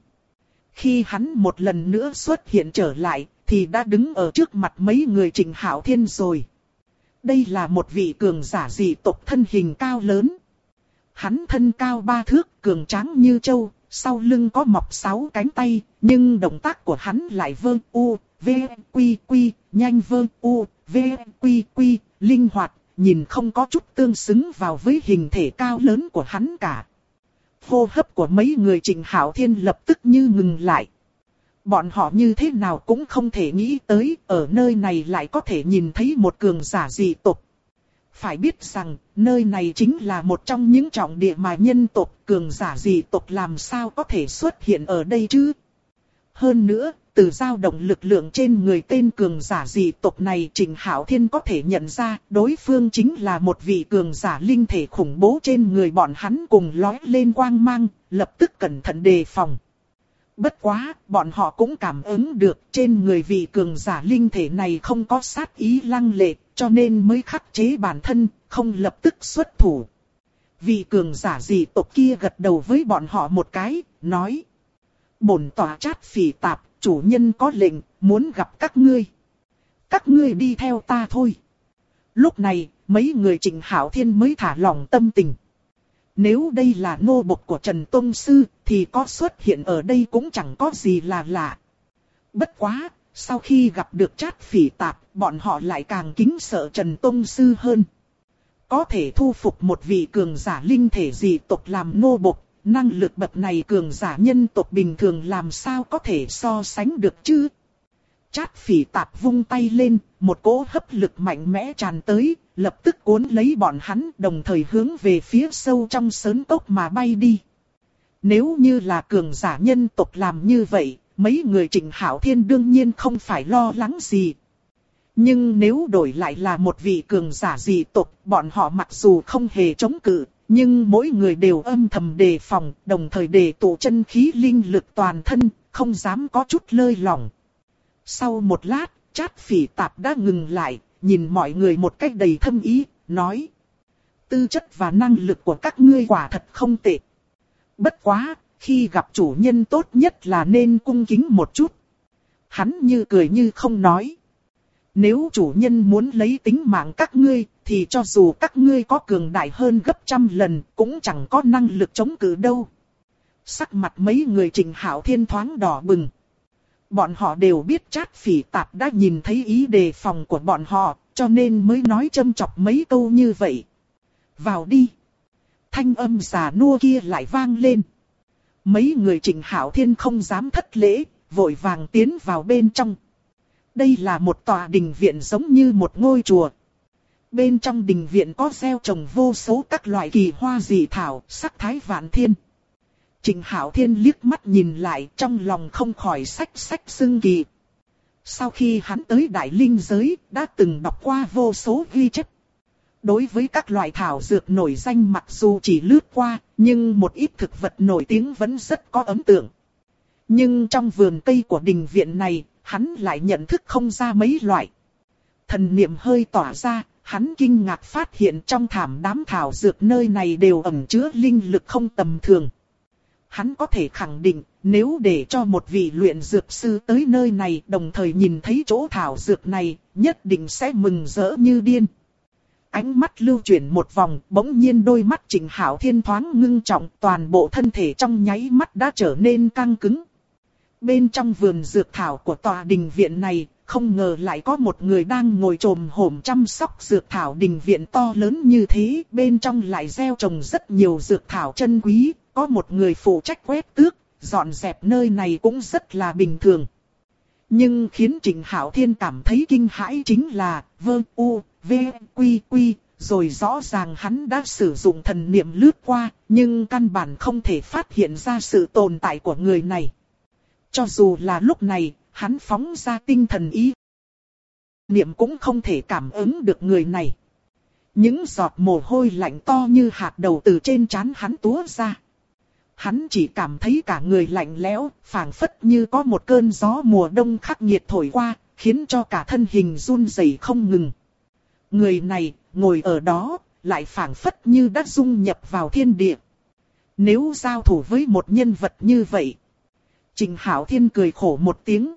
Khi hắn một lần nữa xuất hiện trở lại, thì đã đứng ở trước mặt mấy người Trịnh Hạo Thiên rồi. Đây là một vị cường giả dị tộc thân hình cao lớn. Hắn thân cao 3 thước, cường tráng như trâu, sau lưng có mọc 6 cánh tay, nhưng động tác của hắn lại vơ u, v, quy quy, nhanh vơ u, v, quy quy, linh hoạt, nhìn không có chút tương xứng vào với hình thể cao lớn của hắn cả. Hô hấp của mấy người Trịnh Hạo Thiên lập tức như ngừng lại. Bọn họ như thế nào cũng không thể nghĩ tới, ở nơi này lại có thể nhìn thấy một cường giả dị tộc. Phải biết rằng, nơi này chính là một trong những trọng địa mà nhân tộc cường giả dị tộc làm sao có thể xuất hiện ở đây chứ. Hơn nữa, từ dao động lực lượng trên người tên cường giả dị tộc này, Trịnh Hạo Thiên có thể nhận ra đối phương chính là một vị cường giả linh thể khủng bố. Trên người bọn hắn cùng lói lên quang mang, lập tức cẩn thận đề phòng. Bất quá, bọn họ cũng cảm ứng được trên người vị cường giả linh thể này không có sát ý lăng lệ, cho nên mới khắc chế bản thân, không lập tức xuất thủ. Vị cường giả dị tộc kia gật đầu với bọn họ một cái, nói. Bổn tọa Trát Phỉ Tạp, chủ nhân có lệnh, muốn gặp các ngươi. Các ngươi đi theo ta thôi. Lúc này, mấy người Trịnh Hạo Thiên mới thả lỏng tâm tình. Nếu đây là nô bộc của Trần Tông Sư, thì có xuất hiện ở đây cũng chẳng có gì là lạ. Bất quá, sau khi gặp được Trát Phỉ Tạp, bọn họ lại càng kính sợ Trần Tông Sư hơn. Có thể thu phục một vị cường giả linh thể dị tộc làm nô bộc, năng lực bậc này cường giả nhân tộc bình thường làm sao có thể so sánh được chứ? Trát Phỉ Tạp vung tay lên, một cỗ hấp lực mạnh mẽ tràn tới, lập tức cuốn lấy bọn hắn, đồng thời hướng về phía sâu trong sớn cốc mà bay đi. Nếu như là cường giả nhân tộc làm như vậy, mấy người Trịnh Hạo Thiên đương nhiên không phải lo lắng gì. Nhưng nếu đổi lại là một vị cường giả dị tộc, bọn họ mặc dù không hề chống cự, nhưng mỗi người đều âm thầm đề phòng, đồng thời đề tụ chân khí linh lực toàn thân, không dám có chút lơi lỏng. Sau một lát, Trát Phỉ Tạp đã ngừng lại, nhìn mọi người một cách đầy thâm ý, nói. Tư chất và năng lực của các ngươi quả thật không tệ. Bất quá, khi gặp chủ nhân tốt nhất là nên cung kính một chút. Hắn như cười như không nói. Nếu chủ nhân muốn lấy tính mạng các ngươi, thì cho dù các ngươi có cường đại hơn gấp trăm lần, cũng chẳng có năng lực chống cự đâu. Sắc mặt mấy người Trịnh Hạo Thiên thoáng đỏ bừng. Bọn họ đều biết Trát Phỉ Tạp đã nhìn thấy ý đề phòng của bọn họ, cho nên mới nói châm chọc mấy câu như vậy. Vào đi. Thanh âm già nua kia lại vang lên. Mấy người Trịnh Hạo Thiên không dám thất lễ, vội vàng tiến vào bên trong. Đây là một tòa đình viện giống như một ngôi chùa. Bên trong đình viện có gieo trồng vô số các loại kỳ hoa dị thảo, sắc thái vạn thiên. Trịnh Hạo Thiên liếc mắt nhìn lại, trong lòng không khỏi xách xưng kỳ. Sau khi hắn tới Đại Linh giới, đã từng đọc qua vô số ghi chép. Đối với các loại thảo dược nổi danh mặc dù chỉ lướt qua, nhưng một ít thực vật nổi tiếng vẫn rất có ấn tượng. Nhưng trong vườn cây của đình viện này, hắn lại nhận thức không ra mấy loại. Thần niệm hơi tỏa ra, hắn kinh ngạc phát hiện trong đám thảo dược nơi này đều ẩn chứa linh lực không tầm thường. Hắn có thể khẳng định, nếu để cho một vị luyện dược sư tới nơi này đồng thời nhìn thấy chỗ thảo dược này, nhất định sẽ mừng rỡ như điên. Ánh mắt lưu chuyển một vòng, bỗng nhiên đôi mắt Trịnh Hạo Thiên thoáng ngưng trọng, toàn bộ thân thể trong nháy mắt đã trở nên căng cứng. Bên trong vườn dược thảo của tòa đình viện này, không ngờ lại có một người đang ngồi chồm hổm chăm sóc dược thảo. Đình viện to lớn như thế, bên trong lại gieo trồng rất nhiều dược thảo chân quý, có một người phụ trách quét tước, dọn dẹp nơi này cũng rất là bình thường. Nhưng khiến Trịnh Hạo Thiên cảm thấy kinh hãi chính là Quy, rồi rõ ràng hắn đã sử dụng thần niệm lướt qua, nhưng căn bản không thể phát hiện ra sự tồn tại của người này. Cho dù là lúc này, hắn phóng ra tinh thần ý niệm cũng không thể cảm ứng được người này. Những giọt mồ hôi lạnh to như hạt đậu từ trên trán hắn túa ra. Hắn chỉ cảm thấy cả người lạnh lẽo, phảng phất như có một cơn gió mùa đông khắc nghiệt thổi qua, khiến cho cả thân hình run rẩy không ngừng. Người này, ngồi ở đó, lại phảng phất như đã dung nhập vào thiên địa. Nếu giao thủ với một nhân vật như vậy, Trịnh Hạo Thiên cười khổ một tiếng.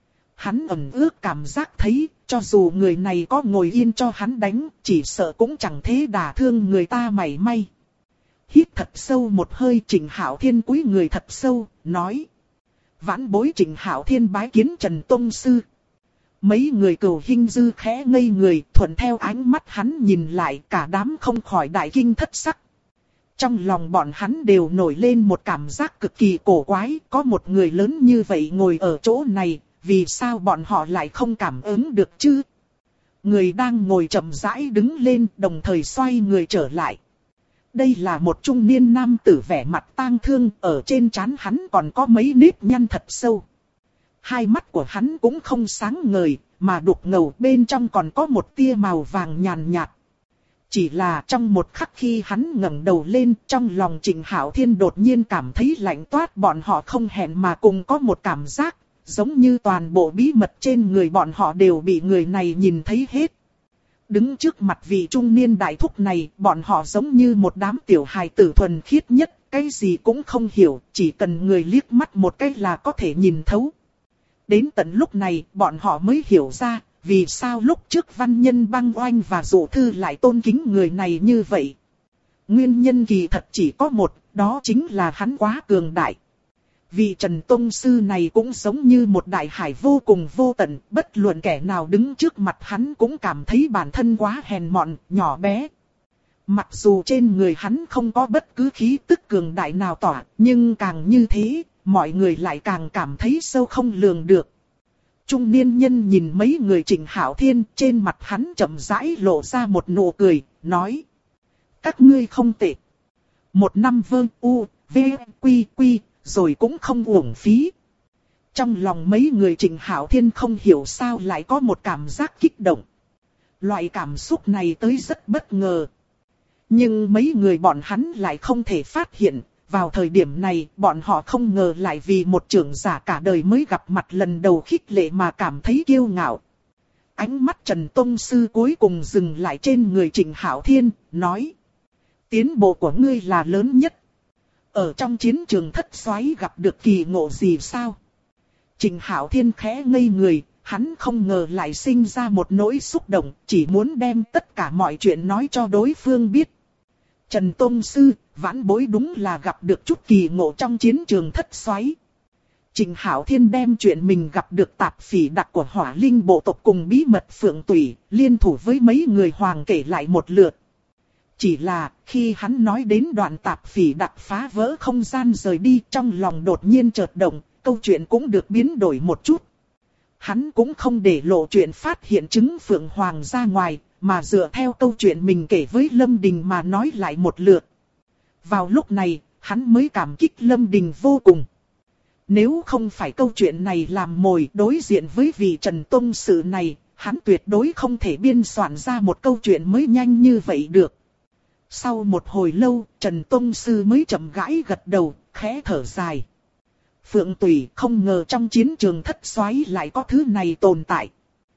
Hắn ẩn ước cảm giác thấy, cho dù người này có ngồi yên cho hắn đánh, chỉ sợ cũng chẳng thế đả thương người ta mảy may. Hít thật sâu một hơi, Trịnh Hạo Thiên cúi người thật sâu, nói. Vãn bối Trịnh Hạo Thiên bái kiến Trần Tông Sư. Mấy người Cửu Hinh Dư khẽ ngây người, thuận theo ánh mắt hắn nhìn lại, cả đám không khỏi đại kinh thất sắc. Trong lòng bọn hắn đều nổi lên một cảm giác cực kỳ cổ quái, có một người lớn như vậy ngồi ở chỗ này, vì sao bọn họ lại không cảm ứng được chứ? Người đang ngồi chậm rãi đứng lên, đồng thời xoay người trở lại. Đây là một trung niên nam tử vẻ mặt tang thương, ở trên trán hắn còn có mấy nếp nhăn thật sâu. Hai mắt của hắn cũng không sáng ngời, mà đục ngầu bên trong còn có một tia màu vàng nhàn nhạt. Chỉ là trong một khắc khi hắn ngẩng đầu lên, trong lòng Trịnh Hạo Thiên đột nhiên cảm thấy lạnh toát, bọn họ không hẹn mà cùng có một cảm giác, giống như toàn bộ bí mật trên người bọn họ đều bị người này nhìn thấy hết. Đứng trước mặt vị trung niên đại thúc này, bọn họ giống như một đám tiểu hài tử thuần khiết nhất, cái gì cũng không hiểu, chỉ cần người liếc mắt một cái là có thể nhìn thấu. Đến tận lúc này, bọn họ mới hiểu ra, vì sao lúc trước Văn Nhân Băng Oanh và Dụ Thư lại tôn kính người này như vậy. Nguyên nhân kỳ thật chỉ có một, đó chính là hắn quá cường đại. Vị Trần Tông Sư này cũng giống như một đại hải vô cùng vô tận, bất luận kẻ nào đứng trước mặt hắn cũng cảm thấy bản thân quá hèn mọn, nhỏ bé. Mặc dù trên người hắn không có bất cứ khí tức cường đại nào tỏa, nhưng càng như thế, mọi người lại càng cảm thấy sâu không lường được. Trung niên nhân nhìn mấy người Trịnh Hạo Thiên, trên mặt hắn chậm rãi lộ ra một nụ cười, nói. Các ngươi không tệ. Một năm Quy, rồi cũng không uổng phí. Trong lòng mấy người Trịnh Hạo Thiên không hiểu sao lại có một cảm giác kích động. Loại cảm xúc này tới rất bất ngờ. Nhưng mấy người bọn hắn lại không thể phát hiện. Vào thời điểm này, bọn họ không ngờ lại vì một trưởng giả cả đời mới gặp mặt lần đầu khích lệ mà cảm thấy kiêu ngạo. Ánh mắt Trần Tông Sư cuối cùng dừng lại trên người Trịnh Hạo Thiên, nói. Tiến bộ của ngươi là lớn nhất. Ở trong chiến trường Thất Soái gặp được kỳ ngộ gì sao? Trịnh Hạo Thiên khẽ ngây người, hắn không ngờ lại sinh ra một nỗi xúc động, chỉ muốn đem tất cả mọi chuyện nói cho đối phương biết. Trần Tông Sư, vãn bối đúng là gặp được chút kỳ ngộ trong chiến trường Thất Soái. Trịnh Hạo Thiên đem chuyện mình gặp được tạp phỉ đặc của Hỏa Linh bộ tộc cùng bí mật Phượng Tủy, liên thủ với mấy người hoàng kể lại một lượt. Chỉ là, khi hắn nói đến đoạn tạp phỉ đặc phá vỡ không gian rời đi, trong lòng đột nhiên chợt động, câu chuyện cũng được biến đổi một chút. Hắn cũng không để lộ chuyện phát hiện chứng Phượng Hoàng ra ngoài, mà dựa theo câu chuyện mình kể với Lâm Đình mà nói lại một lượt. Vào lúc này, hắn mới cảm kích Lâm Đình vô cùng. Nếu không phải câu chuyện này làm mồi đối diện với vị Trần Tông Sư này, hắn tuyệt đối không thể biên soạn ra một câu chuyện mới nhanh như vậy được. Sau một hồi lâu, Trần Tông Sư mới chậm rãi gật đầu, khẽ thở dài. Phượng Tủy không ngờ trong chiến trường Thất Soái lại có thứ này tồn tại.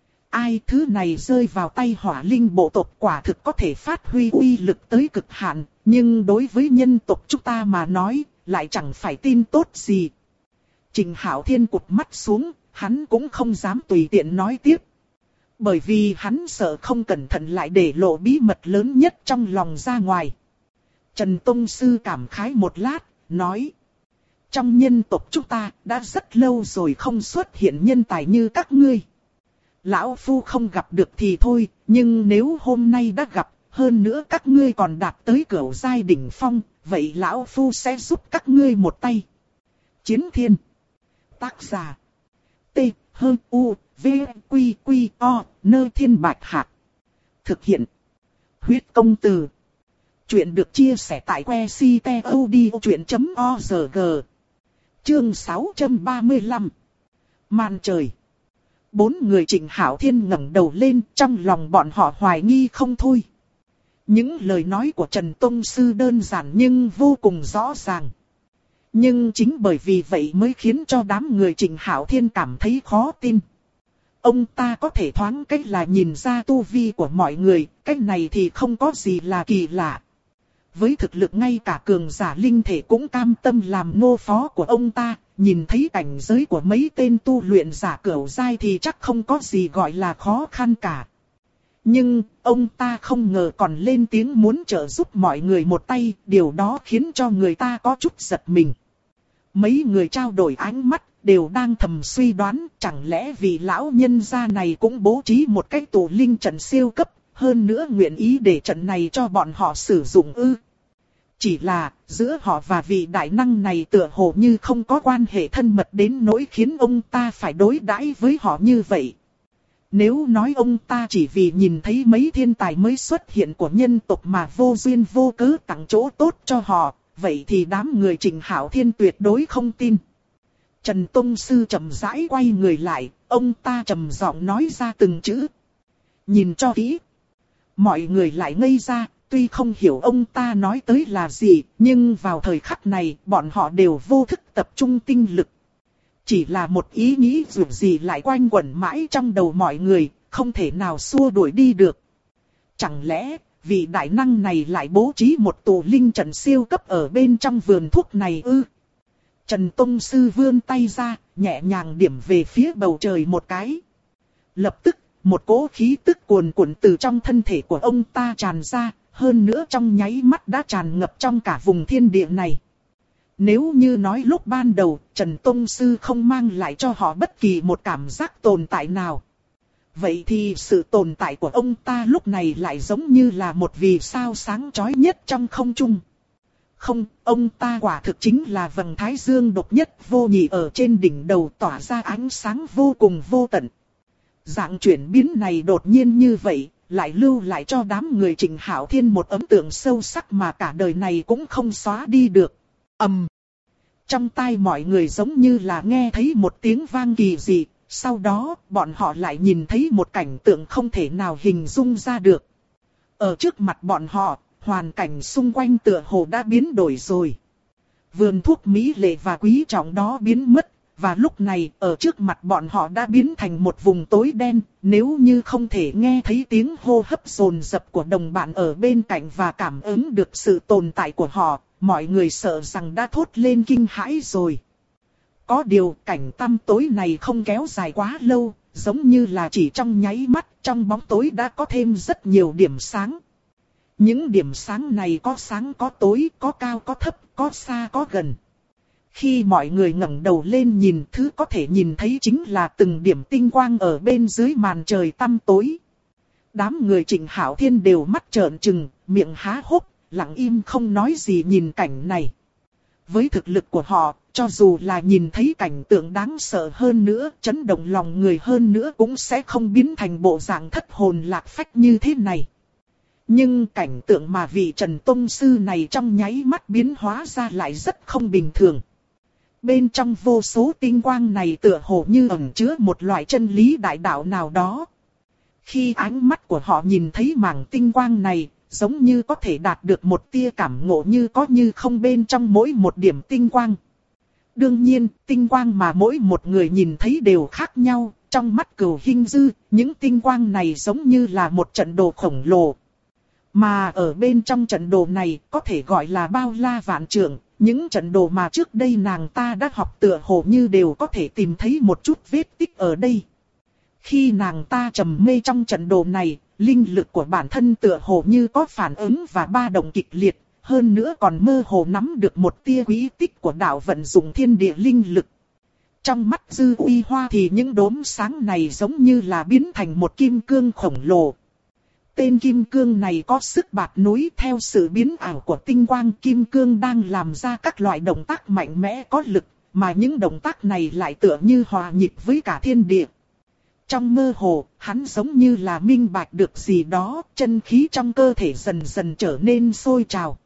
Ai thứ này rơi vào tay Hỏa Linh bộ tộc quả thực có thể phát huy uy lực tới cực hạn, nhưng đối với nhân tộc chúng ta mà nói, lại chẳng phải tin tốt gì. Trịnh Hạo Thiên cụp mắt xuống, hắn cũng không dám tùy tiện nói tiếp. Bởi vì hắn sợ không cẩn thận lại để lộ bí mật lớn nhất trong lòng ra ngoài. Trần Tông Sư cảm khái một lát, nói. Trong nhân tộc chúng ta đã rất lâu rồi không xuất hiện nhân tài như các ngươi. Lão Phu không gặp được thì thôi, nhưng nếu hôm nay đã gặp, hơn nữa các ngươi còn đạt tới cửu giai đỉnh phong, vậy lão phu sẽ giúp các ngươi một tay. Chiến thiên. Tác giả. T, H, U, V, Quy, Quy, O, Nơ Thiên Bạch Hạc. Thực hiện. Huyết công từ. Chuyện được chia sẻ tại website.odchuyện.org. Chương 635. Màn trời. 4 người Trịnh Hạo Thiên ngẩng đầu lên, trong lòng bọn họ hoài nghi không thôi. Những lời nói của Trần Tông Sư đơn giản nhưng vô cùng rõ ràng. Nhưng chính bởi vì vậy mới khiến cho đám người Trịnh Hạo Thiên cảm thấy khó tin. Ông ta có thể thoáng cách là nhìn ra tu vi của mọi người, cách này thì không có gì là kỳ lạ. Với thực lực ngay cả cường giả linh thể cũng cam tâm làm nô phó của ông ta, nhìn thấy cảnh giới của mấy tên tu luyện giả cửu giai thì chắc không có gì gọi là khó khăn cả. Nhưng, ông ta không ngờ còn lên tiếng muốn trợ giúp mọi người một tay, điều đó khiến cho người ta có chút giật mình. Mấy người trao đổi ánh mắt, đều đang thầm suy đoán, chẳng lẽ vị lão nhân gia này cũng bố trí một cái tụ linh trận siêu cấp, hơn nữa nguyện ý để trận này cho bọn họ sử dụng ư. Chỉ là, giữa họ và vị đại năng này tựa hồ như không có quan hệ thân mật đến nỗi khiến ông ta phải đối đãi với họ như vậy. Nếu nói ông ta chỉ vì nhìn thấy mấy thiên tài mới xuất hiện của nhân tộc mà vô duyên vô cớ tặng chỗ tốt cho họ, vậy thì đám người Trịnh Hạo Thiên tuyệt đối không tin. Trần Tông Sư chậm rãi quay người lại, ông ta trầm giọng nói ra từng chữ. Nhìn cho kỹ. Mọi người lại ngây ra, tuy không hiểu ông ta nói tới là gì, nhưng vào thời khắc này bọn họ đều vô thức tập trung tinh lực. Chỉ là một ý nghĩ dù gì lại quanh quẩn mãi trong đầu mọi người, không thể nào xua đuổi đi được. Chẳng lẽ, vị đại năng này lại bố trí một tụ linh trận siêu cấp ở bên trong vườn thuốc này ư? Trần Tông Sư vươn tay ra, nhẹ nhàng điểm về phía bầu trời một cái. Lập tức, một cỗ khí tức cuồn cuộn từ trong thân thể của ông ta tràn ra, hơn nữa trong nháy mắt đã tràn ngập trong cả vùng thiên địa này. Nếu như nói lúc ban đầu, Trần Tông Sư không mang lại cho họ bất kỳ một cảm giác tồn tại nào. Vậy thì sự tồn tại của ông ta lúc này lại giống như là một vì sao sáng chói nhất trong không trung. Không, ông ta quả thực chính là vầng thái dương độc nhất vô nhị ở trên đỉnh đầu tỏa ra ánh sáng vô cùng vô tận. Dạng chuyển biến này đột nhiên như vậy, lại lưu lại cho đám người Trịnh Hạo Thiên một ấn tượng sâu sắc mà cả đời này cũng không xóa đi được. Trong tai mọi người giống như là nghe thấy một tiếng vang kỳ dị, sau đó bọn họ lại nhìn thấy một cảnh tượng không thể nào hình dung ra được. Ở trước mặt bọn họ, hoàn cảnh xung quanh tựa hồ đã biến đổi rồi. Vườn thuốc mỹ lệ và quý trọng đó biến mất, và lúc này ở trước mặt bọn họ đã biến thành một vùng tối đen. Nếu như không thể nghe thấy tiếng hô hấp dồn dập của đồng bạn ở bên cạnh và cảm ứng được sự tồn tại của họ, mọi người sợ rằng đã thốt lên kinh hãi rồi. Có điều cảnh tăm tối này không kéo dài quá lâu, giống như là chỉ trong nháy mắt trong bóng tối đã có thêm rất nhiều điểm sáng. Những điểm sáng này có sáng có tối, có cao có thấp, có xa có gần. Khi mọi người ngẩng đầu lên nhìn, thứ có thể nhìn thấy chính là từng điểm tinh quang ở bên dưới màn trời tăm tối. Đám người Trịnh Hạo Thiên đều mắt trợn trừng, miệng há hốc, lặng im không nói gì nhìn cảnh này. Với thực lực của họ, cho dù là nhìn thấy cảnh tượng đáng sợ hơn nữa, chấn động lòng người hơn nữa cũng sẽ không biến thành bộ dạng thất hồn lạc phách như thế này. Nhưng cảnh tượng mà vị Trần Tông Sư này trong nháy mắt biến hóa ra lại rất không bình thường. Bên trong vô số tinh quang này tựa hồ như ẩn chứa một loại chân lý đại đạo nào đó. Khi ánh mắt của họ nhìn thấy mảng tinh quang này, giống như có thể đạt được một tia cảm ngộ như có như không bên trong mỗi một điểm tinh quang. Đương nhiên, tinh quang mà mỗi một người nhìn thấy đều khác nhau, trong mắt Cửu Hinh Dư, những tinh quang này giống như là một trận đồ khổng lồ. Mà ở bên trong trận đồ này có thể gọi là bao la vạn trượng, những trận đồ mà trước đây nàng ta đã học tựa hồ như đều có thể tìm thấy một chút vết tích ở đây. Khi nàng ta trầm mê trong trận đồ này, linh lực của bản thân tựa hồ như có phản ứng và ba động kịch liệt, hơn nữa còn mơ hồ nắm được một tia quý tích của đạo vận dụng thiên địa linh lực. Trong mắt Dư Uy Hoa thì những đốm sáng này giống như là biến thành một kim cương khổng lồ. tên kim cương này có sức bạt núi, theo sự biến ảo của tinh quang, kim cương đang làm ra các loại động tác mạnh mẽ có lực, mà những động tác này lại tựa như hòa nhịp với cả thiên địa. Trong mơ hồ, hắn giống như là minh bạch được gì đó, chân khí trong cơ thể dần dần trở nên sôi trào.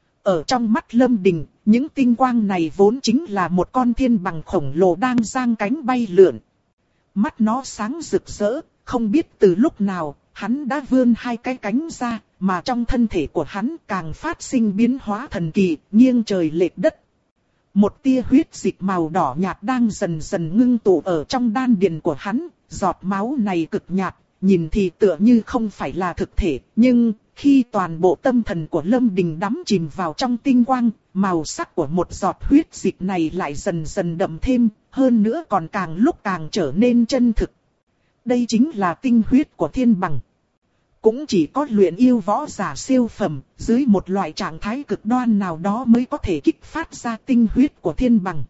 Ở trong mắt Lâm Đình, những tinh quang này vốn chính là một con thiên bằng khổng lồ đang giang cánh bay lượn. Mắt nó sáng rực rỡ, không biết từ lúc nào, hắn đã vươn hai cái cánh ra, mà trong thân thể của hắn càng phát sinh biến hóa thần kỳ, nghiêng trời lệch đất. Một tia huyết dịch màu đỏ nhạt đang dần dần ngưng tụ ở trong đan điền của hắn, giọt máu này cực nhạt, nhìn thì tựa như không phải là thực thể, nhưng khi toàn bộ tâm thần của Lâm Đình đắm chìm vào trong tinh quang, màu sắc của một giọt huyết dịch này lại dần dần đậm thêm, hơn nữa còn càng lúc càng trở nên chân thực. Đây chính là tinh huyết của thiên bằng. Cũng chỉ có luyện yêu võ giả siêu phẩm, dưới một loại trạng thái cực đoan nào đó mới có thể kích phát ra tinh huyết của thiên bằng.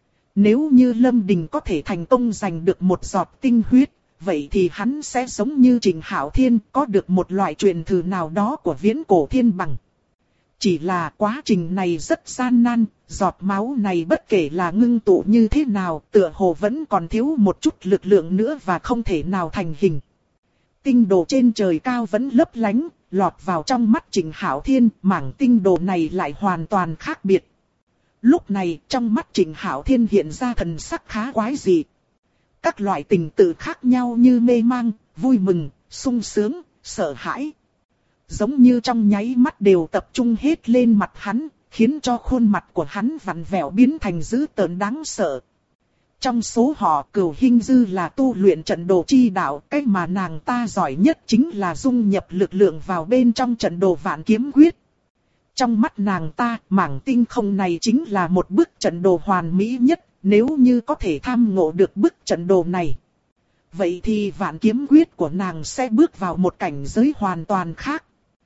Nếu như Lâm Đình có thể thành công giành được một giọt tinh huyết, vậy thì hắn sẽ giống như Trình Hạo Thiên, có được một loại truyền thừa nào đó của viễn cổ thiên bằng. Chỉ là quá trình này rất gian nan, giọt máu này bất kể là ngưng tụ như thế nào, tựa hồ vẫn còn thiếu một chút lực lượng nữa và không thể nào thành hình. Tinh đồ trên trời cao vẫn lấp lánh, lọt vào trong mắt Trình Hạo Thiên, mảng tinh đồ này lại hoàn toàn khác biệt. Lúc này, trong mắt Trình Hạo Thiên hiện ra thần sắc khá quái dị. Các loại tình tự khác nhau như mê mang, vui mừng, sung sướng, sợ hãi. Giống như trong nháy mắt đều tập trung hết lên mặt hắn, khiến cho khuôn mặt của hắn vặn vẹo biến thành dữ tợn đáng sợ. Trong số họ, Cửu Hinh Dư là tu luyện trận đồ chi đạo, cái mà nàng ta giỏi nhất chính là dung nhập lực lượng vào bên trong trận đồ Vạn Kiếm Quyết. Trong mắt nàng ta, mảng tinh không này chính là một bức trận đồ hoàn mỹ nhất, nếu như có thể tham ngộ được bức trận đồ này. Vậy thì Vạn Kiếm Quyết của nàng sẽ bước vào một cảnh giới hoàn toàn khác.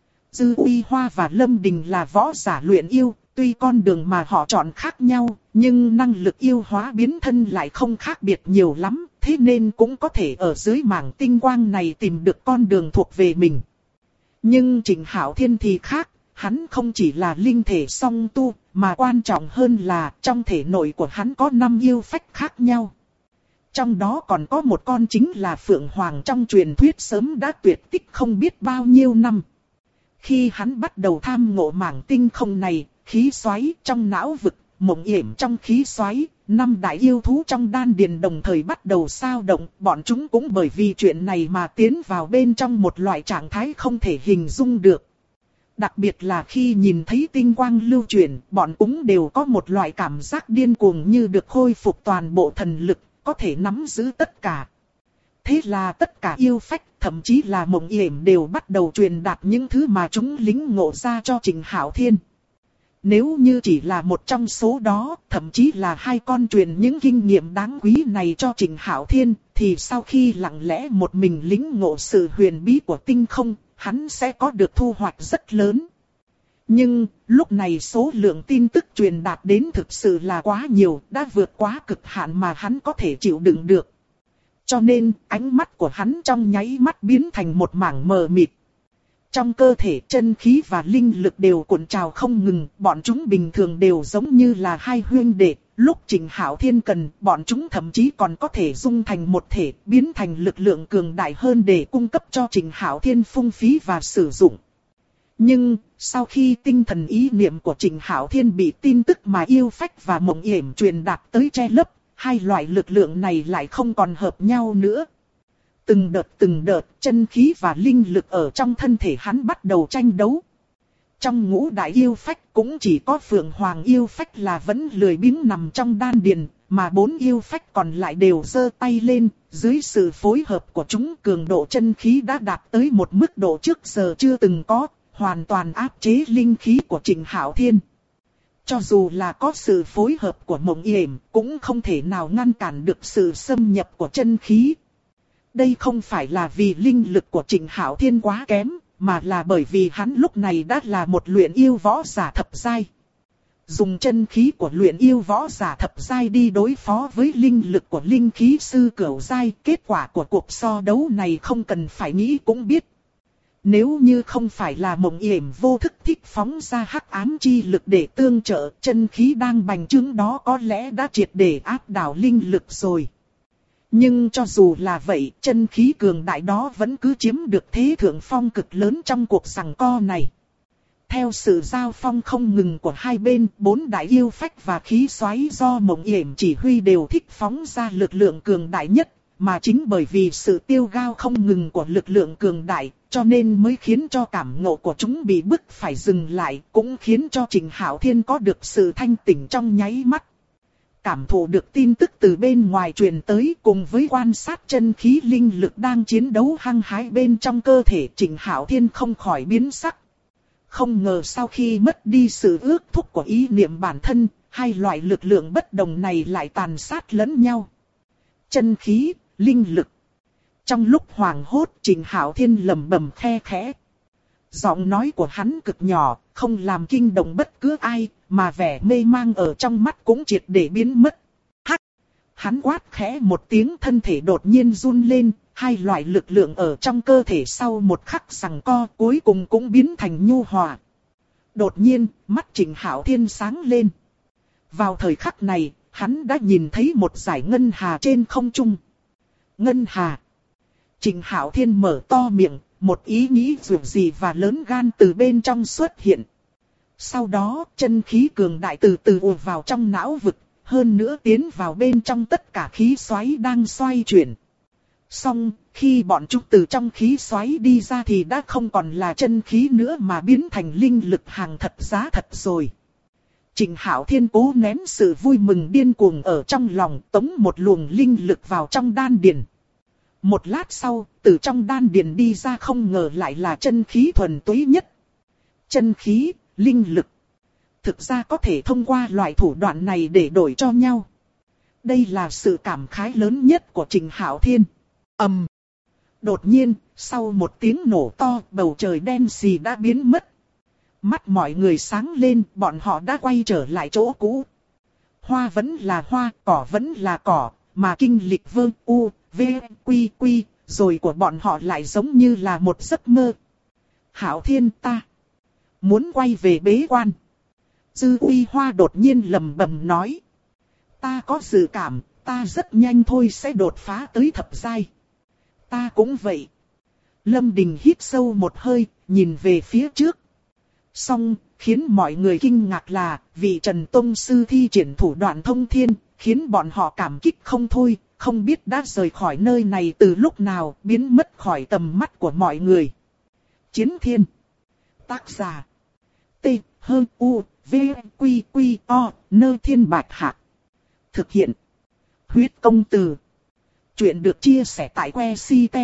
Dư Uy Hoa và Lâm Đình là võ giả luyện yêu, tuy con đường mà họ chọn khác nhau, nhưng năng lực yêu hóa biến thân lại không khác biệt nhiều lắm, thế nên cũng có thể ở dưới mảng tinh quang này tìm được con đường thuộc về mình. Nhưng Trình Hạo Thiên thì khác, hắn không chỉ là linh thể song tu, mà quan trọng hơn là trong thể nội của hắn có 5 yêu phách khác nhau. Trong đó còn có một con chính là Phượng Hoàng trong truyền thuyết sớm đã tuyệt tích không biết bao nhiêu năm. Khi hắn bắt đầu tham ngộ mảng tinh không này, khí xoáy trong não vực, mộng yểm trong khí xoáy, 5 đại yêu thú trong đan điền đồng thời bắt đầu xao động, bọn chúng cũng bởi vì chuyện này mà tiến vào bên trong một loại trạng thái không thể hình dung được. Đặc biệt là khi nhìn thấy tinh quang lưu chuyển, bọn cũng đều có một loại cảm giác điên cuồng như được khôi phục toàn bộ thần lực, có thể nắm giữ tất cả. Thế là tất cả yêu phách, thậm chí là mộng yểm đều bắt đầu truyền đạt những thứ mà chúng lĩnh ngộ ra cho Trình Hạo Thiên. Nếu như chỉ là một trong số đó, thậm chí là 2 con truyền những kinh nghiệm đáng quý này cho Trình Hạo Thiên, thì sau khi lặng lẽ một mình lĩnh ngộ sự huyền bí của tinh không, hắn sẽ có được thu hoạch rất lớn. Nhưng, lúc này số lượng tin tức truyền đạt đến thực sự là quá nhiều, đã vượt quá cực hạn mà hắn có thể chịu đựng được. Cho nên, ánh mắt của hắn trong nháy mắt biến thành một mảng mờ mịt. Trong cơ thể chân khí và linh lực đều cuộn trào không ngừng, bọn chúng bình thường đều giống như là 2 huynh đệ. Lúc Trình Hạo Thiên cần, bọn chúng thậm chí còn có thể dung thành một thể, biến thành lực lượng cường đại hơn để cung cấp cho Trình Hạo Thiên phung phí và sử dụng. Nhưng, sau khi tinh thần ý niệm của Trình Hạo Thiên bị tin tức mà yêu phách và mộng yểm truyền đạt tới che lấp, 2 loại lực lượng này lại không còn hợp nhau nữa. Từng đợt, chân khí và linh lực ở trong thân thể hắn bắt đầu tranh đấu. Trong ngũ đại yêu phách cũng chỉ có Phượng Hoàng yêu phách là vẫn lười biếng nằm trong đan điền, mà 4 yêu phách còn lại đều giơ tay lên, dưới sự phối hợp của chúng cường độ chân khí đã đạt tới một mức độ trước giờ chưa từng có, hoàn toàn áp chế linh khí của Trình Hạo Thiên. Cho dù là có sự phối hợp của mộng yểm, cũng không thể nào ngăn cản được sự xâm nhập của chân khí. Đây không phải là vì linh lực của Trình Hạo Thiên quá kém, mà là bởi vì hắn lúc này đã là một luyện yêu võ giả thập giai. Dùng chân khí của luyện yêu võ giả thập giai đi đối phó với linh lực của linh khí sư cửu giai, kết quả của cuộc so đấu này không cần phải nghĩ cũng biết. Nếu như không phải là Mộng Yểm vô thức thích phóng ra hắc ám chi lực để tương trợ, chân khí đang bành trướng đó có lẽ đã triệt để áp đảo linh lực rồi. Nhưng cho dù là vậy, chân khí cường đại đó vẫn cứ chiếm được thế thượng phong cực lớn trong cuộc giằng co này. Theo sự giao phong không ngừng của hai bên, 4 đại yêu phách và khí xoáy do Mộng Yểm chỉ huy đều thích phóng ra lực lượng cường đại nhất, mà chính bởi vì sự tiêu gao không ngừng của lực lượng cường đại, cho nên mới khiến cho cảm ngộ của chúng bị bức phải dừng lại, cũng khiến cho Trình Hạo Thiên có được sự thanh tỉnh trong nháy mắt. Cảm thụ được tin tức từ bên ngoài truyền tới cùng với quan sát chân khí linh lực đang chiến đấu hăng hái bên trong cơ thể, Trình Hạo Thiên không khỏi biến sắc. Không ngờ sau khi mất đi sự ước thúc của ý niệm bản thân, hai loại lực lượng bất đồng này lại tàn sát lẫn nhau. Chân khí, linh lực. Trong lúc hoảng hốt, Trình Hạo Thiên lẩm bẩm khe khẽ. Giọng nói của hắn cực nhỏ, không làm kinh động bất cứ ai, mà vẻ mê mang ở trong mắt cũng triệt để biến mất. Hắc! Hắn quát khẽ một tiếng, thân thể đột nhiên run lên, hai loại lực lượng ở trong cơ thể sau một khắc giằng co cuối cùng cũng biến thành nhu hòa. Đột nhiên, mắt Trình Hạo Thiên sáng lên. Vào thời khắc này, hắn đã nhìn thấy một dải ngân hà trên không trung. Ngân hà! Trình Hạo Thiên mở to miệng, một ý nghĩ dù gì và lớn gan từ bên trong xuất hiện. Sau đó, chân khí cường đại từ từ ùa vào trong não vực, hơn nữa tiến vào bên trong tất cả khí xoáy đang xoay chuyển. Song, khi bọn chúng từ trong khí xoáy đi ra thì đã không còn là chân khí nữa mà biến thành linh lực hàng thật giá thật rồi. Trình Hạo Thiên cố nén sự vui mừng điên cuồng ở trong lòng, tống một luồng linh lực vào trong đan điền. Một lát sau, từ trong đan điền đi ra không ngờ lại là chân khí thuần túy nhất. Chân khí, linh lực. Thực ra có thể thông qua loại thủ đoạn này để đổi cho nhau. Đây là sự cảm khái lớn nhất của Trình Hạo Thiên. Ầm. Đột nhiên, sau một tiếng nổ to, bầu trời đen xì đã biến mất. Mắt mọi người sáng lên, bọn họ đã quay trở lại chỗ cũ. Hoa vẫn là hoa, cỏ vẫn là cỏ, mà kinh lịch vương u, v, quy quy, rồi của bọn họ lại giống như là một giấc mơ. Hạo Thiên, ta muốn quay về bế quan. Dư Uy Hoa đột nhiên lẩm bẩm nói. Ta có dự cảm, ta rất nhanh thôi sẽ đột phá tới thập giai. Ta cũng vậy. Lâm Đình hít sâu một hơi, nhìn về phía trước. Song, khiến mọi người kinh ngạc là, vị Trần Tông Sư thi triển thủ đoạn thông thiên, khiến bọn họ cảm kích không thôi, không biết đã rời khỏi nơi này từ lúc nào, biến mất khỏi tầm mắt của mọi người. Chiến Thiên. Tác giả. T, H, U, V, Quy, Quy, O, Nơ Thiên Bạch Hạc. Thực hiện. Huyết Công Từ. Chuyện được chia sẻ tại que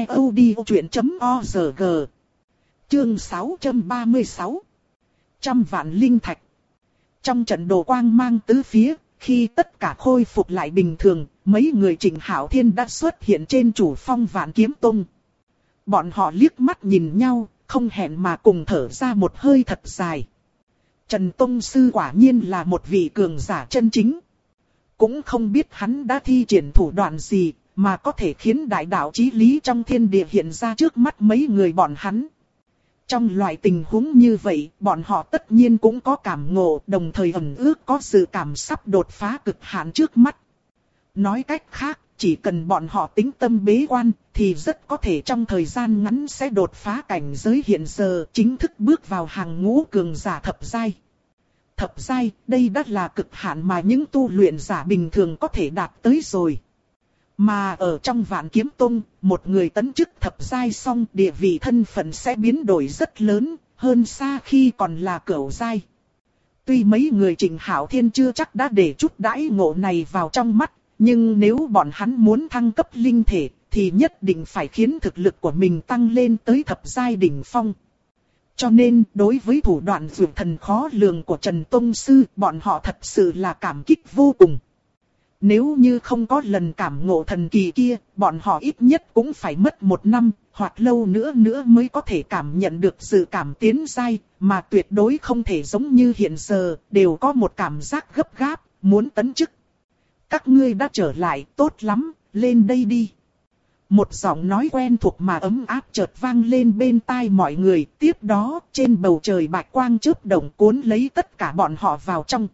ctod.org. Chương 636. Trăm vạn linh thạch. Trong trận đồ quang mang tứ phía, khi tất cả khôi phục lại bình thường, mấy người Trình Hạo Thiên đã xuất hiện trên chủ phong Vạn Kiếm Tông. Bọn họ liếc mắt nhìn nhau, không hẹn mà cùng thở ra một hơi thật dài. Trần Tông Sư quả nhiên là một vị cường giả chân chính. Cũng không biết hắn đã thi triển thủ đoạn gì, mà có thể khiến đại đạo chí lý trong thiên địa hiện ra trước mắt mấy người bọn hắn. Trong loại tình huống như vậy, bọn họ tất nhiên cũng có cảm ngộ, đồng thời ẩn ước có sự cảm sắp đột phá cực hạn trước mắt. Nói cách khác, chỉ cần bọn họ tĩnh tâm bế quan, thì rất có thể trong thời gian ngắn sẽ đột phá cảnh giới hiện giờ, chính thức bước vào hàng ngũ cường giả thập giai. Thập giai, đây đã là cực hạn mà những tu luyện giả bình thường có thể đạt tới rồi. Mà ở trong Vạn Kiếm Tông, một người tấn chức thập giai xong địa vị thân phận sẽ biến đổi rất lớn, hơn xa khi còn là cửu giai. Tuy mấy người Trình Hạo Thiên chưa chắc đã để chút đãi ngộ này vào trong mắt, nhưng nếu bọn hắn muốn thăng cấp linh thể, thì nhất định phải khiến thực lực của mình tăng lên tới thập giai đỉnh phong. Cho nên, đối với thủ đoạn dược thần khó lường của Trần Tông Sư, bọn họ thật sự là cảm kích vô cùng. Nếu như không có lần cảm ngộ thần kỳ kia, bọn họ ít nhất cũng phải mất 1 năm, hoặc lâu nữa mới có thể cảm nhận được sự cảm tiến giai, mà tuyệt đối không thể giống như hiện giờ, đều có một cảm giác gấp gáp, muốn tấn chức. Các ngươi đã trở lại, tốt lắm, lên đây đi. Một giọng nói quen thuộc mà ấm áp chợt vang lên bên tai mọi người. Tiếp đó, trên bầu trời bạch quang chớp động cuốn lấy tất cả bọn họ vào trong.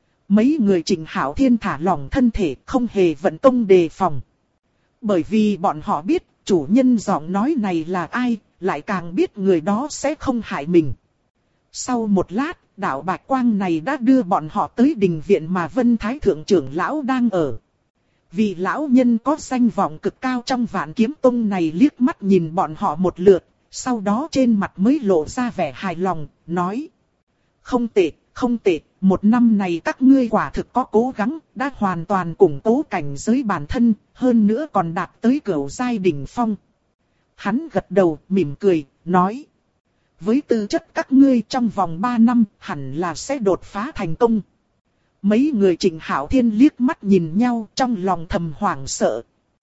Mấy người Trịnh Hạo Thiên thả lỏng thân thể, không hề vận công đề phòng. Bởi vì bọn họ biết, chủ nhân giọng nói này là ai, lại càng biết người đó sẽ không hại mình. Sau một lát, đạo bạch quang này đã đưa bọn họ tới đình viện mà Vân Thái Thượng trưởng lão đang ở. Vị lão nhân có danh vọng cực cao trong Vạn Kiếm Tông này liếc mắt nhìn bọn họ một lượt, sau đó trên mặt mới lộ ra vẻ hài lòng, nói: không tệ, không tệ, một năm này các ngươi quả thực có cố gắng, đã hoàn toàn củng cố cảnh giới bản thân, hơn nữa còn đạt tới cửu giai đỉnh phong. Hắn gật đầu, mỉm cười, nói: với tư chất các ngươi trong vòng 3 năm, hẳn là sẽ đột phá thành công. Mấy người Trịnh Hạo Thiên liếc mắt nhìn nhau, trong lòng thầm hoảng sợ.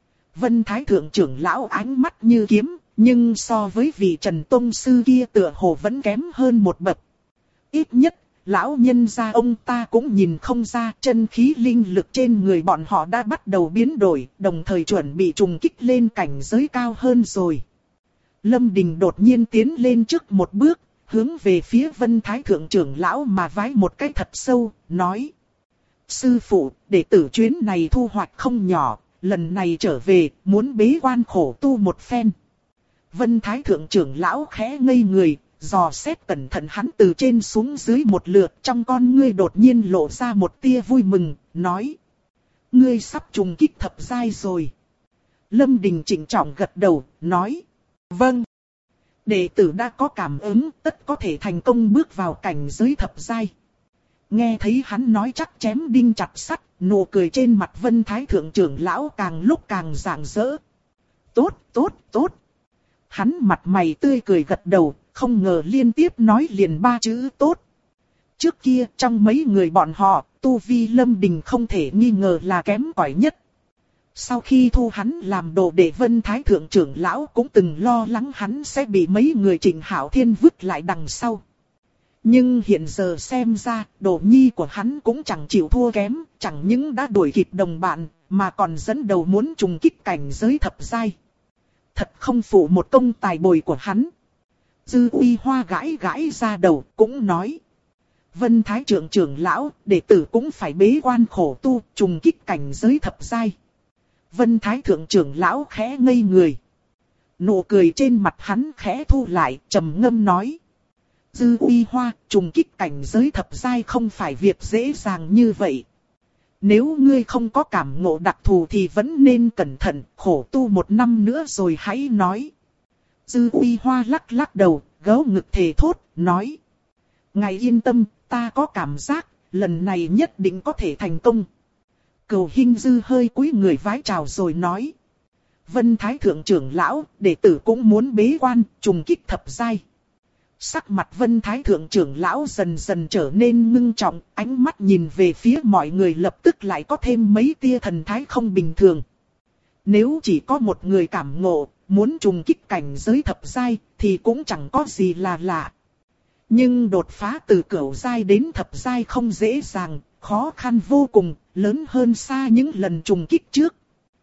Vân Thái Thượng trưởng lão ánh mắt như kiếm, nhưng so với vị Trần Tông Sư kia tựa hồ vẫn kém hơn một bậc. Ít nhất, lão nhân gia ông ta cũng nhìn không ra, chân khí linh lực trên người bọn họ đã bắt đầu biến đổi, đồng thời chuẩn bị trùng kích lên cảnh giới cao hơn rồi. Lâm Đình đột nhiên tiến lên trước một bước, hướng về phía Vân Thái Thượng trưởng lão mà vái một cái thật sâu, nói: sư phụ, đệ tử chuyến này thu hoạch không nhỏ, lần này trở về, muốn bế quan khổ tu một phen. Vân Thái Thượng trưởng lão khẽ ngây người, dò xét cẩn thận hắn từ trên xuống dưới một lượt, trong con ngươi đột nhiên lộ ra một tia vui mừng, nói: ngươi sắp trùng kích thập giai rồi. Lâm Đình trịnh trọng gật đầu, nói: vâng. Đệ tử đã có cảm ứng, tất có thể thành công bước vào cảnh giới thập giai. Nghe thấy hắn nói chắc chém đinh chặt sắt, nụ cười trên mặt Vân Thái Thượng trưởng lão càng lúc càng rạng rỡ. Tốt, tốt, tốt. Hắn mặt mày tươi cười gật đầu, không ngờ liên tiếp nói liền 3 chữ tốt. Trước kia trong mấy người bọn họ, tu vi Lâm Đình không thể nghi ngờ là kém cỏi nhất. Sau khi thu hắn làm đồ đệ, Vân Thái Thượng trưởng lão cũng từng lo lắng hắn sẽ bị mấy người Trịnh Hạo Thiên vứt lại đằng sau. Nhưng hiện giờ xem ra, đồ nhi của hắn cũng chẳng chịu thua kém, chẳng những đã đuổi kịp đồng bạn, mà còn dẫn đầu muốn trùng kích cảnh giới thập giai. Thật không phụ một công tài bồi của hắn. Dư Uy Hoa gãi gãi ra đầu, cũng nói: Vân Thái Thượng trưởng lão, đệ tử cũng phải bế quan khổ tu, trùng kích cảnh giới thập giai. Vân Thái Thượng trưởng lão khẽ ngây người. Nụ cười trên mặt hắn khẽ thu lại, trầm ngâm nói: Dư Uy Hoa, trùng kích cảnh giới thập giai không phải việc dễ dàng như vậy. Nếu ngươi không có cảm ngộ đặc thù thì vẫn nên cẩn thận, khổ tu 1 năm nữa rồi hãy nói. Dư Uy Hoa lắc lắc đầu, gấu ngực thề thốt, nói: ngài yên tâm, ta có cảm giác, lần này nhất định có thể thành công. Cửu Hinh Dư hơi cúi người vái chào rồi nói: Vân Thái Thượng trưởng lão, đệ tử cũng muốn bế quan, trùng kích thập giai. Sắc mặt Vân Thái Thượng trưởng lão dần dần trở nên ngưng trọng, ánh mắt nhìn về phía mọi người lập tức lại có thêm mấy tia thần thái không bình thường. Nếu chỉ có một người cảm ngộ, muốn trùng kích cảnh giới thập giai, thì cũng chẳng có gì là lạ. Nhưng đột phá từ cửu giai đến thập giai không dễ dàng, khó khăn vô cùng, lớn hơn xa những lần trùng kích trước.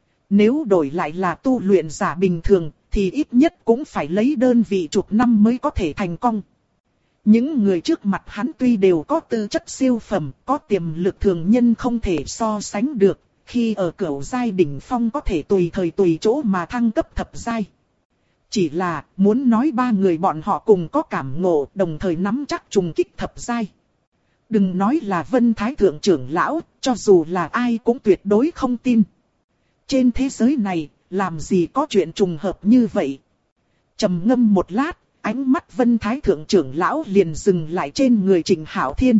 Nếu đổi lại là tu luyện giả bình thường, thì ít nhất cũng phải lấy đơn vị chục năm mới có thể thành công. Những người trước mặt hắn tuy đều có tư chất siêu phẩm, có tiềm lực thường nhân không thể so sánh được, khi ở cửu giai đỉnh phong có thể tùy thời tùy chỗ mà thăng cấp thập giai. Chỉ là muốn nói 3 người bọn họ cùng có cảm ngộ, đồng thời nắm chắc trùng kích thập giai. Đừng nói là Vân Thái Thượng trưởng lão, cho dù là ai cũng tuyệt đối không tin. Trên thế giới này, làm gì có chuyện trùng hợp như vậy? Trầm ngâm một lát, ánh mắt Vân Thái Thượng trưởng lão liền dừng lại trên người Trịnh Hạo Thiên.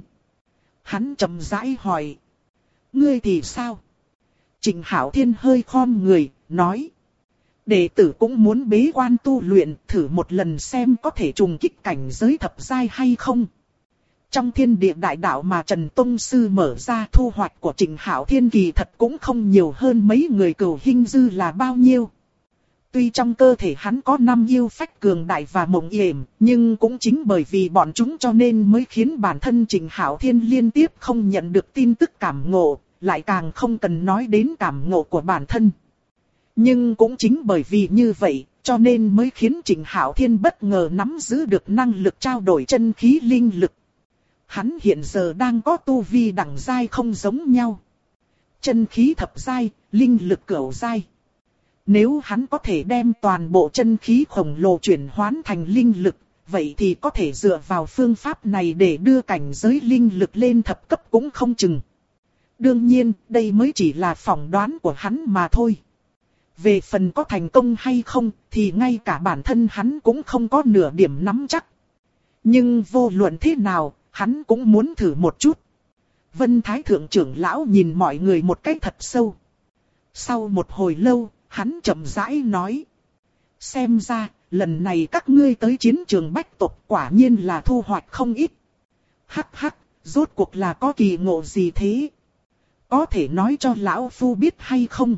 Hắn trầm rãi hỏi: ngươi thì sao? Trịnh Hạo Thiên hơi khom người, nói: đệ tử cũng muốn bế quan tu luyện, thử một lần xem có thể trùng kích cảnh giới thập giai hay không. Trong thiên địa đại đạo mà Trần Tông Sư mở ra, thu hoạch của Trịnh Hạo Thiên kỳ thật cũng không nhiều hơn mấy người Cửu Hinh Dư là bao nhiêu. Tuy trong cơ thể hắn có 5 yêu phách cường đại và mộng yểm, nhưng cũng chính bởi vì bọn chúng cho nên mới khiến bản thân Trịnh Hạo Thiên liên tiếp không nhận được tin tức cảm ngộ, lại càng không cần nói đến cảm ngộ của bản thân. Nhưng cũng chính bởi vì như vậy, cho nên mới khiến Trịnh Hạo Thiên bất ngờ nắm giữ được năng lực trao đổi chân khí linh lực. Hắn hiện giờ đang có tu vi đẳng giai không giống nhau. Chân khí thập giai, linh lực cửu giai. Nếu hắn có thể đem toàn bộ chân khí khổng lồ chuyển hóa thành linh lực, vậy thì có thể dựa vào phương pháp này để đưa cảnh giới linh lực lên thập cấp cũng không chừng. Đương nhiên, đây mới chỉ là phỏng đoán của hắn mà thôi. Về phần có thành công hay không, thì ngay cả bản thân hắn cũng không có nửa điểm nắm chắc. Nhưng vô luận thế nào, hắn cũng muốn thử một chút. Vân Thái Thượng trưởng lão nhìn mọi người một cách thật sâu. Sau một hồi lâu, hắn chậm rãi nói. Xem ra, lần này các ngươi tới chiến trường bách tộc quả nhiên là thu hoạch không ít. Hắc hắc, rốt cuộc là có kỳ ngộ gì thế? Có thể nói cho lão phu biết hay không?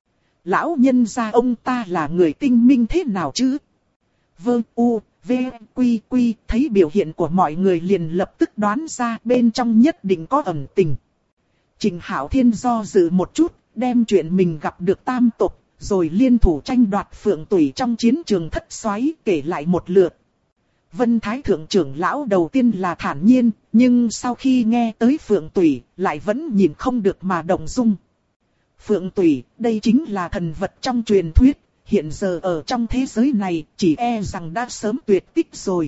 Lão nhân gia ông ta là người tinh minh thế nào chứ? Vâng u, v, quy quy, thấy biểu hiện của mọi người liền lập tức đoán ra bên trong nhất định có ẩn tình. Trịnh Hạo Thiên do dự một chút, đem chuyện mình gặp được tam tộc, rồi liên thủ tranh đoạt phượng tủy trong chiến trường thất xoáy kể lại một lượt. Vân Thái Thượng trưởng lão đầu tiên là thản nhiên, nhưng sau khi nghe tới phượng tủy, lại vẫn nhìn không được mà động dung. Phượng tủy, đây chính là thần vật trong truyền thuyết, hiện giờ ở trong thế giới này chỉ e rằng đã sớm tuyệt tích rồi.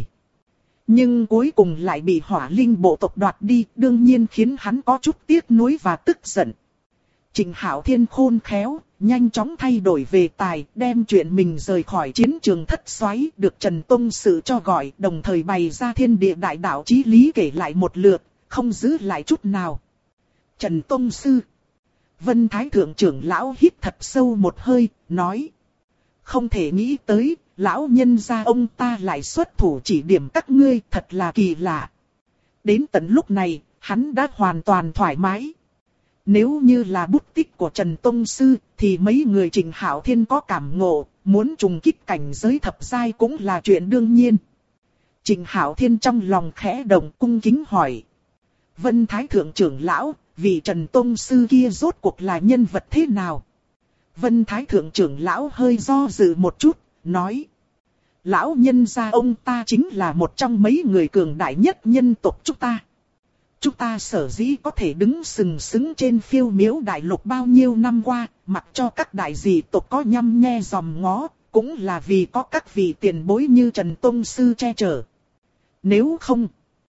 Nhưng cuối cùng lại bị hỏa linh bộ tộc đoạt đi, đương nhiên khiến hắn có chút tiếc nuối và tức giận. Trịnh Hạo Thiên khôn khéo, nhanh chóng thay đổi về tài, đem chuyện mình rời khỏi chiến trường thất xoáy được Trần Tông Sự cho gọi, đồng thời bày ra thiên địa đại đạo chí lý kể lại một lượt, không giữ lại chút nào. Trần Tông Sư. Vân Thái Thượng trưởng lão hít thật sâu một hơi, nói. Không thể nghĩ tới, lão nhân gia ông ta lại xuất thủ chỉ điểm các ngươi, thật là kỳ lạ. Đến tận lúc này, hắn đã hoàn toàn thoải mái. Nếu như là bút tích của Trần Tông Sư, thì mấy người Trịnh Hạo Thiên có cảm ngộ, muốn trùng kích cảnh giới thập giai cũng là chuyện đương nhiên. Trịnh Hạo Thiên trong lòng khẽ động cung kính hỏi. Vân Thái Thượng trưởng lão, vị Trần Tông Sư kia rốt cuộc là nhân vật thế nào? Vân Thái Thượng trưởng lão hơi do dự một chút, nói. Lão nhân gia ông ta chính là một trong mấy người cường đại nhất nhân tộc chúng ta. Chúng ta sở dĩ có thể đứng sừng sững trên phiêu miếu đại lục bao nhiêu năm qua, mặc cho các đại dị tộc có nhăm nhe dòm ngó, cũng là vì có các vị tiền bối như Trần Tông Sư che chở. Nếu không,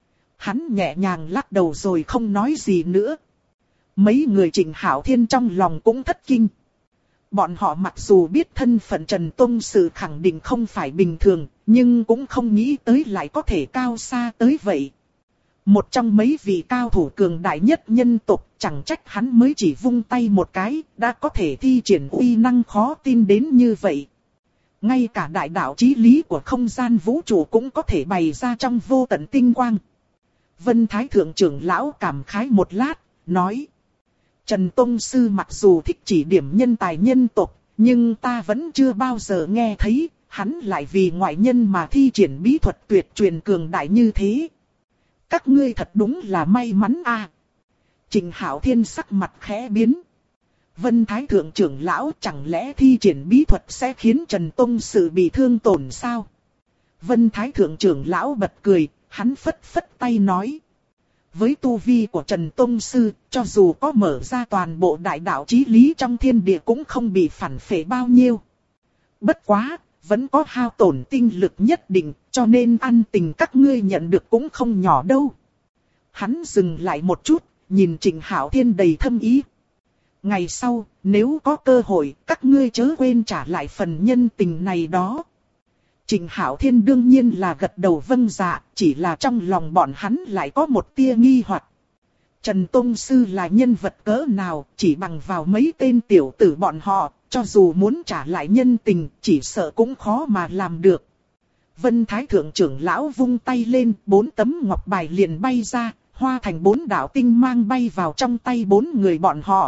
hắn nhẹ nhàng lắc đầu rồi không nói gì nữa. Mấy người Trịnh Hạo Thiên trong lòng cũng thất kinh. Bọn họ mặc dù biết thân phận Trần Tông Sự khẳng định không phải bình thường, nhưng cũng không nghĩ tới lại có thể cao xa tới vậy. Một trong mấy vị cao thủ cường đại nhất nhân tộc, chẳng trách hắn mới chỉ vung tay một cái, đã có thể thi triển uy năng khó tin đến như vậy. Ngay cả đại đạo chí lý của không gian vũ trụ cũng có thể bày ra trong vô tận tinh quang. Vân Thái Thượng trưởng lão cảm khái một lát, nói. Trần Tông Sư mặc dù thích chỉ điểm nhân tài nhân tộc, nhưng ta vẫn chưa bao giờ nghe thấy, hắn lại vì ngoại nhân mà thi triển bí thuật tuyệt truyền cường đại như thế. Các ngươi thật đúng là may mắn a. Trịnh Hạo Thiên sắc mặt khẽ biến. Vân Thái Thượng trưởng lão chẳng lẽ thi triển bí thuật sẽ khiến Trần Tông Sự bị thương tổn sao? Vân Thái Thượng trưởng lão bật cười, hắn phất phất tay nói. Với tu vi của Trần Tông Sư, cho dù có mở ra toàn bộ đại đạo chí lý trong thiên địa cũng không bị phản phệ bao nhiêu. Bất quá, vẫn có hao tổn tinh lực nhất định, cho nên ăn tình các ngươi nhận được cũng không nhỏ đâu. Hắn dừng lại một chút, nhìn Trịnh Hạo Thiên đầy thâm ý. Ngày sau, nếu có cơ hội, các ngươi chớ quên trả lại phần nhân tình này đó. Trịnh Hạo Thiên đương nhiên là gật đầu vâng dạ, chỉ là trong lòng bọn hắn lại có một tia nghi hoặc. Trần Tông Sư là nhân vật cỡ nào, chỉ bằng vào mấy tên tiểu tử bọn họ, cho dù muốn trả lại nhân tình, chỉ sợ cũng khó mà làm được. Vân Thái Thượng trưởng lão vung tay lên, 4 tấm ngọc bài liền bay ra, hóa thành 4 đạo tinh mang bay vào trong tay 4 người bọn họ.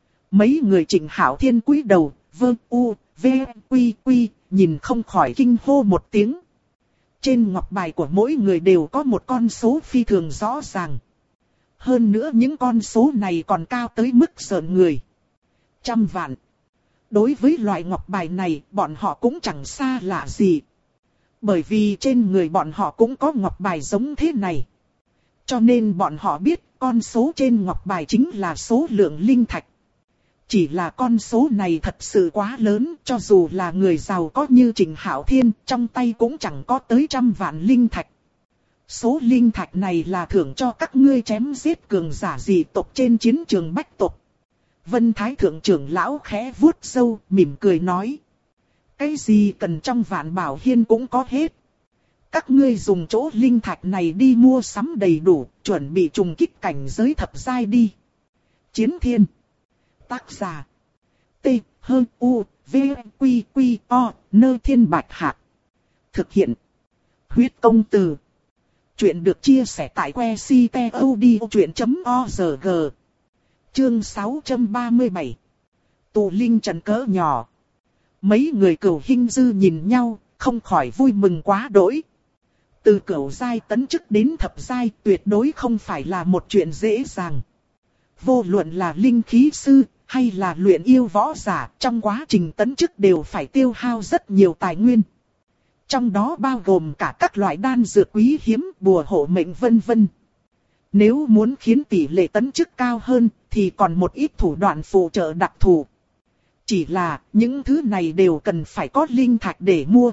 Mấy người Trịnh Hạo Thiên cúi đầu, vơ u, v, quy quy, nhìn không khỏi kinh hô một tiếng. Trên ngọc bài của mỗi người đều có một con số phi thường rõ ràng. Hơn nữa những con số này còn cao tới mức sợn người. 100 vạn, Đối với loại ngọc bài này, bọn họ cũng chẳng xa lạ gì. Bởi vì trên người bọn họ cũng có ngọc bài giống thế này. Cho nên bọn họ biết con số trên ngọc bài chính là số lượng linh thạch. Chỉ là con số này thật sự quá lớn, cho dù là người giàu có như Trình Hạo Thiên, trong tay cũng chẳng có tới 100 vạn linh thạch. Số linh thạch này là thưởng cho các ngươi chém giết cường giả dị tộc trên chiến trường bách tộc. Vân Thái Thượng trưởng lão khẽ vuốt râu, mỉm cười nói. Cái gì cần trong Vạn Bảo Hiên cũng có hết. Các ngươi dùng chỗ linh thạch này đi mua sắm đầy đủ, chuẩn bị trùng kích cảnh giới thập giai đi. Chiến Thiên. Tác giả. T. H. U. V. Q. Q. O. Nơ Thiên Bạch Hạc. Thực hiện. Huyết công từ. Chuyện được chia sẻ tại que ctod.org. Chương 637. Tụ linh trận cỡ nhỏ. Mấy người Cửu Hinh Dư nhìn nhau, không khỏi vui mừng quá đỗi. Từ cửu giai tấn chức đến thập giai tuyệt đối không phải là một chuyện dễ dàng. Vô luận là linh khí sư hay là luyện yêu võ giả, trong quá trình tấn chức đều phải tiêu hao rất nhiều tài nguyên. Trong đó bao gồm cả các loại đan dược quý hiếm, bùa hộ mệnh vân vân. Nếu muốn khiến tỷ lệ tấn chức cao hơn thì còn một ít thủ đoạn phụ trợ đặc thù. Chỉ là những thứ này đều cần phải có linh thạch để mua.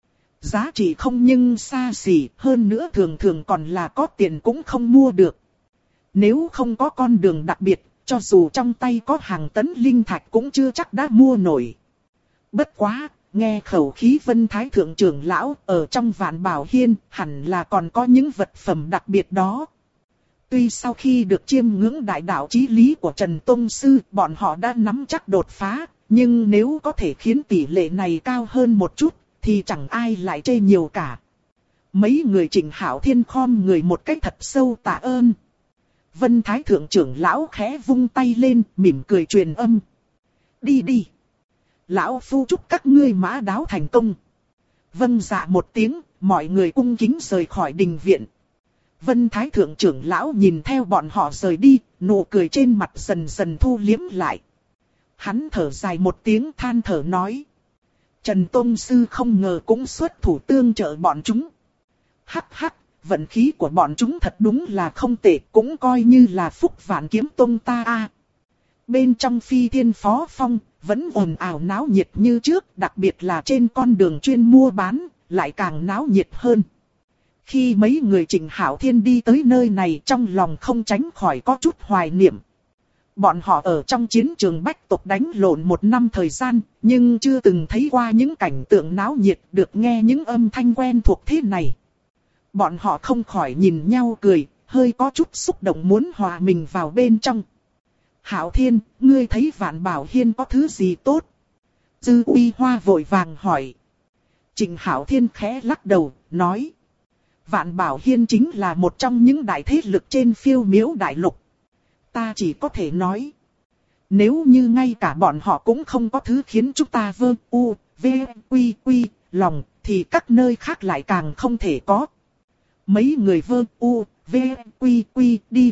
Giá trị không nhưng xa xỉ, hơn nữa thường thường còn là có tiền cũng không mua được. Nếu không có con đường đặc biệt, cho dù trong tay có hàng tấn linh thạch cũng chưa chắc đã mua nổi. Bất quá, nghe khẩu khí Vân Thái Thượng trưởng lão ở trong Vạn Bảo Hiên hẳn là còn có những vật phẩm đặc biệt đó. Tuy sau khi được chiêm ngưỡng đại đạo chí lý của Trần Tông Sư, bọn họ đã nắm chắc đột phá, nhưng nếu có thể khiến tỷ lệ này cao hơn một chút, thì chẳng ai lại chê nhiều cả. Mấy người Trình Hạo Thiên khom người một cách thật sâu tạ ơn. Vân Thái Thượng trưởng lão khẽ vung tay lên, mỉm cười truyền âm. Đi đi. Lão phu chúc các ngươi mã đáo thành công. Vâng dạ một tiếng, mọi người cung kính rời khỏi đình viện. Vân Thái Thượng trưởng lão nhìn theo bọn họ rời đi, nụ cười trên mặt dần dần thu liếm lại. Hắn thở dài một tiếng than thở nói. Trần Tông Sư không ngờ cũng xuất thủ tương trợ bọn chúng. Hắc hắc, vận khí của bọn chúng thật đúng là không tệ, cũng coi như là phúc Vạn Kiếm Tông ta a. Bên trong Phi Thiên Phó Phong, vẫn ồn ào náo nhiệt như trước, đặc biệt là trên con đường chuyên mua bán, lại càng náo nhiệt hơn. Khi mấy người Trình Hạo Thiên đi tới nơi này, trong lòng không tránh khỏi có chút hoài niệm. Bọn họ ở trong chiến trường bách tộc đánh lộn 1 năm thời gian, nhưng chưa từng thấy qua những cảnh tượng náo nhiệt, được nghe những âm thanh quen thuộc thế này. Bọn họ không khỏi nhìn nhau cười, hơi có chút xúc động muốn hòa mình vào bên trong. Hạo Thiên, ngươi thấy Vạn Bảo Hiên có thứ gì tốt? Dư Uy Hoa vội vàng hỏi. Trình Hạo Thiên khẽ lắc đầu, nói. Vạn Bảo Hiên chính là một trong những đại thế lực trên Phiêu Miếu Đại Lục. Ta chỉ có thể nói. Nếu như ngay cả bọn họ cũng không có thứ khiến chúng ta lòng, thì các nơi khác lại càng không thể có. Mấy người đi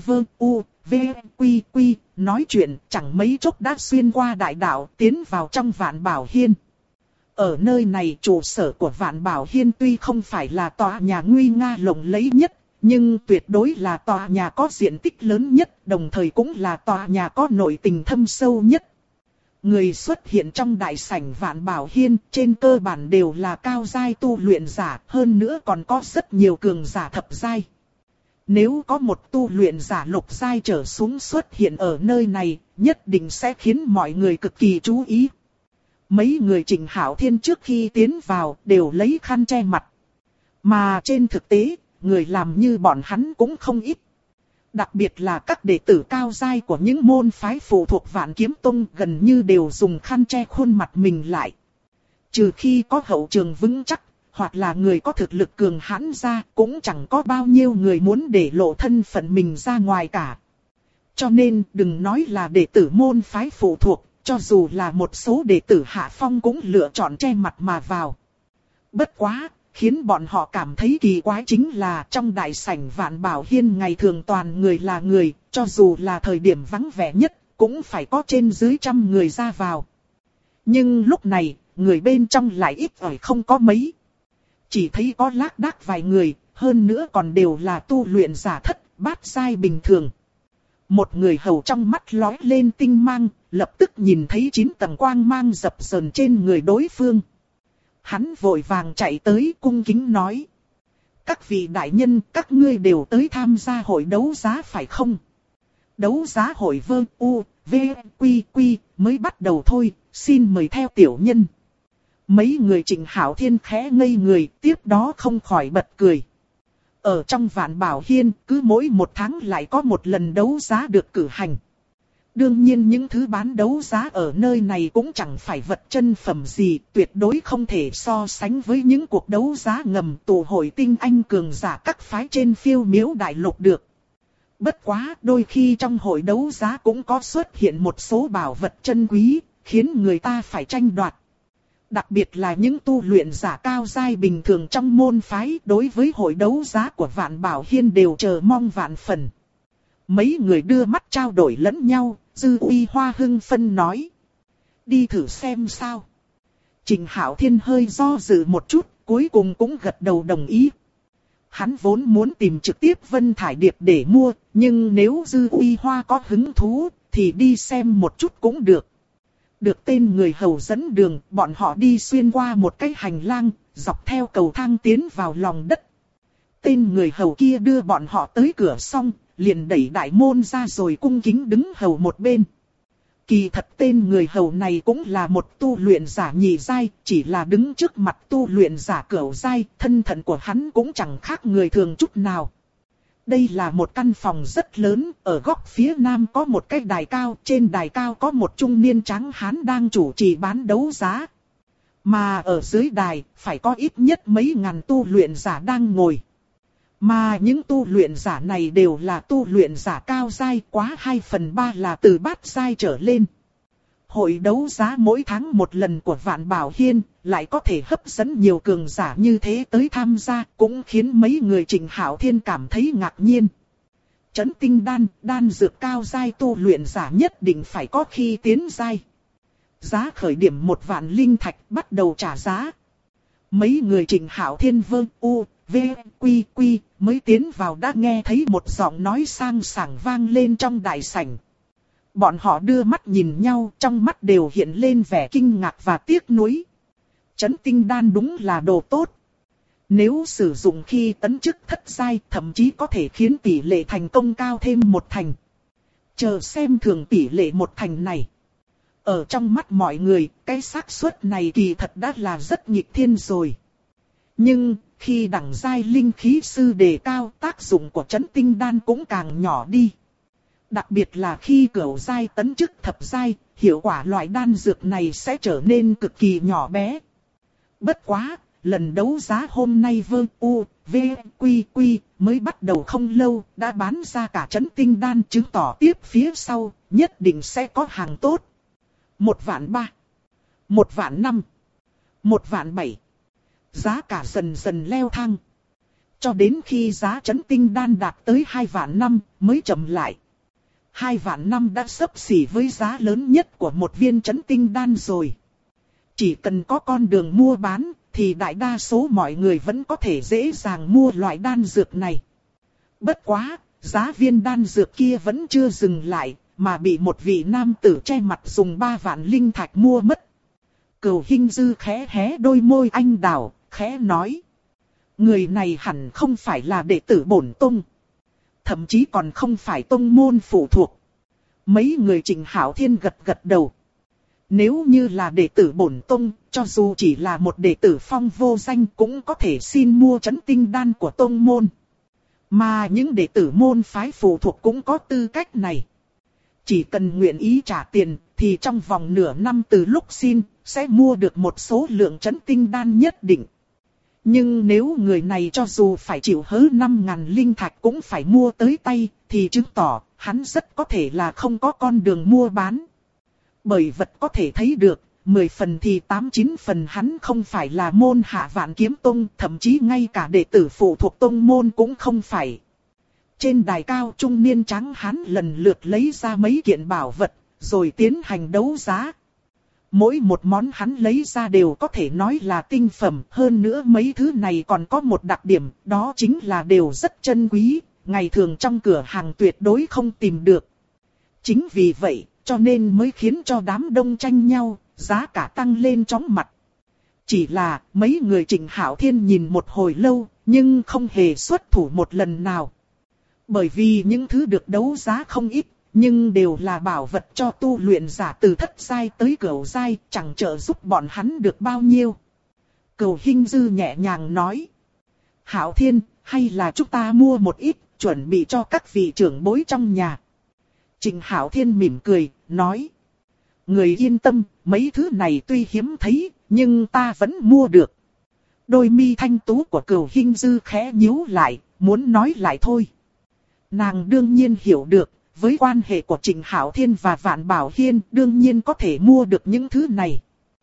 nói chuyện chẳng mấy chốc đã xuyên qua đại đạo tiến vào trong Vạn Bảo Hiên. Ở nơi này trụ sở của Vạn Bảo Hiên tuy không phải là tòa nhà nguy nga lộng lẫy nhất, nhưng tuyệt đối là tòa nhà có diện tích lớn nhất, đồng thời cũng là tòa nhà có nội tình thâm sâu nhất. Người xuất hiện trong đại sảnh Vạn Bảo Hiên trên cơ bản đều là cao giai tu luyện giả, hơn nữa còn có rất nhiều cường giả thập giai. Nếu có một tu luyện giả lục giai trở xuống xuất hiện ở nơi này, nhất định sẽ khiến mọi người cực kỳ chú ý. Mấy người Trình Hạo Thiên trước khi tiến vào đều lấy khăn che mặt. Mà trên thực tế, người làm như bọn hắn cũng không ít. Đặc biệt là các đệ tử cao giai của những môn phái phụ thuộc Vạn Kiếm Tông gần như đều dùng khăn che khuôn mặt mình lại. Trừ khi có hậu trường vững chắc, hoặc là người có thực lực cường hãn ra, cũng chẳng có bao nhiêu người muốn để lộ thân phận mình ra ngoài cả. Cho nên đừng nói là đệ tử môn phái phụ thuộc, cho dù là một số đệ tử hạ phong cũng lựa chọn che mặt mà vào. Bất quá, khiến bọn họ cảm thấy kỳ quái chính là trong đại sảnh Vạn Bảo Hiên ngày thường toàn người là người, cho dù là thời điểm vắng vẻ nhất, cũng phải có trên dưới 100 người ra vào. Nhưng lúc này, người bên trong lại ít ỏi không có mấy. Chỉ thấy có lác đác vài người, hơn nữa còn đều là tu luyện giả thất, bát giai bình thường. Một người hầu trong mắt lóe lên tinh mang, lập tức nhìn thấy 9 tầng quang mang dập dờn trên người đối phương. Hắn vội vàng chạy tới cung kính nói. Các vị đại nhân, các ngươi đều tới tham gia hội đấu giá phải không? Đấu giá hội Vương U, V, Quy, Quy mới bắt đầu thôi, xin mời theo tiểu nhân. Mấy người Trịnh Hạo Thiên khẽ ngây người, tiếp đó không khỏi bật cười. Ở trong Vạn Bảo Hiên, cứ mỗi 1 tháng lại có một lần đấu giá được cử hành. Đương nhiên những thứ bán đấu giá ở nơi này cũng chẳng phải vật chân phẩm gì, tuyệt đối không thể so sánh với những cuộc đấu giá ngầm tụ hội tinh anh cường giả các phái trên phiêu miếu đại lục được. Bất quá đôi khi trong hội đấu giá cũng có xuất hiện một số bảo vật chân quý, khiến người ta phải tranh đoạt. Đặc biệt là những tu luyện giả cao giai bình thường trong môn phái đối với hội đấu giá của Vạn Bảo Hiên đều chờ mong vạn phần. Mấy người đưa mắt trao đổi lẫn nhau, Dư Uy Hoa hưng phấn nói. Đi thử xem sao. Trịnh Hạo Thiên hơi do dự một chút, cuối cùng cũng gật đầu đồng ý. Hắn vốn muốn tìm trực tiếp Vân Thải Điệp để mua, nhưng nếu Dư Uy Hoa có hứng thú, thì đi xem một chút cũng được. Được tên người hầu dẫn đường, bọn họ đi xuyên qua một cái hành lang, dọc theo cầu thang tiến vào lòng đất. Tên người hầu kia đưa bọn họ tới cửa xong, liền đẩy đại môn ra rồi cung kính đứng hầu một bên. Kỳ thật tên người hầu này cũng là một tu luyện giả nhị giai, chỉ là đứng trước mặt tu luyện giả cửu giai, thân phận của hắn cũng chẳng khác người thường chút nào. Đây là một căn phòng rất lớn, ở góc phía nam có một cái đài cao, trên đài cao có một trung niên tráng hán đang chủ trì bán đấu giá. Mà ở dưới đài, phải có ít nhất mấy ngàn tu luyện giả đang ngồi. Mà những tu luyện giả này đều là tu luyện giả cao giai, quá 2/3 là từ bát giai trở lên. Hội đấu giá mỗi tháng một lần của Vạn Bảo Hiên, lại có thể hấp dẫn nhiều cường giả như thế tới tham gia, cũng khiến mấy người Trịnh Hạo Thiên cảm thấy ngạc nhiên. Trấn tinh đan, đan dược cao giai tu luyện giả nhất định phải có khi tiến giai. Giá khởi điểm 1 vạn linh thạch bắt đầu trả giá. Mấy người Trịnh Hạo Thiên Vương U, V, Quy, Quy mới tiến vào đã nghe thấy một giọng nói sang sảng vang lên trong đại sảnh. Bọn họ đưa mắt nhìn nhau, trong mắt đều hiện lên vẻ kinh ngạc và tiếc nuối. Trấn tinh đan đúng là đồ tốt. Nếu sử dụng khi tấn chức thất giai, thậm chí có thể khiến tỷ lệ thành công cao thêm 1 thành. Chờ xem thường tỷ lệ 1 thành này. Ở trong mắt mọi người, cái xác suất này kỳ thật đã là rất nghịch thiên rồi. Nhưng, khi đẳng giai linh khí sư đề cao, tác dụng của trấn tinh đan cũng càng nhỏ đi. Đặc biệt là khi cửu giai tấn chức thập giai, hiệu quả loại đan dược này sẽ trở nên cực kỳ nhỏ bé. Bất quá, lần đấu giá hôm nay Vương U, V, Quy, Quy mới bắt đầu không lâu, đã bán ra cả trấn tinh đan, chứng tỏ tiếp phía sau, nhất định sẽ có hàng tốt. 1.300.000, 1.500.000, 1.700.000. Giá cả dần dần leo thang. Cho đến khi giá trấn tinh đan đạt tới 2.500.000 mới chậm lại. 2.500.000 đã xấp xỉ với giá lớn nhất của một viên trấn tinh đan rồi. Chỉ cần có con đường mua bán, thì đại đa số mọi người vẫn có thể dễ dàng mua loại đan dược này. Bất quá, giá viên đan dược kia vẫn chưa dừng lại, mà bị một vị nam tử che mặt dùng 3 vạn linh thạch mua mất. Cửu Hinh Dư khẽ hé đôi môi anh đào, khẽ nói. Người này hẳn không phải là đệ tử bổn tông. Thậm chí còn không phải tông môn phụ thuộc. Mấy người Trịnh Hạo Thiên gật gật đầu. Nếu như là đệ tử bổn tông, cho dù chỉ là một đệ tử phong vô danh cũng có thể xin mua trấn tinh đan của tông môn. Mà những đệ tử môn phái phụ thuộc cũng có tư cách này. Chỉ cần nguyện ý trả tiền, thì trong vòng nửa năm từ lúc xin, sẽ mua được một số lượng trấn tinh đan nhất định. Nhưng nếu người này cho dù phải chịu hớ 5.000 linh thạch cũng phải mua tới tay, thì chứng tỏ hắn rất có thể là không có con đường mua bán. Bởi vật có thể thấy được, 10 phần thì 8-9 phần hắn không phải là môn hạ Vạn Kiếm Tông, thậm chí ngay cả đệ tử phụ thuộc tông môn cũng không phải. Trên đài cao trung niên trắng hán lần lượt lấy ra mấy kiện bảo vật, rồi tiến hành đấu giá. Mỗi một món hắn lấy ra đều có thể nói là tinh phẩm. Hơn nữa mấy thứ này còn có một đặc điểm, đó chính là đều rất chân quý, ngày thường trong cửa hàng tuyệt đối không tìm được. Chính vì vậy, cho nên mới khiến cho đám đông tranh nhau, giá cả tăng lên chóng mặt. Chỉ là mấy người Trịnh Hạo Thiên nhìn một hồi lâu, nhưng không hề xuất thủ một lần nào. Bởi vì những thứ được đấu giá không ít, nhưng đều là bảo vật cho tu luyện giả từ thất giai tới cửu giai, chẳng trợ giúp bọn hắn được bao nhiêu. Cửu Hinh Dư nhẹ nhàng nói. Hạo Thiên, hay là chúng ta mua một ít, chuẩn bị cho các vị trưởng bối trong nhà. Trịnh Hạo Thiên mỉm cười, nói. Người yên tâm, mấy thứ này tuy hiếm thấy, nhưng ta vẫn mua được. Đôi mi thanh tú của Cửu Hinh Dư khẽ nhíu lại, muốn nói lại thôi. Nàng đương nhiên hiểu được, với quan hệ của Trịnh Hạo Thiên và Vạn Bảo Hiên đương nhiên có thể mua được những thứ này.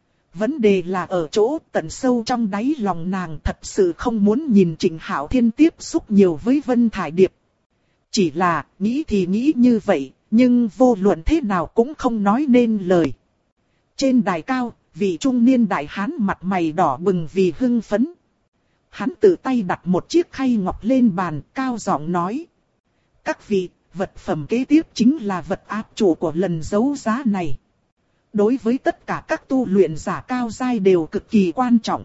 Vấn đề là ở chỗ tận sâu trong đáy lòng nàng thật sự không muốn nhìn Trịnh Hạo Thiên tiếp xúc nhiều với Vân Thải Điệp. Chỉ là nghĩ thì nghĩ như vậy, nhưng vô luận thế nào cũng không nói nên lời. Trên đài cao, vị trung niên đại hán mặt mày đỏ bừng vì hưng phấn. Hắn tự tay đặt một chiếc khay ngọc lên bàn, cao giọng nói. Các vị, vật phẩm kế tiếp chính là vật áp chủ của lần đấu giá này. Đối với tất cả các tu luyện giả cao giai đều cực kỳ quan trọng.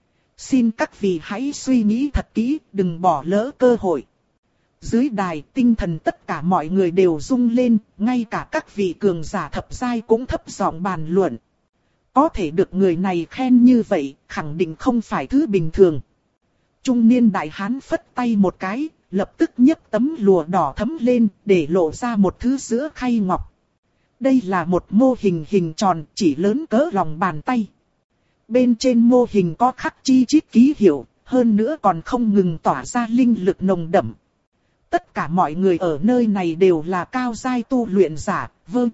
Xin các vị hãy suy nghĩ thật kỹ, đừng bỏ lỡ cơ hội. Dưới đài, tinh thần tất cả mọi người đều rung lên, ngay cả các vị cường giả thập giai cũng thấp giọng bàn luận. Có thể được người này khen như vậy, khẳng định không phải thứ bình thường. Trung niên đại hán phất tay một cái, lập tức nhấc tấm lụa đỏ thấm lên, để lộ ra một thứ giữa khay ngọc. Đây là một mô hình hình tròn, chỉ lớn cỡ lòng bàn tay. Bên trên mô hình có khắc chi chít ký hiệu, hơn nữa còn không ngừng tỏa ra linh lực nồng đậm. Tất cả mọi người ở nơi này đều là cao giai tu luyện giả,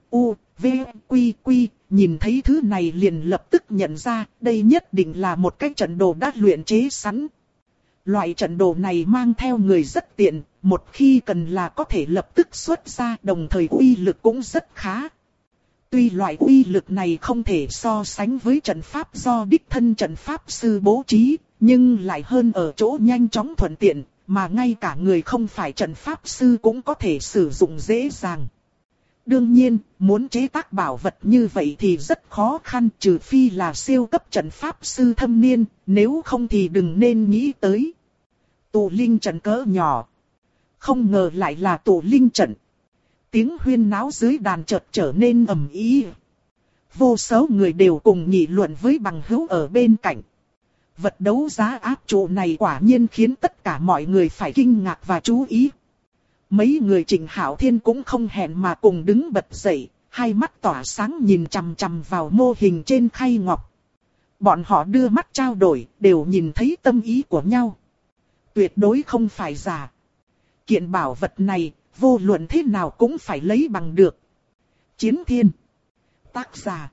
nhìn thấy thứ này liền lập tức nhận ra, đây nhất định là một cái trận đồ đã luyện chế sẵn. Loại trận đồ này mang theo người rất tiện, một khi cần là có thể lập tức xuất ra, đồng thời uy lực cũng rất khá. Tuy loại uy lực này không thể so sánh với trận pháp do đích thân trận pháp sư bố trí, nhưng lại hơn ở chỗ nhanh chóng thuận tiện, mà ngay cả người không phải trận pháp sư cũng có thể sử dụng dễ dàng. Đương nhiên, muốn chế tác bảo vật như vậy thì rất khó khăn, trừ phi là siêu cấp trận pháp sư thâm niên, nếu không thì đừng nên nghĩ tới. Tụ linh trận cỡ nhỏ. Không ngờ lại là tụ linh trận. Tiếng huyên náo dưới đàn chợt trở nên ầm ĩ. Vô số người đều cùng nghị luận với bằng hữu ở bên cạnh. Vật đấu giá áp trụ này quả nhiên khiến tất cả mọi người phải kinh ngạc và chú ý. Mấy người Trịnh Hạo Thiên cũng không hẹn mà cùng đứng bật dậy, hai mắt tỏa sáng nhìn chằm chằm vào mô hình trên khay ngọc. Bọn họ đưa mắt trao đổi, đều nhìn thấy tâm ý của nhau. Tuyệt đối không phải giả. Kiện bảo vật này, vô luận thế nào cũng phải lấy bằng được. Chiến Thiên. Tác giả.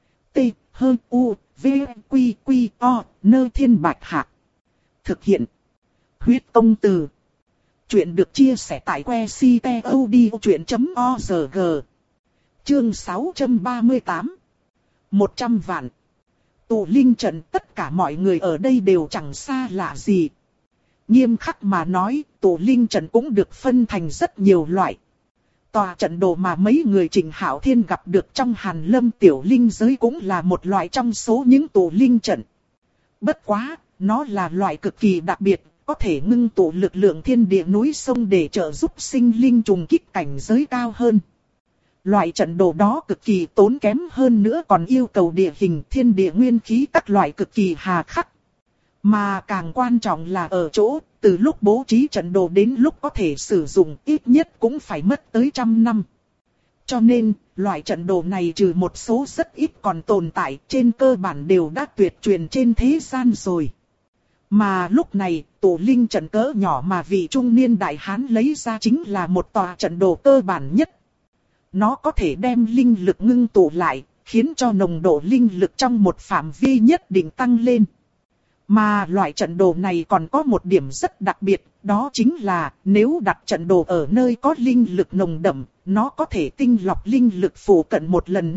T-H-U-V-Q-Q-O, Nơi Thiên Bạch Hạ. Thực hiện. Huyết Công Từ. Chuyện được chia sẻ tại website.odchuyện.org. Chương 638. 100 vạn. Tụ linh trận, tất cả mọi người ở đây đều chẳng xa lạ gì. Nghiêm khắc mà nói, tụ linh trận cũng được phân thành rất nhiều loại. Tòa trận đồ mà mấy người Trịnh Hạo Thiên gặp được trong Hàn Lâm tiểu linh giới cũng là một loại trong số những tụ linh trận. Bất quá, nó là loại cực kỳ đặc biệt, có thể ngưng tụ lực lượng thiên địa núi sông để trợ giúp sinh linh trùng kích cảnh giới cao hơn. Loại trận đồ đó cực kỳ tốn kém hơn nữa, còn yêu cầu địa hình thiên địa nguyên khí các loại cực kỳ hà khắc. Mà càng quan trọng là ở chỗ, từ lúc bố trí trận đồ đến lúc có thể sử dụng ít nhất cũng phải mất tới 100 năm. Cho nên, loại trận đồ này trừ một số rất ít còn tồn tại, trên cơ bản đều đã tuyệt truyền trên thế gian rồi. Mà lúc này, tụ linh trận cỡ nhỏ mà vị trung niên đại hán lấy ra chính là một tòa trận đồ cơ bản nhất. Nó có thể đem linh lực ngưng tụ lại, khiến cho nồng độ linh lực trong một phạm vi nhất định tăng lên. Mà loại trận đồ này còn có một điểm rất đặc biệt, đó chính là nếu đặt trận đồ ở nơi có linh lực nồng đậm, nó có thể tinh lọc linh lực phụ cận một lần nữa,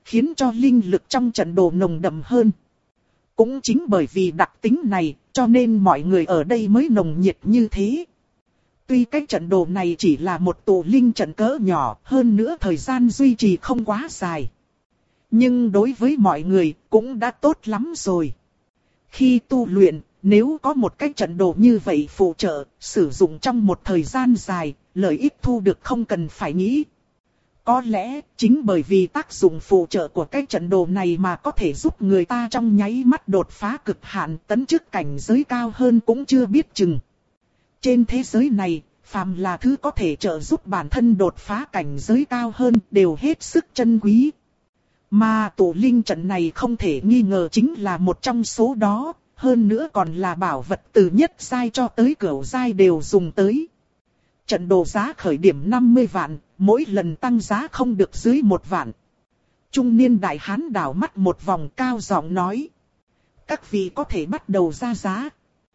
khiến cho linh lực trong trận đồ nồng đậm hơn. Cũng chính bởi vì đặc tính này, cho nên mọi người ở đây mới nồng nhiệt như thế. Tuy cái trận đồ này chỉ là một tụ linh trận cỡ nhỏ, hơn nữa thời gian duy trì không quá dài. Nhưng đối với mọi người cũng đã tốt lắm rồi. Khi tu luyện, nếu có một cái trận đồ như vậy phụ trợ, sử dụng trong một thời gian dài, lợi ích thu được không cần phải nghĩ. Có lẽ, chính bởi vì tác dụng phụ trợ của cái trận đồ này mà có thể giúp người ta trong nháy mắt đột phá cực hạn, tấn chức cảnh giới cao hơn cũng chưa biết chừng. Trên thế giới này, phàm là thứ có thể trợ giúp bản thân đột phá cảnh giới cao hơn đều hết sức chân quý. Mà tụ linh trận này không thể nghi ngờ chính là một trong số đó, hơn nữa còn là bảo vật từ nhất giai cho tới cửu giai đều dùng tới. Trận đồ giá khởi điểm 50 vạn, mỗi lần tăng giá không được dưới 1 vạn. Trung niên đại hán đảo mắt một vòng cao giọng nói. Các vị có thể bắt đầu ra giá.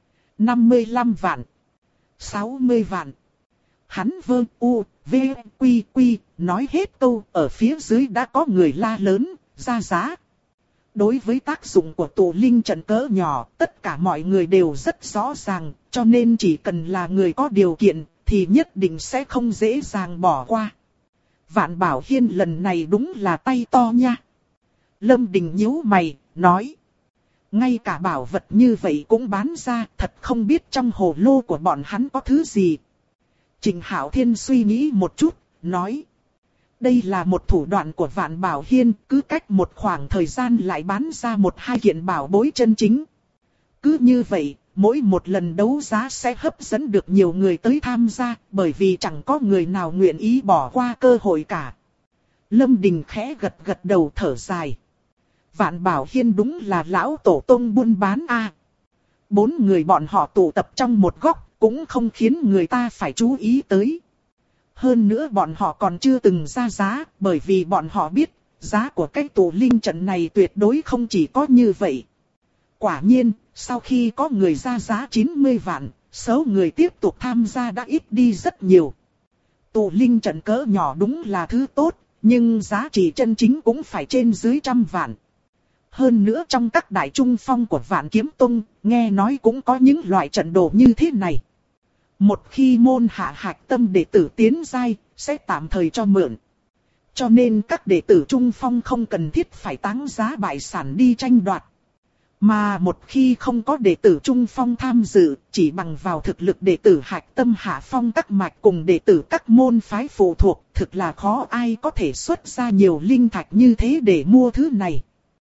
55 vạn. 60 vạn. Hắn vơ u, v, quy quy, nói hết câu, ở phía dưới đã có người la lớn, ra giá. Đối với tác dụng của tụ linh trận cỡ nhỏ, tất cả mọi người đều rất rõ ràng, cho nên chỉ cần là người có điều kiện, thì nhất định sẽ không dễ dàng bỏ qua. Vạn Bảo Hiên lần này đúng là tay to nha. Lâm Đình nhíu mày, nói. Ngay cả bảo vật như vậy cũng bán ra, thật không biết trong hồ lô của bọn hắn có thứ gì. Trình Hạo Thiên suy nghĩ một chút, nói. Đây là một thủ đoạn của Vạn Bảo Hiên, cứ cách một khoảng thời gian lại bán ra 1-2 kiện bảo bối chân chính. Cứ như vậy, mỗi một lần đấu giá sẽ hấp dẫn được nhiều người tới tham gia, bởi vì chẳng có người nào nguyện ý bỏ qua cơ hội cả. Lâm Đình khẽ gật gật đầu thở dài. Vạn Bảo Hiên đúng là lão tổ tông buôn bán a. 4 người bọn họ tụ tập trong một góc, cũng không khiến người ta phải chú ý tới. Hơn nữa bọn họ còn chưa từng ra giá, bởi vì bọn họ biết, giá của cái tụ linh trận này tuyệt đối không chỉ có như vậy. Quả nhiên, sau khi có người ra giá 90 vạn, số người tiếp tục tham gia đã ít đi rất nhiều. Tụ linh trận cỡ nhỏ đúng là thứ tốt, nhưng giá trị chân chính cũng phải trên dưới 100 vạn. Hơn nữa trong các đại trung phong của Vạn Kiếm Tông, nghe nói cũng có những loại trận đồ như thế này. Một khi môn hạ hạch tâm đệ tử tiến giai, sẽ tạm thời cho mượn. Cho nên các đệ tử trung phong không cần thiết phải táng giá bại sản đi tranh đoạt. Mà một khi không có đệ tử trung phong tham dự, chỉ bằng vào thực lực đệ tử hạch tâm hạ phong các mạch cùng đệ tử các môn phái phụ thuộc, thực là khó ai có thể xuất ra nhiều linh thạch như thế để mua thứ này.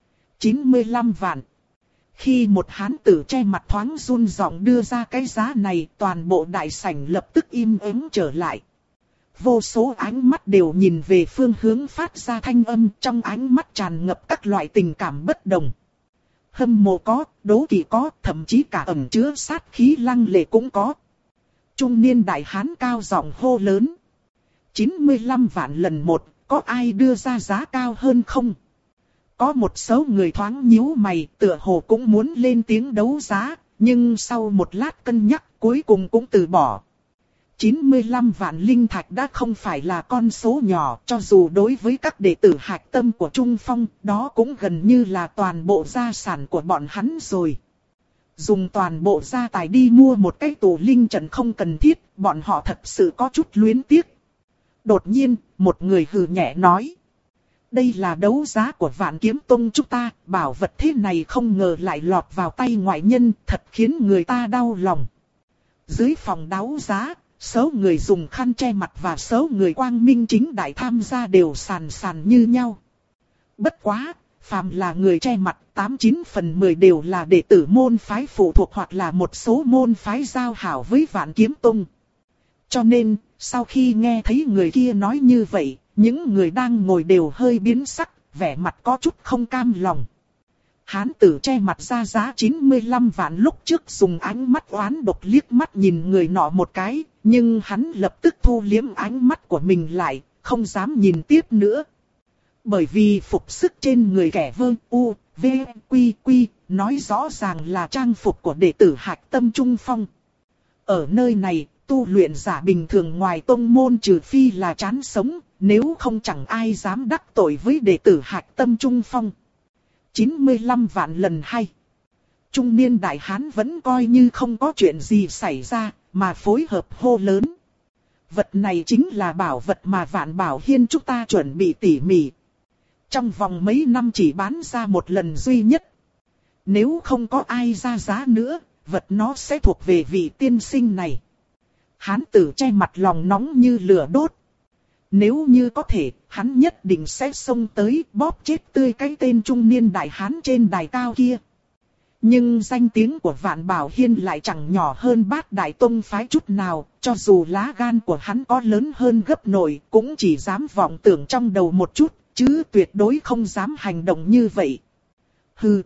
95 vạn. Khi một hán tử che mặt thoáng run giọng đưa ra cái giá này, toàn bộ đại sảnh lập tức im ắng trở lại. Vô số ánh mắt đều nhìn về phương hướng phát ra thanh âm, trong ánh mắt tràn ngập các loại tình cảm bất đồng. Hâm mộ có, đố kỵ có, thậm chí cả ẩn chứa sát khí lăng lệ cũng có. Trung niên đại hán cao giọng hô lớn. 95 vạn lần một, có ai đưa ra giá cao hơn không? Có một số người thoáng nhíu mày, tựa hồ cũng muốn lên tiếng đấu giá, nhưng sau một lát cân nhắc cuối cùng cũng từ bỏ. 95 vạn linh thạch đã không phải là con số nhỏ, cho dù đối với các đệ tử hạch tâm của Trung Phong, đó cũng gần như là toàn bộ gia sản của bọn hắn rồi. Dùng toàn bộ gia tài đi mua một cái tụ linh trận không cần thiết, bọn họ thật sự có chút luyến tiếc. Đột nhiên, một người hừ nhẹ nói. Đây là đấu giá của Vạn Kiếm Tông chúng ta, bảo vật thế này không ngờ lại lọt vào tay ngoại nhân, thật khiến người ta đau lòng. Dưới phòng đấu giá, số người dùng khăn che mặt và số người quang minh chính đại tham gia đều sàn sàn như nhau. Bất quá, phàm là người che mặt, 89 phần 10 đều là đệ tử môn phái phụ thuộc hoặc là một số môn phái giao hảo với Vạn Kiếm Tông. Cho nên, sau khi nghe thấy người kia nói như vậy, những người đang ngồi đều hơi biến sắc, vẻ mặt có chút không cam lòng. Hán tử che mặt ra giá 95 vạn lúc trước dùng ánh mắt oán độc liếc mắt nhìn người nọ một cái, nhưng hắn lập tức thu liếm ánh mắt của mình lại, không dám nhìn tiếp nữa. Bởi vì phục sức trên người kẻ vơ u, v, quy quy, nói rõ ràng là trang phục của đệ tử hạch tâm Trung Phong. Ở nơi này, tu luyện giả bình thường ngoài tông môn trừ phi là chán sống, Nếu không chẳng ai dám đắc tội với đệ tử Hạc Tâm Trung Phong. 95 vạn lần hay. Trung niên đại hán vẫn coi như không có chuyện gì xảy ra, mà phối hợp hô lớn. Vật này chính là bảo vật mà Vạn Bảo Hiên chúng ta chuẩn bị tỉ mỉ. Trong vòng mấy năm chỉ bán ra một lần duy nhất. Nếu không có ai ra giá nữa, vật nó sẽ thuộc về vị tiên sinh này. Hán tử che mặt lòng nóng như lửa đốt. Nếu như có thể, hắn nhất định sẽ xông tới bóp chết tươi cái tên trung niên đại hán trên đài cao kia. Nhưng danh tiếng của Vạn Bảo Hiên lại chẳng nhỏ hơn Bát Đại Tông phái chút nào, cho dù lá gan của hắn có lớn hơn gấp nội, cũng chỉ dám vọng tưởng trong đầu một chút, chứ tuyệt đối không dám hành động như vậy. Hừ,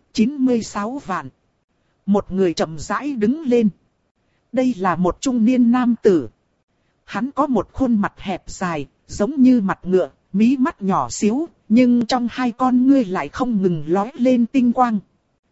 96 vạn. Một người chậm rãi đứng lên. Đây là một trung niên nam tử. Hắn có một khuôn mặt hẹp dài, giống như mặt ngựa, mí mắt nhỏ xíu, nhưng trong hai con ngươi lại không ngừng lóe lên tinh quang.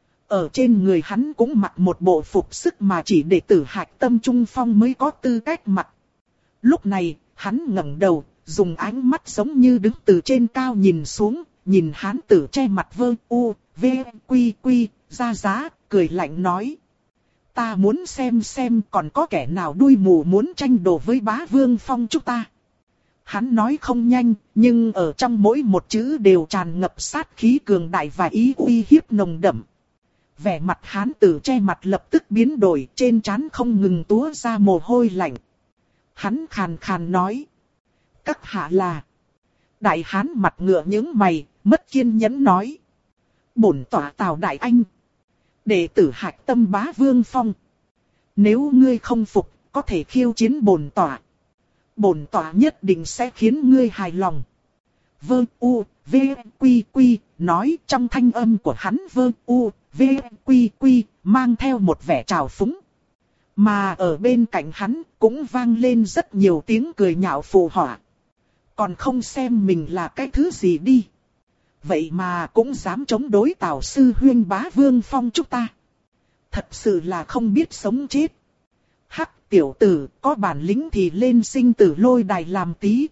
Ở trên người hắn cũng mặc một bộ phục sức mà chỉ đệ tử Hạc Tâm Trung Phong mới có tư cách mặc. Lúc này, hắn ngẩng đầu, dùng ánh mắt giống như đứng từ trên cao nhìn xuống, nhìn hán tử che mặt vơ u, v, quy quy, ra giá, cười lạnh nói. Ta muốn xem còn có kẻ nào đuôi mù muốn tranh đồ với Bá Vương Phong chúng ta. Hắn nói không nhanh, nhưng ở trong mỗi một chữ đều tràn ngập sát khí cường đại và ý uy hiếp nồng đậm. Vẻ mặt hán tử che mặt lập tức biến đổi, trên trán không ngừng túa ra mồ hôi lạnh. Hắn khàn khàn nói. Các hạ là. Đại hán mặt ngựa những mày, mất kiên nhẫn nói. Bổn tỏa Tào Đại Anh. Đệ tử Hạc Tâm Bá Vương Phong. Nếu ngươi không phục, có thể khiêu chiến bổn tỏa. Bổn tỏa nhất định sẽ khiến ngươi hài lòng. Vơ u, v, quy quy, nói trong thanh âm của hắn vơ u, v, quy quy, mang theo một vẻ trào phúng. Mà ở bên cạnh hắn cũng vang lên rất nhiều tiếng cười nhạo phụ họa. Còn không xem mình là cái thứ gì đi. Vậy mà cũng dám chống đối Tào sư huynh Bá Vương Phong chúng ta. Thật sự là không biết sống chết. Hắc tiểu tử, có bản lĩnh thì lên sinh tử lôi đài làm tí.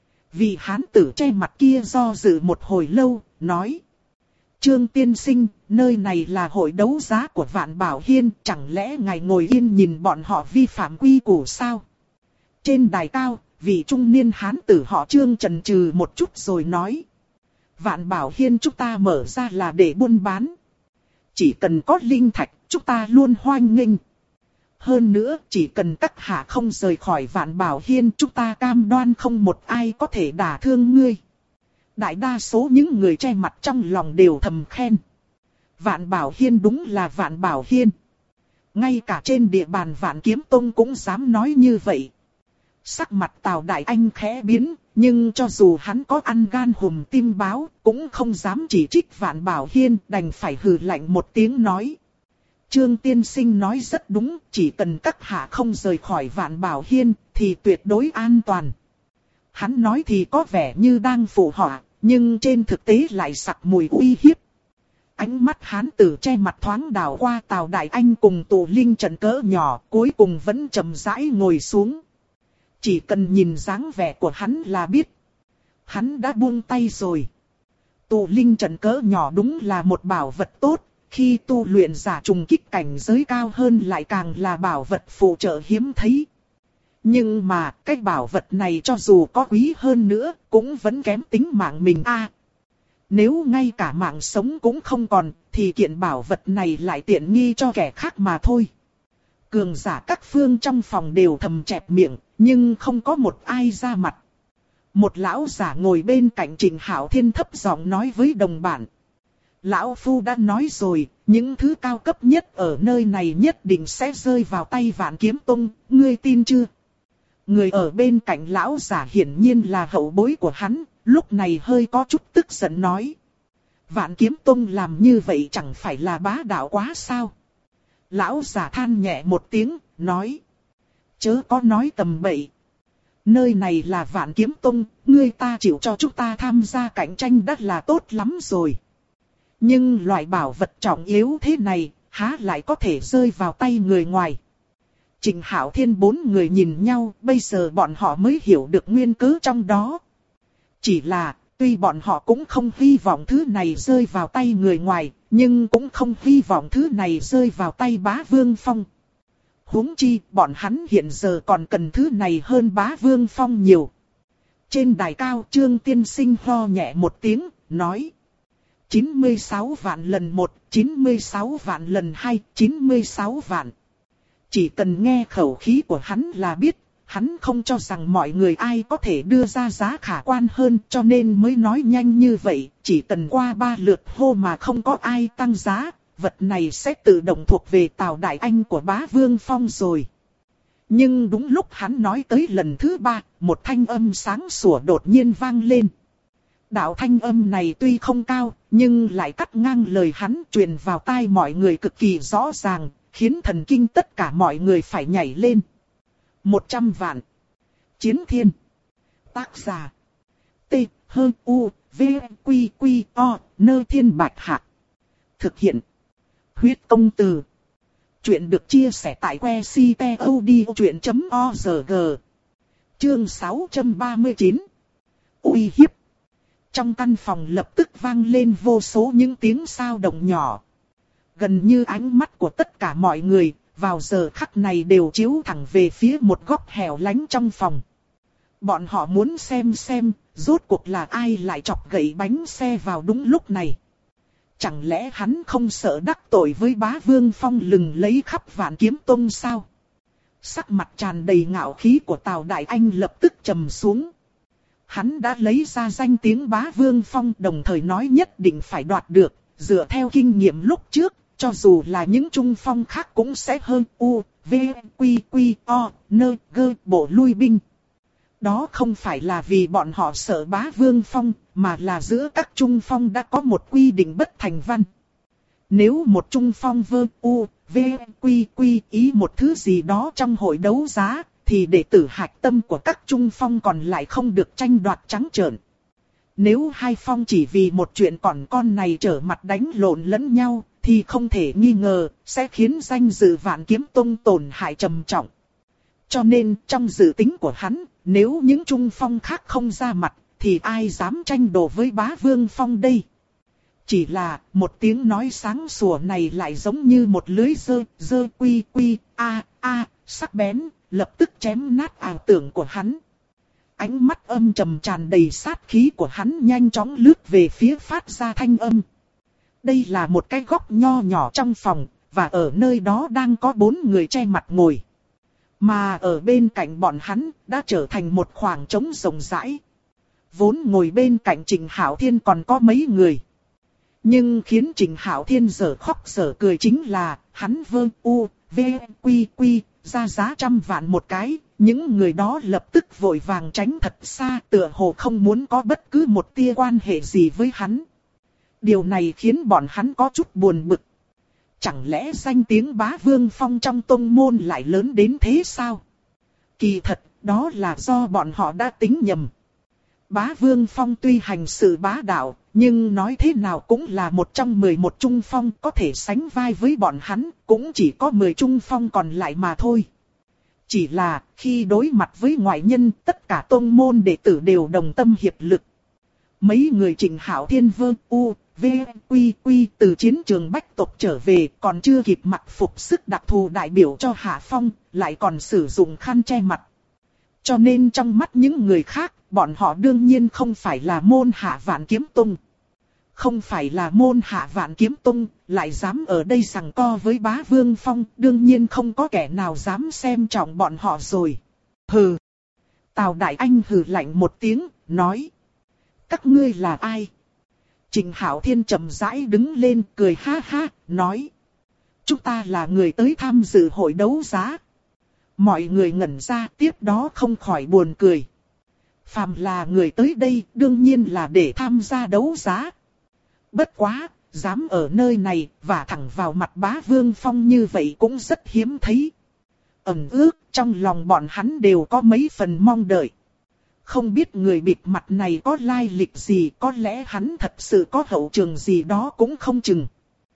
Vị hán tử che mặt kia do dự một hồi lâu, nói. Trương tiên sinh, nơi này là hội đấu giá của Vạn Bảo Hiên, chẳng lẽ ngài ngồi yên nhìn bọn họ vi phạm quy củ sao? Trên đài cao, vị trung niên hán tử họ Trương chần chừ một chút rồi nói. Vạn Bảo Hiên chúng ta mở ra là để buôn bán. Chỉ cần có linh thạch, chúng ta luôn hoan nghênh. Hơn nữa, chỉ cần các hạ không rời khỏi Vạn Bảo Hiên, chúng ta cam đoan không một ai có thể đả thương ngươi. Đại đa số những người che mặt trong lòng đều thầm khen. Vạn Bảo Hiên đúng là Vạn Bảo Hiên. Ngay cả trên địa bàn Vạn Kiếm Tông cũng dám nói như vậy. Sắc mặt Tào Đại Anh khẽ biến, nhưng cho dù hắn có ăn gan hùm tim báo, cũng không dám chỉ trích Vạn Bảo Hiên, đành phải hừ lạnh một tiếng nói. Trương tiên sinh nói rất đúng, chỉ cần các hạ không rời khỏi Vạn Bảo Hiên, thì tuyệt đối an toàn. Hắn nói thì có vẻ như đang phụ họa, nhưng trên thực tế lại sặc mùi uy hiếp. Ánh mắt hán tử che mặt thoáng đảo qua Tào Đại Anh cùng tụ linh trận cỡ nhỏ, cuối cùng vẫn chậm rãi ngồi xuống. Chỉ cần nhìn dáng vẻ của hắn là biết. Hắn đã buông tay rồi. Tụ linh trận cỡ nhỏ đúng là một bảo vật tốt, khi tu luyện giả trùng kích cảnh giới cao hơn lại càng là bảo vật phụ trợ hiếm thấy. Nhưng mà cái bảo vật này cho dù có quý hơn nữa, cũng vẫn kém tính mạng mình a. Nếu ngay cả mạng sống cũng không còn, thì kiện bảo vật này lại tiện nghi cho kẻ khác mà thôi. Cường giả các phương trong phòng đều thầm chẹp miệng, nhưng không có một ai ra mặt. Một lão giả ngồi bên cạnh Trình Hạo Thiên thấp giọng nói với đồng bạn. Lão Phu đã nói rồi, những thứ cao cấp nhất ở nơi này nhất định sẽ rơi vào tay Vạn Kiếm Tông, ngươi tin chưa? Người ở bên cạnh lão giả hiển nhiên là hậu bối của hắn, lúc này hơi có chút tức giận nói. Vạn Kiếm Tông làm như vậy chẳng phải là bá đạo quá sao? Lão giả than nhẹ một tiếng, nói. Chớ có nói tầm bậy. Nơi này là Vạn Kiếm Tông, ngươi ta chịu cho chúng ta tham gia cạnh tranh đã là tốt lắm rồi. Nhưng loại bảo vật trọng yếu thế này, há lại có thể rơi vào tay người ngoài. Trình Hạo Thiên bốn người nhìn nhau, bây giờ bọn họ mới hiểu được nguyên cớ trong đó. Chỉ là, tuy bọn họ cũng không hy vọng thứ này rơi vào tay người ngoài, nhưng cũng không hy vọng thứ này rơi vào tay Bá Vương Phong. Huống chi, bọn hắn hiện giờ còn cần thứ này hơn Bá Vương Phong nhiều. Trên đài cao, Trương Tiên Sinh ho nhẹ một tiếng, nói. 96 vạn lần 1, 96 vạn lần 2, 96 vạn. Chỉ cần nghe khẩu khí của hắn là biết, hắn không cho rằng mọi người ai có thể đưa ra giá khả quan hơn, cho nên mới nói nhanh như vậy. Chỉ cần qua 3 lượt hô mà không có ai tăng giá, vật này sẽ tự động thuộc về Tào Đại Anh của Bá Vương Phong rồi. Nhưng đúng lúc hắn nói tới lần thứ 3, một thanh âm sáng sủa đột nhiên vang lên. Đạo thanh âm này tuy không cao, nhưng lại cắt ngang lời hắn truyền vào tai mọi người cực kỳ rõ ràng, khiến thần kinh tất cả mọi người phải nhảy lên. 100 vạn. Chiến Thiên. Tác giả. T. H. U. V. Q. Q. O. Nơ Thiên Bạch Hạc. Thực hiện. Huyết Công Từ. Chuyện được chia sẻ tại website.odchuyện.org. Chương 639. Uy hiếp. Trong căn phòng lập tức vang lên vô số những tiếng sao động nhỏ. Gần như ánh mắt của tất cả mọi người, vào giờ khắc này đều chiếu thẳng về phía một góc hẻo lánh trong phòng. Bọn họ muốn xem, rốt cuộc là ai lại chọc gậy bánh xe vào đúng lúc này. Chẳng lẽ hắn không sợ đắc tội với Bá Vương Phong lừng lấy khắp Vạn Kiếm Tông sao? Sắc mặt tràn đầy ngạo khí của Tào Đại Anh lập tức trầm xuống. Hắn đã lấy ra danh tiếng Bá Vương Phong, đồng thời nói nhất định phải đoạt được, dựa theo kinh nghiệm lúc trước, cho dù là những trung phong khác cũng sẽ hơn U, V, Quy, Quy, O, Nơ, Gơ, bộ lui binh. Đó không phải là vì bọn họ sợ Bá Vương Phong, mà là giữa các trung phong đã có một quy định bất thành văn. Nếu một trung phong vơ U, V, Quy, Quy ý một thứ gì đó trong hội đấu giá, thì đệ tử hạch tâm của các trung phong còn lại không được tranh đoạt trắng trợn. Nếu hai phong chỉ vì một chuyện còn con này trở mặt đánh lộn lẫn nhau, thì không thể nghi ngờ, sẽ khiến danh dự Vạn Kiếm Tông tổn hại trầm trọng. Cho nên, trong dự tính của hắn, nếu những trung phong khác không ra mặt, thì ai dám tranh đồ với Bá Vương Phong đây? Chỉ là, một tiếng nói sáng sủa này lại giống như một lưới dơ quy quy, sắc bén, lập tức chém nát ảo tưởng của hắn. Ánh mắt âm trầm tràn đầy sát khí của hắn nhanh chóng lướt về phía phát ra thanh âm. Đây là một cái góc nho nhỏ trong phòng, và ở nơi đó đang có 4 người che mặt ngồi. Mà ở bên cạnh bọn hắn, đã trở thành một khoảng trống rộng rãi. Vốn ngồi bên cạnh Trình Hạo Thiên còn có mấy người. Nhưng khiến Trình Hạo Thiên dở khóc dở cười chính là, hắn vơ U, V, Quy, Quy, ra giá 100 vạn một cái. Những người đó lập tức vội vàng tránh thật xa, tựa hồ không muốn có bất cứ một tia quan hệ gì với hắn. Điều này khiến bọn hắn có chút buồn bực. Chẳng lẽ danh tiếng Bá Vương Phong trong tông môn lại lớn đến thế sao? Kỳ thật, đó là do bọn họ đã tính nhầm. Bá Vương Phong tuy hành sự bá đạo, nhưng nói thế nào cũng là một trong 11 trung phong, có thể sánh vai với bọn hắn, cũng chỉ có 10 trung phong còn lại mà thôi. Chỉ là, khi đối mặt với ngoại nhân, tất cả tông môn đệ tử đều đồng tâm hiệp lực. Mấy người Trình Hạo Thiên vơ U, V, Quy, Quy từ chiến trường bách tộc trở về, còn chưa kịp mặc phục sức đặc thù đại biểu cho Hạ Phong, lại còn sử dụng khăn che mặt. Cho nên trong mắt những người khác, bọn họ đương nhiên không phải là môn hạ Vạn Kiếm Tông. Không phải là môn hạ Vạn Kiếm Tông, lại dám ở đây giằng co với Bá Vương Phong, đương nhiên không có kẻ nào dám xem trọng bọn họ rồi. Hừ. Tào Đại Anh hừ lạnh một tiếng, nói. Các ngươi là ai? Trình Hạo Thiên chậm rãi đứng lên cười ha ha, nói. Chúng ta là người tới tham dự hội đấu giá. Mọi người ngẩn ra, tiếp đó không khỏi buồn cười. Phàm là người tới đây đương nhiên là để tham gia đấu giá. Bất quá, dám ở nơi này và thẳng vào mặt Bá Vương Phong như vậy cũng rất hiếm thấy. Ẩn ước trong lòng bọn hắn đều có mấy phần mong đợi. Không biết người bịt mặt này có lai lịch gì, có lẽ hắn thật sự có hậu trường gì đó cũng không chừng.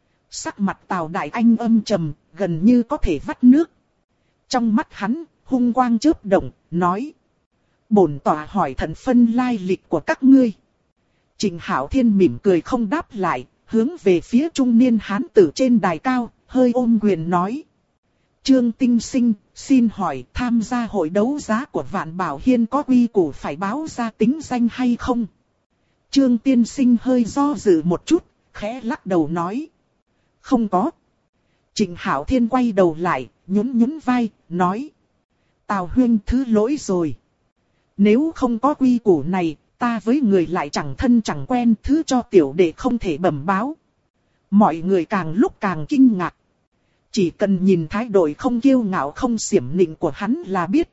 Sắc mặt Tào Đại Anh âm trầm, gần như có thể vắt nước. Trong mắt hắn, hung quang chớp động, nói. Bổn tọa hỏi thần phân lai lịch của các ngươi. Trịnh Hạo Thiên mỉm cười không đáp lại, hướng về phía trung niên hán tử trên đài cao, hơi ôm quyền nói. Trương Tinh Sinh, xin hỏi tham gia hội đấu giá của Vạn Bảo Hiên có quy củ phải báo ra tính danh hay không? Trương Tiên Sinh hơi do dự một chút, khẽ lắc đầu nói. Không có. Trịnh Hạo Thiên quay đầu lại, nhún nhún vai, nói. Tào huynh thứ lỗi rồi. Nếu không có quy củ này, ta với người lại chẳng thân chẳng quen, thứ cho tiểu đệ không thể bẩm báo. Mọi người càng lúc càng kinh ngạc. Chỉ cần nhìn thái độ không kiêu ngạo không xiểm nịnh của hắn là biết.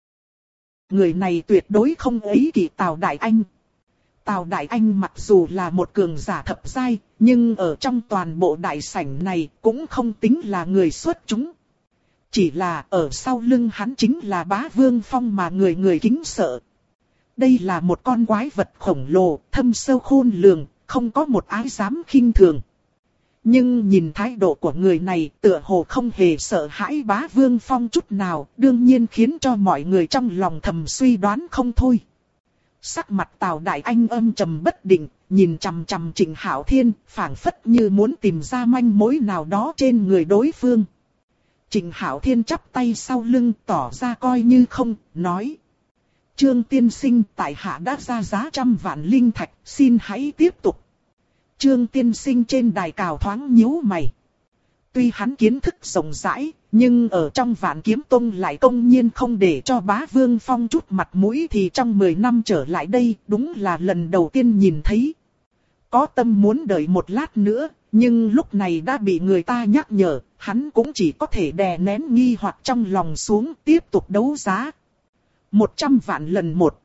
Người này tuyệt đối không ấy kỷ Tào Đại Anh. Tào Đại Anh mặc dù là một cường giả thập giai, nhưng ở trong toàn bộ đại sảnh này cũng không tính là người xuất chúng. Chỉ là ở sau lưng hắn chính là Bá Vương Phong mà người người kính sợ. Đây là một con quái vật khổng lồ, thâm sâu khôn lường, không có một ai dám khinh thường. Nhưng nhìn thái độ của người này tựa hồ không hề sợ hãi Bá Vương Phong chút nào, đương nhiên khiến cho mọi người trong lòng thầm suy đoán không thôi. Sắc mặt Tào Đại Anh âm trầm bất định, nhìn chằm chằm Trịnh Hạo Thiên, phảng phất như muốn tìm ra manh mối nào đó trên người đối phương. Trịnh Hạo Thiên chắp tay sau lưng tỏ ra coi như không, nói. Trương Tiên Sinh, tại hạ đã ra giá 100 vạn linh thạch, xin hãy tiếp tục. Trương Tiên Sinh trên đài cào thoáng nhíu mày. Tuy hắn kiến thức rộng rãi, nhưng ở trong Vạn Kiếm Tông lại công nhiên không để cho Bá Vương Phong chút mặt mũi thì trong 10 năm trở lại đây đúng là lần đầu tiên nhìn thấy. Có tâm muốn đợi một lát nữa, nhưng lúc này đã bị người ta nhắc nhở, hắn cũng chỉ có thể đè nén nghi hoặc trong lòng xuống tiếp tục đấu giá. 100 vạn lần 1,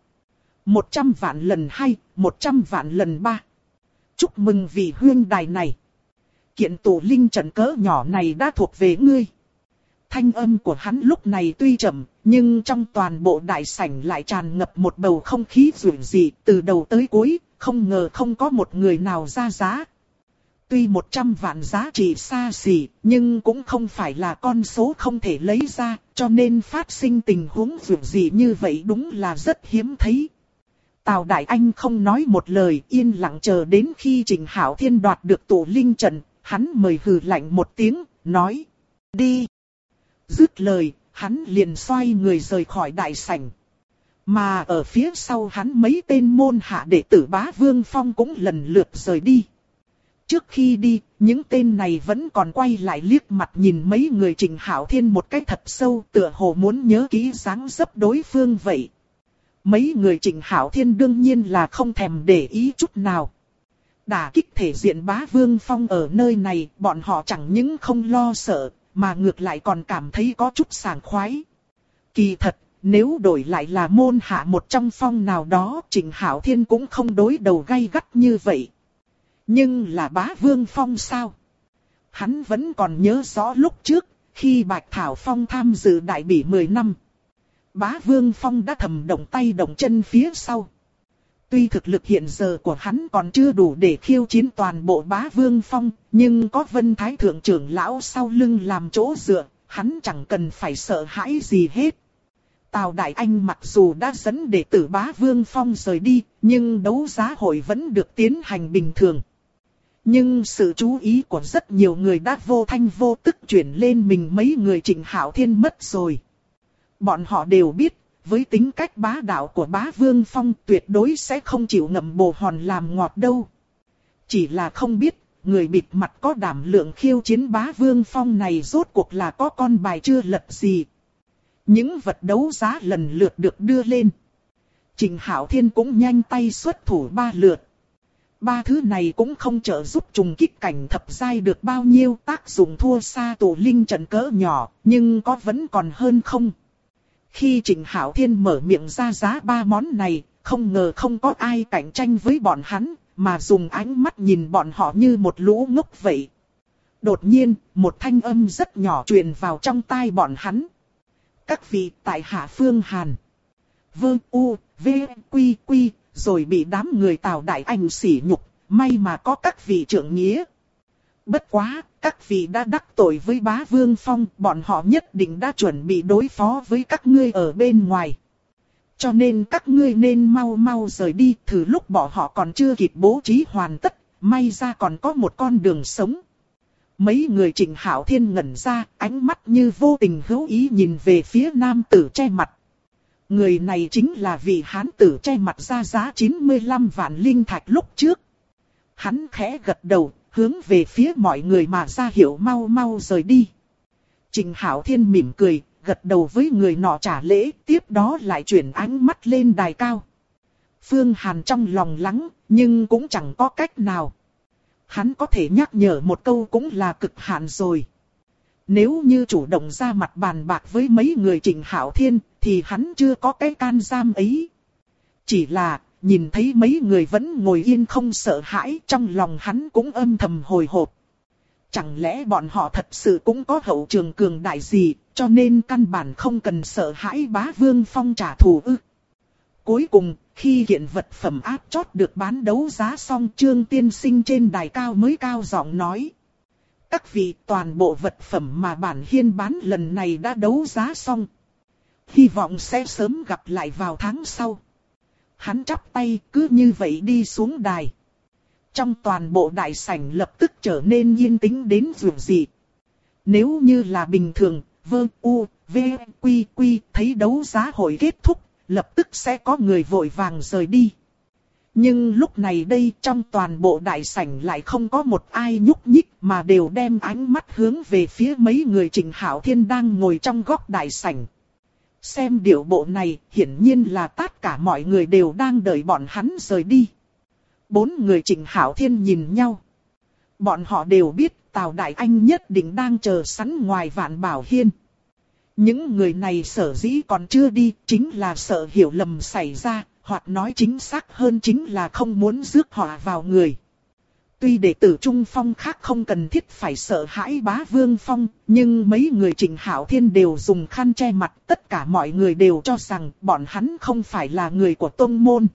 100 vạn lần 2, 100 vạn lần 3. Chúc mừng vị huynh đài này. Kiện tụ linh trận cỡ nhỏ này đã thuộc về ngươi. Thanh âm của hắn lúc này tuy chậm, nhưng trong toàn bộ đại sảnh lại tràn ngập một bầu không khí dường dị, từ đầu tới cuối, không ngờ không có một người nào ra giá. Tuy 100 vạn giá trị xa xỉ, nhưng cũng không phải là con số không thể lấy ra, cho nên phát sinh tình huống dường dị như vậy đúng là rất hiếm thấy. Tào Đại Anh không nói một lời, yên lặng chờ đến khi Trịnh Hạo Thiên đoạt được tụ linh trận, hắn mời hừ lạnh một tiếng, nói, đi. Dứt lời, hắn liền xoay người rời khỏi đại sảnh. Mà ở phía sau hắn mấy tên môn hạ đệ tử Bá Vương Phong cũng lần lượt rời đi. Trước khi đi, những tên này vẫn còn quay lại liếc mặt nhìn mấy người Trịnh Hạo Thiên một cách thật sâu, tựa hồ muốn nhớ kỹ dáng dấp đối phương vậy. Mấy người Trịnh Hạo Thiên đương nhiên là không thèm để ý chút nào. Đả kích thể diện Bá Vương Phong ở nơi này, bọn họ chẳng những không lo sợ, mà ngược lại còn cảm thấy có chút sảng khoái. Kỳ thật, nếu đổi lại là môn hạ một trong phong nào đó, Trịnh Hạo Thiên cũng không đối đầu gay gắt như vậy. Nhưng là Bá Vương Phong sao? Hắn vẫn còn nhớ rõ lúc trước, khi Bạch Thảo Phong tham dự đại bỉ 10 năm. Bá Vương Phong đã thầm động tay động chân phía sau. Tuy thực lực hiện giờ của hắn còn chưa đủ để khiêu chiến toàn bộ Bá Vương Phong, nhưng có Vân Thái Thượng trưởng lão sau lưng làm chỗ dựa, hắn chẳng cần phải sợ hãi gì hết. Tào Đại Anh mặc dù đã dẫn đệ tử Bá Vương Phong rời đi, nhưng đấu giá hội vẫn được tiến hành bình thường. Nhưng sự chú ý của rất nhiều người đã vô thanh vô tức chuyển lên mình mấy người Trịnh Hạo Thiên mất rồi. Bọn họ đều biết, với tính cách bá đạo của Bá Vương Phong tuyệt đối sẽ không chịu ngậm bồ hòn làm ngọt đâu. Chỉ là không biết, người bịt mặt có đảm lượng khiêu chiến Bá Vương Phong này rốt cuộc là có con bài chưa lật gì. Những vật đấu giá lần lượt được đưa lên. Trịnh Hạo Thiên cũng nhanh tay xuất thủ 3 lượt. 3 thứ này cũng không trợ giúp trùng kích cảnh thập giai được bao nhiêu, tác dụng thua xa tụ linh trận cỡ nhỏ, nhưng có vẫn còn hơn không. Khi Trịnh Hạo Thiên mở miệng ra giá 3 món này, không ngờ không có ai cạnh tranh với bọn hắn, mà dùng ánh mắt nhìn bọn họ như một lũ ngốc vậy. Đột nhiên, một thanh âm rất nhỏ truyền vào trong tai bọn hắn. Các vị tại hạ Phương Hàn. Vơ u, v, quy quy, rồi bị đám người Tào Đại Anh sỉ nhục, may mà có các vị trưởng nghĩa. Bất quá, các vị đã đắc tội với Bá Vương Phong, bọn họ nhất định đã chuẩn bị đối phó với các ngươi ở bên ngoài. Cho nên các ngươi nên mau mau rời đi, thử lúc bọn họ còn chưa kịp bố trí hoàn tất, may ra còn có một con đường sống. Mấy người Trịnh Hạo Thiên ngẩn ra, ánh mắt như vô tình hữu ý nhìn về phía nam tử che mặt. Người này chính là vị hán tử che mặt ra giá 95 vạn linh thạch lúc trước. Hắn khẽ gật đầu, hướng về phía mọi người mà ra hiệu mau mau rời đi. Trịnh Hạo Thiên mỉm cười, gật đầu với người nọ trả lễ, tiếp đó lại chuyển ánh mắt lên đài cao. Phương Hàn trong lòng lắng, nhưng cũng chẳng có cách nào. Hắn có thể nhắc nhở một câu cũng là cực hạn rồi. Nếu như chủ động ra mặt bàn bạc với mấy người Trịnh Hạo Thiên, thì hắn chưa có cái can đảm ấy. Chỉ là, nhìn thấy mấy người vẫn ngồi yên không sợ hãi, trong lòng hắn cũng âm thầm hồi hộp. Chẳng lẽ bọn họ thật sự cũng có hậu trường cường đại gì, cho nên căn bản không cần sợ hãi Bá Vương Phong trả thù ư? Cuối cùng, khi kiện vật phẩm áp chót được bán đấu giá xong, Trương Tiên Sinh trên đài cao mới cao giọng nói. Các vị, toàn bộ vật phẩm mà bản hiên bán lần này đã đấu giá xong. Hy vọng sẽ sớm gặp lại vào tháng sau. Hắn chắp tay cứ như vậy đi xuống đài. Trong toàn bộ đại sảnh lập tức trở nên yên tĩnh đến dường dị. Nếu như là bình thường, Quy thấy đấu giá hội kết thúc, lập tức sẽ có người vội vàng rời đi. Nhưng lúc này đây trong toàn bộ đại sảnh lại không có một ai nhúc nhích mà đều đem ánh mắt hướng về phía mấy người Trịnh Hạo Thiên đang ngồi trong góc đại sảnh. Xem điệu bộ này, hiển nhiên là tất cả mọi người đều đang đợi bọn hắn rời đi. Bốn người Trịnh Hạo Thiên nhìn nhau. Bọn họ đều biết Tào Đại Anh nhất định đang chờ sẵn ngoài Vạn Bảo Hiên. Những người này sở dĩ còn chưa đi, chính là sợ hiểu lầm xảy ra, hoặc nói chính xác hơn chính là không muốn rước họa vào người. Tuy đệ tử Trung Phong khác không cần thiết phải sợ hãi Bá Vương Phong, nhưng mấy người Trịnh Hạo Thiên đều dùng khăn che mặt, tất cả mọi người đều cho rằng bọn hắn không phải là người của tông môn.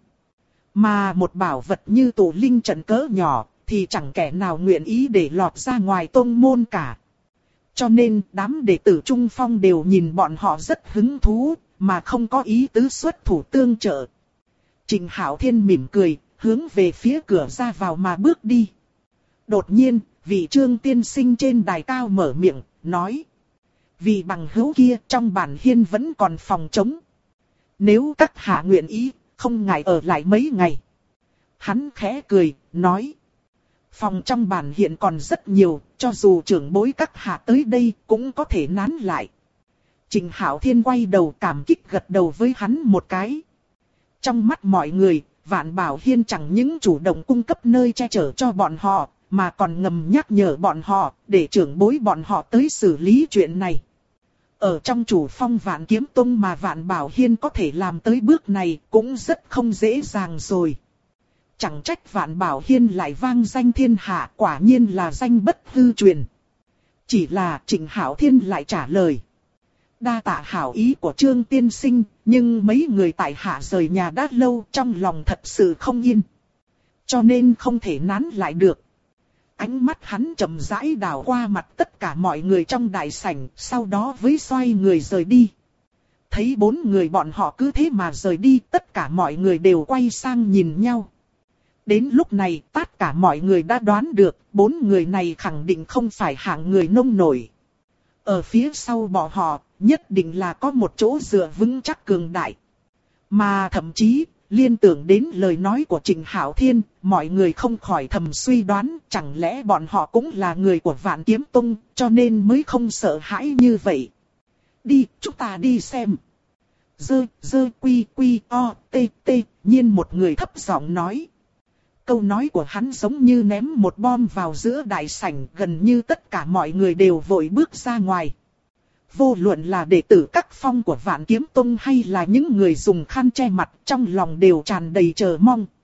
Mà một bảo vật như tụ linh trận cỡ nhỏ, thì chẳng kẻ nào nguyện ý để lọt ra ngoài tông môn cả. Cho nên đám đệ tử Trung Phong đều nhìn bọn họ rất hứng thú, mà không có ý tứ xuất thủ tương trợ. Trịnh Hạo Thiên mỉm cười, hướng về phía cửa ra vào mà bước đi. Đột nhiên, vị Trương Tiên Sinh trên đài cao mở miệng, nói. Vị bằng hữu kia trong bản hiên vẫn còn phòng trống. Nếu các hạ nguyện ý, không ngại ở lại mấy ngày. Hắn khẽ cười, nói. Phòng trong bản hiện còn rất nhiều, cho dù trưởng bối các hạ tới đây cũng có thể nán lại. Trịnh Hạo Thiên quay đầu cảm kích gật đầu với hắn một cái. Trong mắt mọi người, Vạn Bảo Hiên chẳng những chủ động cung cấp nơi che chở cho bọn họ, mà còn ngầm nhắc nhở bọn họ, để trưởng bối bọn họ tới xử lý chuyện này. Ở trong chủ phong Vạn Kiếm Tông mà Vạn Bảo Hiên có thể làm tới bước này cũng rất không dễ dàng rồi. Chẳng trách Vạn Bảo Hiên lại vang danh thiên hạ, quả nhiên là danh bất hư truyền. Chỉ là Trịnh Hạo Thiên lại trả lời. Đa tạ hảo ý của Trương Tiên Sinh, nhưng mấy người tại hạ rời nhà đã lâu, trong lòng thật sự không yên. Cho nên không thể nán lại được. Ánh mắt hắn chậm rãi đảo qua mặt tất cả mọi người trong đại sảnh, sau đó với xoay người rời đi. Thấy bốn người bọn họ cứ thế mà rời đi, tất cả mọi người đều quay sang nhìn nhau. Đến lúc này, tất cả mọi người đã đoán được, bốn người này khẳng định không phải hạng người nông nổi. Ở phía sau bọn họ, nhất định là có một chỗ dựa vững chắc cường đại. Mà thậm chí, liên tưởng đến lời nói của Trịnh Hạo Thiên, mọi người không khỏi thầm suy đoán, chẳng lẽ bọn họ cũng là người của Vạn Kiếm Tông, cho nên mới không sợ hãi như vậy. Đi, chúng ta đi xem. Nhiên một người thấp giọng nói. Câu nói của hắn giống như ném một bom vào giữa đại sảnh, gần như tất cả mọi người đều vội bước ra ngoài. Vô luận là đệ tử các phong của Vạn Kiếm Tông hay là những người dùng khăn che mặt, trong lòng đều tràn đầy chờ mong.